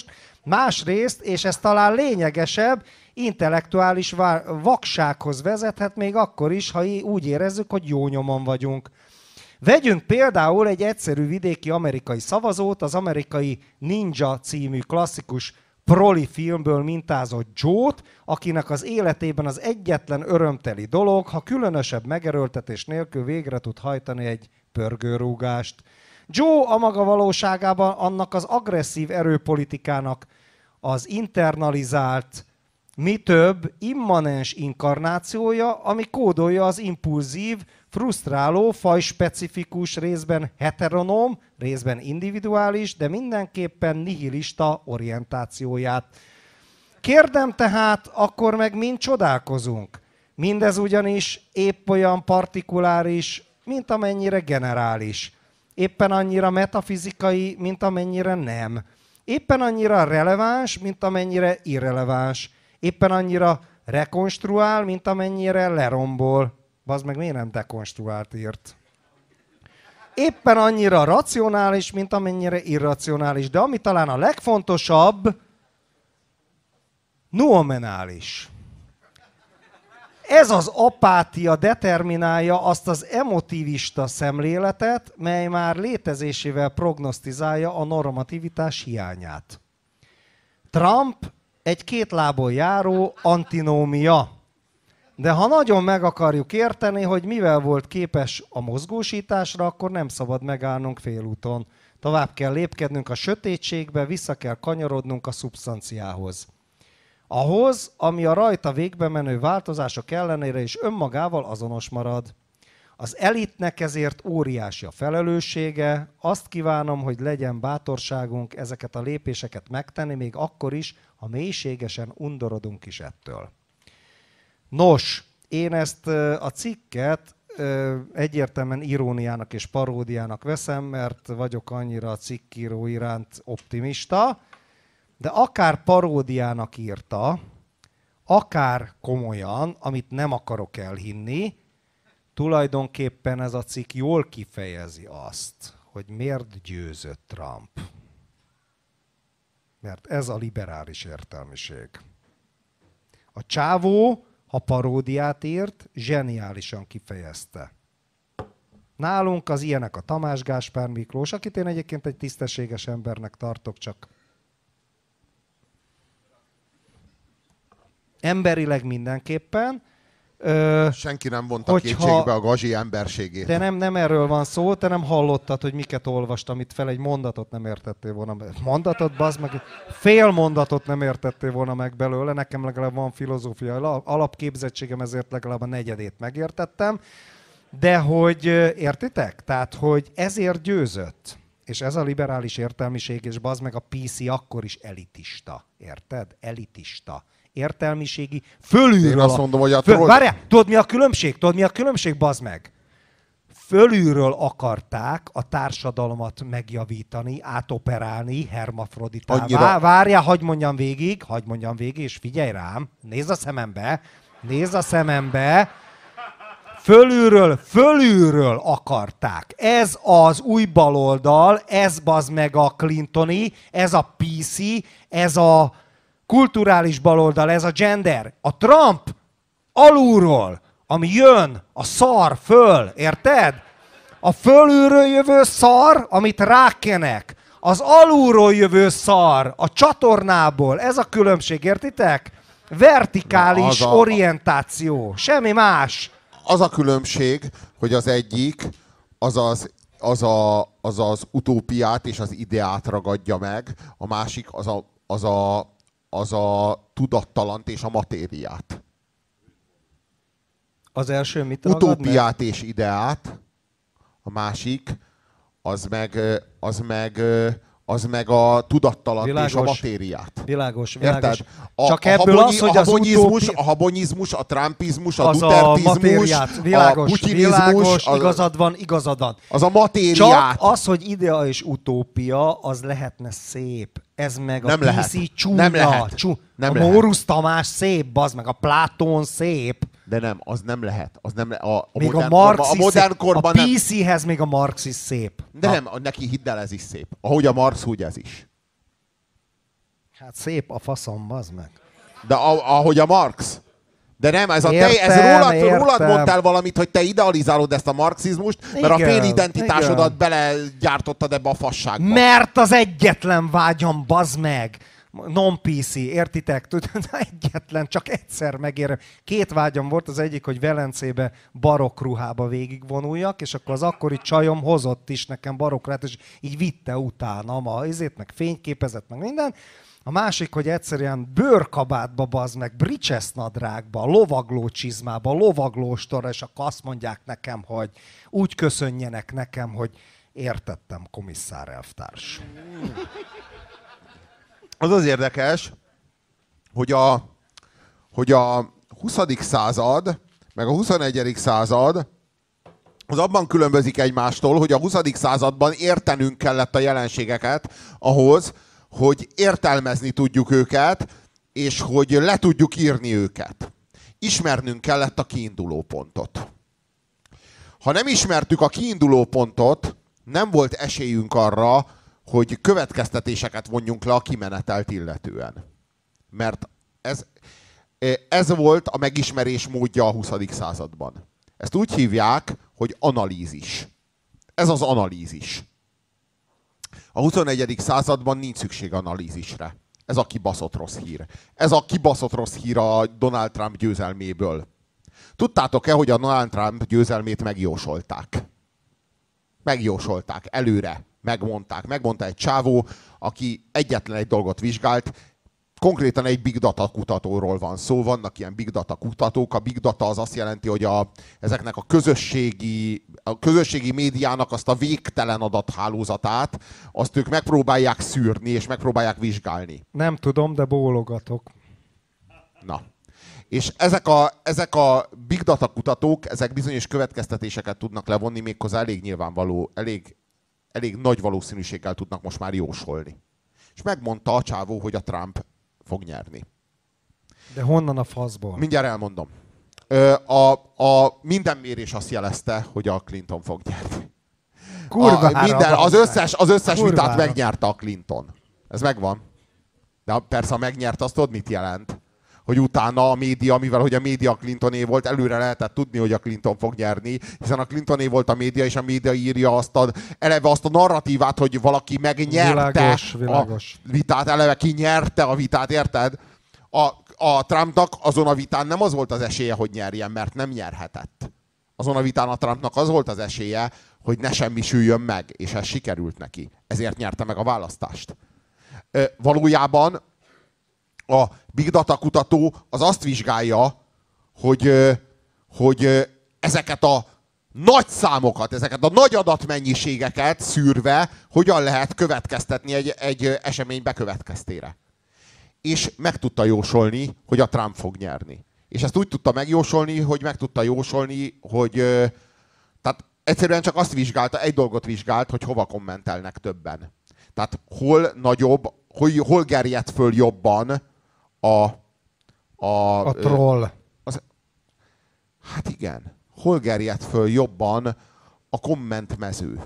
Speaker 1: Másrészt, és ez talán lényegesebb, intellektuális vaksághoz vezethet még akkor is, ha úgy érezzük, hogy jó nyomon vagyunk. Vegyünk például egy egyszerű vidéki amerikai szavazót, az amerikai Ninja című klasszikus proli filmből mintázott Joe-t, akinek az életében az egyetlen örömteli dolog, ha különösebb megerőltetés nélkül végre tud hajtani egy pörgőrúgást. Joe a maga valóságában annak az agresszív erőpolitikának az internalizált, mi több, immanens inkarnációja, ami kódolja az impulzív, frusztráló, fajspecifikus, részben heteronóm, részben individuális, de mindenképpen nihilista orientációját. Kérdem tehát, akkor meg mind csodálkozunk. Mindez ugyanis épp olyan partikuláris, mint amennyire generális. Éppen annyira metafizikai, mint amennyire nem. Éppen annyira releváns, mint amennyire irreleváns. Éppen annyira rekonstruál, mint amennyire lerombol. Bazd meg, miért nem dekonstruált írt? Éppen annyira racionális, mint amennyire irracionális. De ami talán a legfontosabb, nomenális. Ez az apátia determinálja azt az emotivista szemléletet, mely már létezésével prognosztizálja a normativitás hiányát. Trump egy két lábon járó antinómia. De ha nagyon meg akarjuk érteni, hogy mivel volt képes a mozgósításra, akkor nem szabad megállnunk félúton. Tovább kell lépkednünk a sötétségbe, vissza kell kanyarodnunk a szubstanciához. Ahhoz, ami a rajta végbe menő változások ellenére is önmagával azonos marad. Az elitnek ezért óriási a felelőssége, azt kívánom, hogy legyen bátorságunk ezeket a lépéseket megtenni, még akkor is, ha mélységesen undorodunk is ettől. Nos, én ezt a cikket egyértelműen iróniának és paródiának veszem, mert vagyok annyira a cikkíró iránt optimista, de akár paródiának írta, akár komolyan, amit nem akarok elhinni, tulajdonképpen ez a cikk jól kifejezi azt, hogy miért győzött Trump. Mert ez a liberális értelmiség. A csávó, ha paródiát írt, zseniálisan kifejezte. Nálunk az ilyenek a Tamás Gáspár Miklós, akit én egyébként egy tisztességes embernek tartok, csak emberileg mindenképpen.
Speaker 2: Senki nem vonta kétségbe a Gazsi emberségét.
Speaker 1: De nem erről van szó, te nem hallottad, hogy miket olvastam itt fel, egy mondatot nem értettél volna meg. Mondatot, bazd meg, fél mondatot nem értettél volna meg belőle, nekem legalább van filozófiai alapképzettségem, ezért legalább a negyedét megértettem. De hogy értitek? Tehát, hogy ezért győzött. És ez a liberális értelmiség, és bazd meg a PC akkor is elitista. Érted? Elitista. Értelmiségi fölülről.
Speaker 2: Én azt mondom, hogy
Speaker 1: Várjál, tudod mi a különbség? Bazd meg? Fölülről akarták a társadalmat megjavítani, átoperálni, hermafroditává.
Speaker 2: Annyira...
Speaker 1: Várjál, hadd mondjam végig, és figyelj rám, nézz a szemembe. Fölülről akarták. Ez az új baloldal, ez bazd meg a Clintoni, ez a PC, ez a kulturális baloldal, ez a gender. A Trump alulról, ami jön, a szar föl, érted? A fölülről jövő szar, amit rákenek. Az alulról jövő szar, a csatornából. Ez a különbség, értitek? Vertikális orientáció. Semmi más.
Speaker 2: Az a különbség, hogy az egyik az utópiát és az ideát ragadja meg, a másik az a tudattalant és a matériát.
Speaker 1: Az első mit ragad
Speaker 2: utópiát
Speaker 1: meg?
Speaker 2: És ideát, a másik az meg a tudattalant és a matériát.
Speaker 1: Világos.
Speaker 2: Érted?
Speaker 1: Csak ebből az, hogy
Speaker 2: a habonizmus, a trumpizmus, a dutertizmus, a putinizmus.
Speaker 1: Igazad van.
Speaker 2: Az a matériát.
Speaker 1: Csak az, hogy idea és utópia, az lehetne szép. Ez meg
Speaker 2: nem
Speaker 1: a PC csúnya.
Speaker 2: Nem
Speaker 1: a Mórusz Tamás szép, bazd meg, a Plátón szép.
Speaker 2: De nem, az nem lehet. Az nem
Speaker 1: még
Speaker 2: a modern korban
Speaker 1: a PC-hez még a Marx is szép.
Speaker 2: De nem, neki hidd el, ez is szép. Ahogy a Marx, úgy ez is.
Speaker 1: Hát szép a faszom, bazd meg.
Speaker 2: De ahogy a Marx. De nem, ez rólad mondtál valamit, hogy te idealizálod ezt a marxizmust, mert igen, a fél identitásodat belegyártottad ebbe a fasságba.
Speaker 1: Mert az egyetlen vágyam, bazd meg! Non-PC, értitek? Egyetlen, csak egyszer megérem. 2 vágyam volt, az egyik, hogy Velencébe barokk ruhába végigvonuljak, és akkor az akkori csajom hozott is nekem barokkruhát, és így vitte utána izét, meg fényképezett, meg minden. A másik, hogy egyszerűen bőrkabátba, bazd meg, bridges nadrágba, lovagló csizmába, lovaglóstorra, és akkor azt mondják nekem, hogy úgy köszönjenek nekem, hogy értettem, komisszár elvtárs.
Speaker 2: Az az érdekes, hogy a 20. század, meg a 21. század az abban különbözik egymástól, hogy a 20. században értenünk kellett a jelenségeket ahhoz, hogy értelmezni tudjuk őket, és hogy le tudjuk írni őket. Ismernünk kellett a kiinduló pontot. Ha nem ismertük a kiinduló pontot, nem volt esélyünk arra, hogy következtetéseket vonjunk le a kimenetelt illetően. Mert ez volt a megismerés módja a 20. században. Ezt úgy hívják, hogy analízis. Ez az analízis. A 21. században nincs szükség analízisre. Ez a kibaszott rossz hír. Ez a kibaszott rossz hír a Donald Trump győzelméből. Tudtátok-e, hogy a Donald Trump győzelmét megjósolták? Megjósolták, előre. Megmondta egy csávó, aki egyetlen egy dolgot vizsgált, konkrétan egy big data kutatóról van szó, vannak ilyen big data kutatók, a big data az azt jelenti, hogy ezeknek a közösségi médiának azt a végtelen adathálózatát, azt ők megpróbálják szűrni, és megpróbálják vizsgálni.
Speaker 1: Nem tudom, de bólogatok.
Speaker 2: Na. És ezek a big data kutatók, ezek bizonyos következtetéseket tudnak levonni, méghozzá elég nyilvánvaló, elég nagy valószínűséggel tudnak most már jósolni. És megmondta a csávó, hogy a Trump fog nyerni.
Speaker 1: De honnan a faszból?
Speaker 2: Mindjárt elmondom. Minden mérés azt jelezte, hogy a Clinton fog nyerni.
Speaker 1: Kurvára.
Speaker 2: Az összes vitát megnyerte a Clinton. Ez megvan. De persze, ha megnyert, azt tudod, mit jelent? Hogy utána a média, mivel hogy a média Clintoné volt, előre lehetett tudni, hogy a Clinton fog nyerni, hiszen a Clintoné volt a média, és a média írja eleve azt a narratívát, hogy valaki megnyerte
Speaker 1: világos.
Speaker 2: a vitát, eleve ki nyerte a vitát, érted? A Trumpnak azon a vitán nem az volt az esélye, hogy nyerjen, mert nem nyerhetett. Azon a vitán a Trumpnak az volt az esélye, hogy ne semmisüljön meg, és ez sikerült neki. Ezért nyerte meg a választást. Valójában a big data kutató az azt vizsgálja, hogy ezeket a nagy számokat, ezeket a nagy adatmennyiségeket szűrve hogyan lehet következtetni egy esemény bekövetkeztére. És meg tudta jósolni, hogy a Trump fog nyerni. És ezt úgy tudta megjósolni, hogy tehát egyszerűen csak azt vizsgálta, egy dolgot vizsgált, hogy hova kommentelnek többen. Tehát hol gerjedt föl jobban a
Speaker 1: troll.
Speaker 2: Hát igen. Hol gerjedt föl jobban a kommentmező?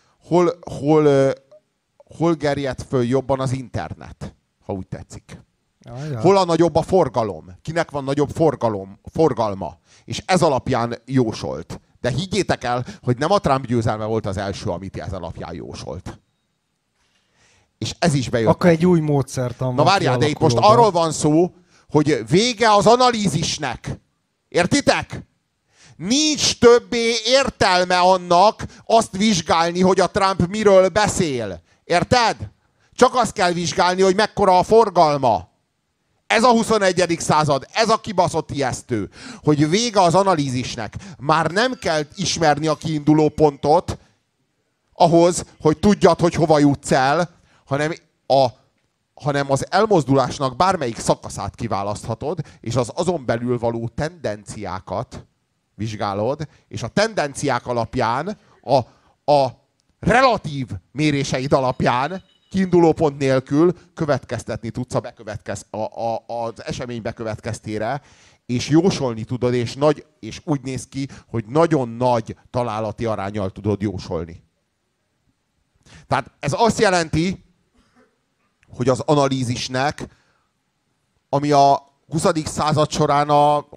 Speaker 2: Hol gerjedt föl jobban az internet, ha úgy tetszik?
Speaker 1: Ajaj.
Speaker 2: Hol a nagyobb a forgalom? Kinek van nagyobb forgalma? És ez alapján jósolt. De higgyétek el, hogy nem a Trump győzelme volt az első, amit ez alapján jósolt. És ez is bejött.
Speaker 1: Akkor egy új módszertan.
Speaker 2: Na várjál, de itt most arról van szó, hogy vége az analízisnek. Értitek? Nincs többé értelme annak azt vizsgálni, hogy a Trump miről beszél. Érted? Csak azt kell vizsgálni, hogy mekkora a forgalma. Ez a 21. század, ez a kibaszott ijesztő, hogy vége az analízisnek. Már nem kell ismerni a kiinduló pontot ahhoz, hogy tudjad, hogy hova jutsz el, hanem az elmozdulásnak bármelyik szakaszát kiválaszthatod, és az azon belül való tendenciákat vizsgálod, és a tendenciák alapján, a relatív méréseid alapján, kiinduló pont nélkül következtetni tudsz az esemény bekövetkeztére, és jósolni tudod, és úgy néz ki, hogy nagyon nagy találati aránnyal tudod jósolni. Tehát ez azt jelenti, hogy az analízisnek, ami a 20. század során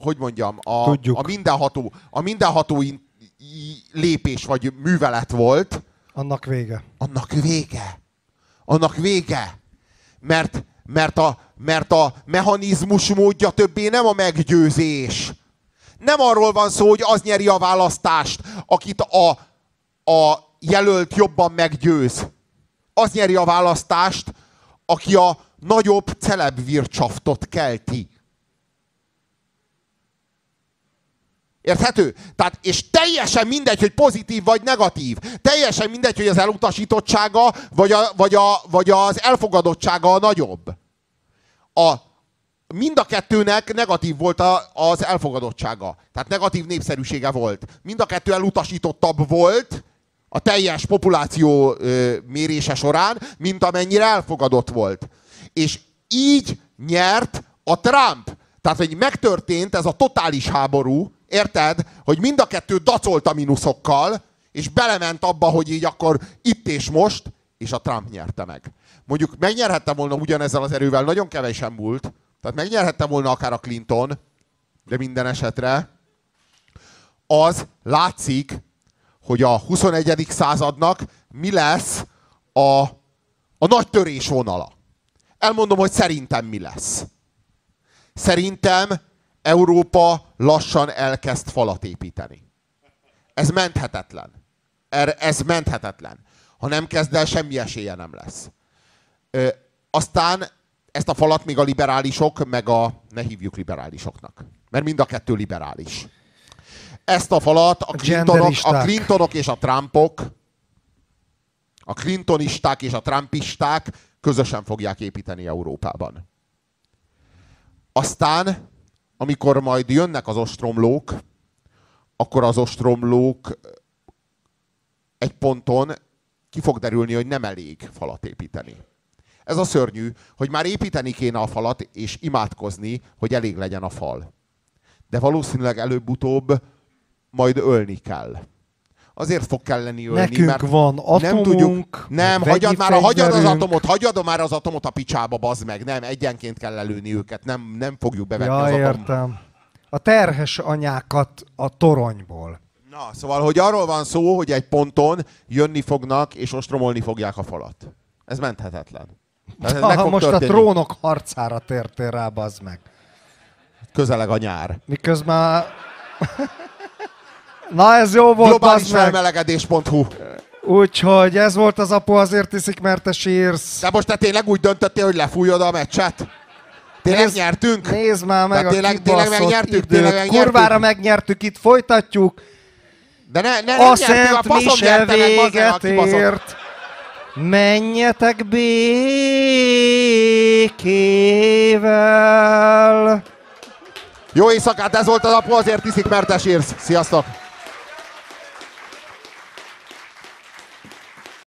Speaker 2: a mindenható lépés vagy művelet volt.
Speaker 1: Annak vége.
Speaker 2: Annak vége. Mert a mechanizmus módja többé nem a meggyőzés. Nem arról van szó, hogy az nyeri a választást, akit a jelölt jobban meggyőz. Az nyeri a választást, aki a nagyobb celebwirtschaftot kelti. Érthető? Tehát, és teljesen mindegy, hogy pozitív vagy negatív. Teljesen mindegy, hogy az elutasítottsága vagy az elfogadottsága a nagyobb. Mind a kettőnek negatív volt az elfogadottsága. Tehát negatív népszerűsége volt. Mind a kettő elutasítottabb volt a teljes populáció mérése során, mint amennyire elfogadott volt. És így nyert a Trump. Tehát, hogy megtörtént ez a totális háború, érted? Hogy mind a kettő dacolt a mínuszokkal, és belement abba, hogy így akkor itt és most, és a Trump nyerte meg. Mondjuk megnyerhette volna ugyanezzel az erővel, nagyon kevesen múlt, tehát megnyerhette volna akár a Clinton, de minden esetre az látszik, hogy a 21. századnak mi lesz a nagy törésvonala. Elmondom, hogy szerintem mi lesz. Szerintem Európa lassan elkezd falat építeni. Ez menthetetlen. Ez menthetetlen. Ha nem kezd el, semmi esélye nem lesz. Aztán ezt a falat még a liberálisok, ne hívjuk liberálisoknak, mert mind a kettő liberális. Ezt a falat a Clintonok és a Trumpok, a clintonisták és a trumpisták közösen fogják építeni Európában. Aztán, amikor majd jönnek az ostromlók, akkor az ostromlók egy ponton ki fog derülni, hogy nem elég falat építeni. Ez a szörnyű, hogy már építeni kéne a falat, és imádkozni, hogy elég legyen a fal. De valószínűleg előbb-utóbb majd ölni kell. Azért fog kelleni ölni,
Speaker 1: nekünk
Speaker 2: mert
Speaker 1: van atomunk,
Speaker 2: nem tudjuk. Nem, hagyjad már az atomot a picsába, bazd meg. Nem, egyenként kell lelőni őket. Nem fogjuk bevetni az atom.
Speaker 1: Értem. A terhes anyákat a toronyból.
Speaker 2: Na, szóval, hogy arról van szó, hogy egy ponton jönni fognak, és ostromolni fogják a falat. Ez menthetetlen. Ez
Speaker 1: most történni. A trónok harcára tértél rá, bazd meg.
Speaker 2: Közeleg a nyár.
Speaker 1: Miközben... Na, ez jó volt,
Speaker 2: Globálisfelmelegedés.hu.
Speaker 1: Úgyhogy ez volt az Apu azért iszik, mert te sírsz.
Speaker 2: De most te tényleg úgy döntöttél, hogy lefújod a meccset? Tényleg nyertünk?
Speaker 1: Nézd már meg a
Speaker 2: tényleg megnyertük,
Speaker 1: időt. Kurvára megnyertük, itt folytatjuk.
Speaker 2: De ne
Speaker 1: a szent mise véget ért. Menjetek békével.
Speaker 2: Jó éjszakát, ez volt az Apu azért iszik, mert te sírsz. Sziasztok!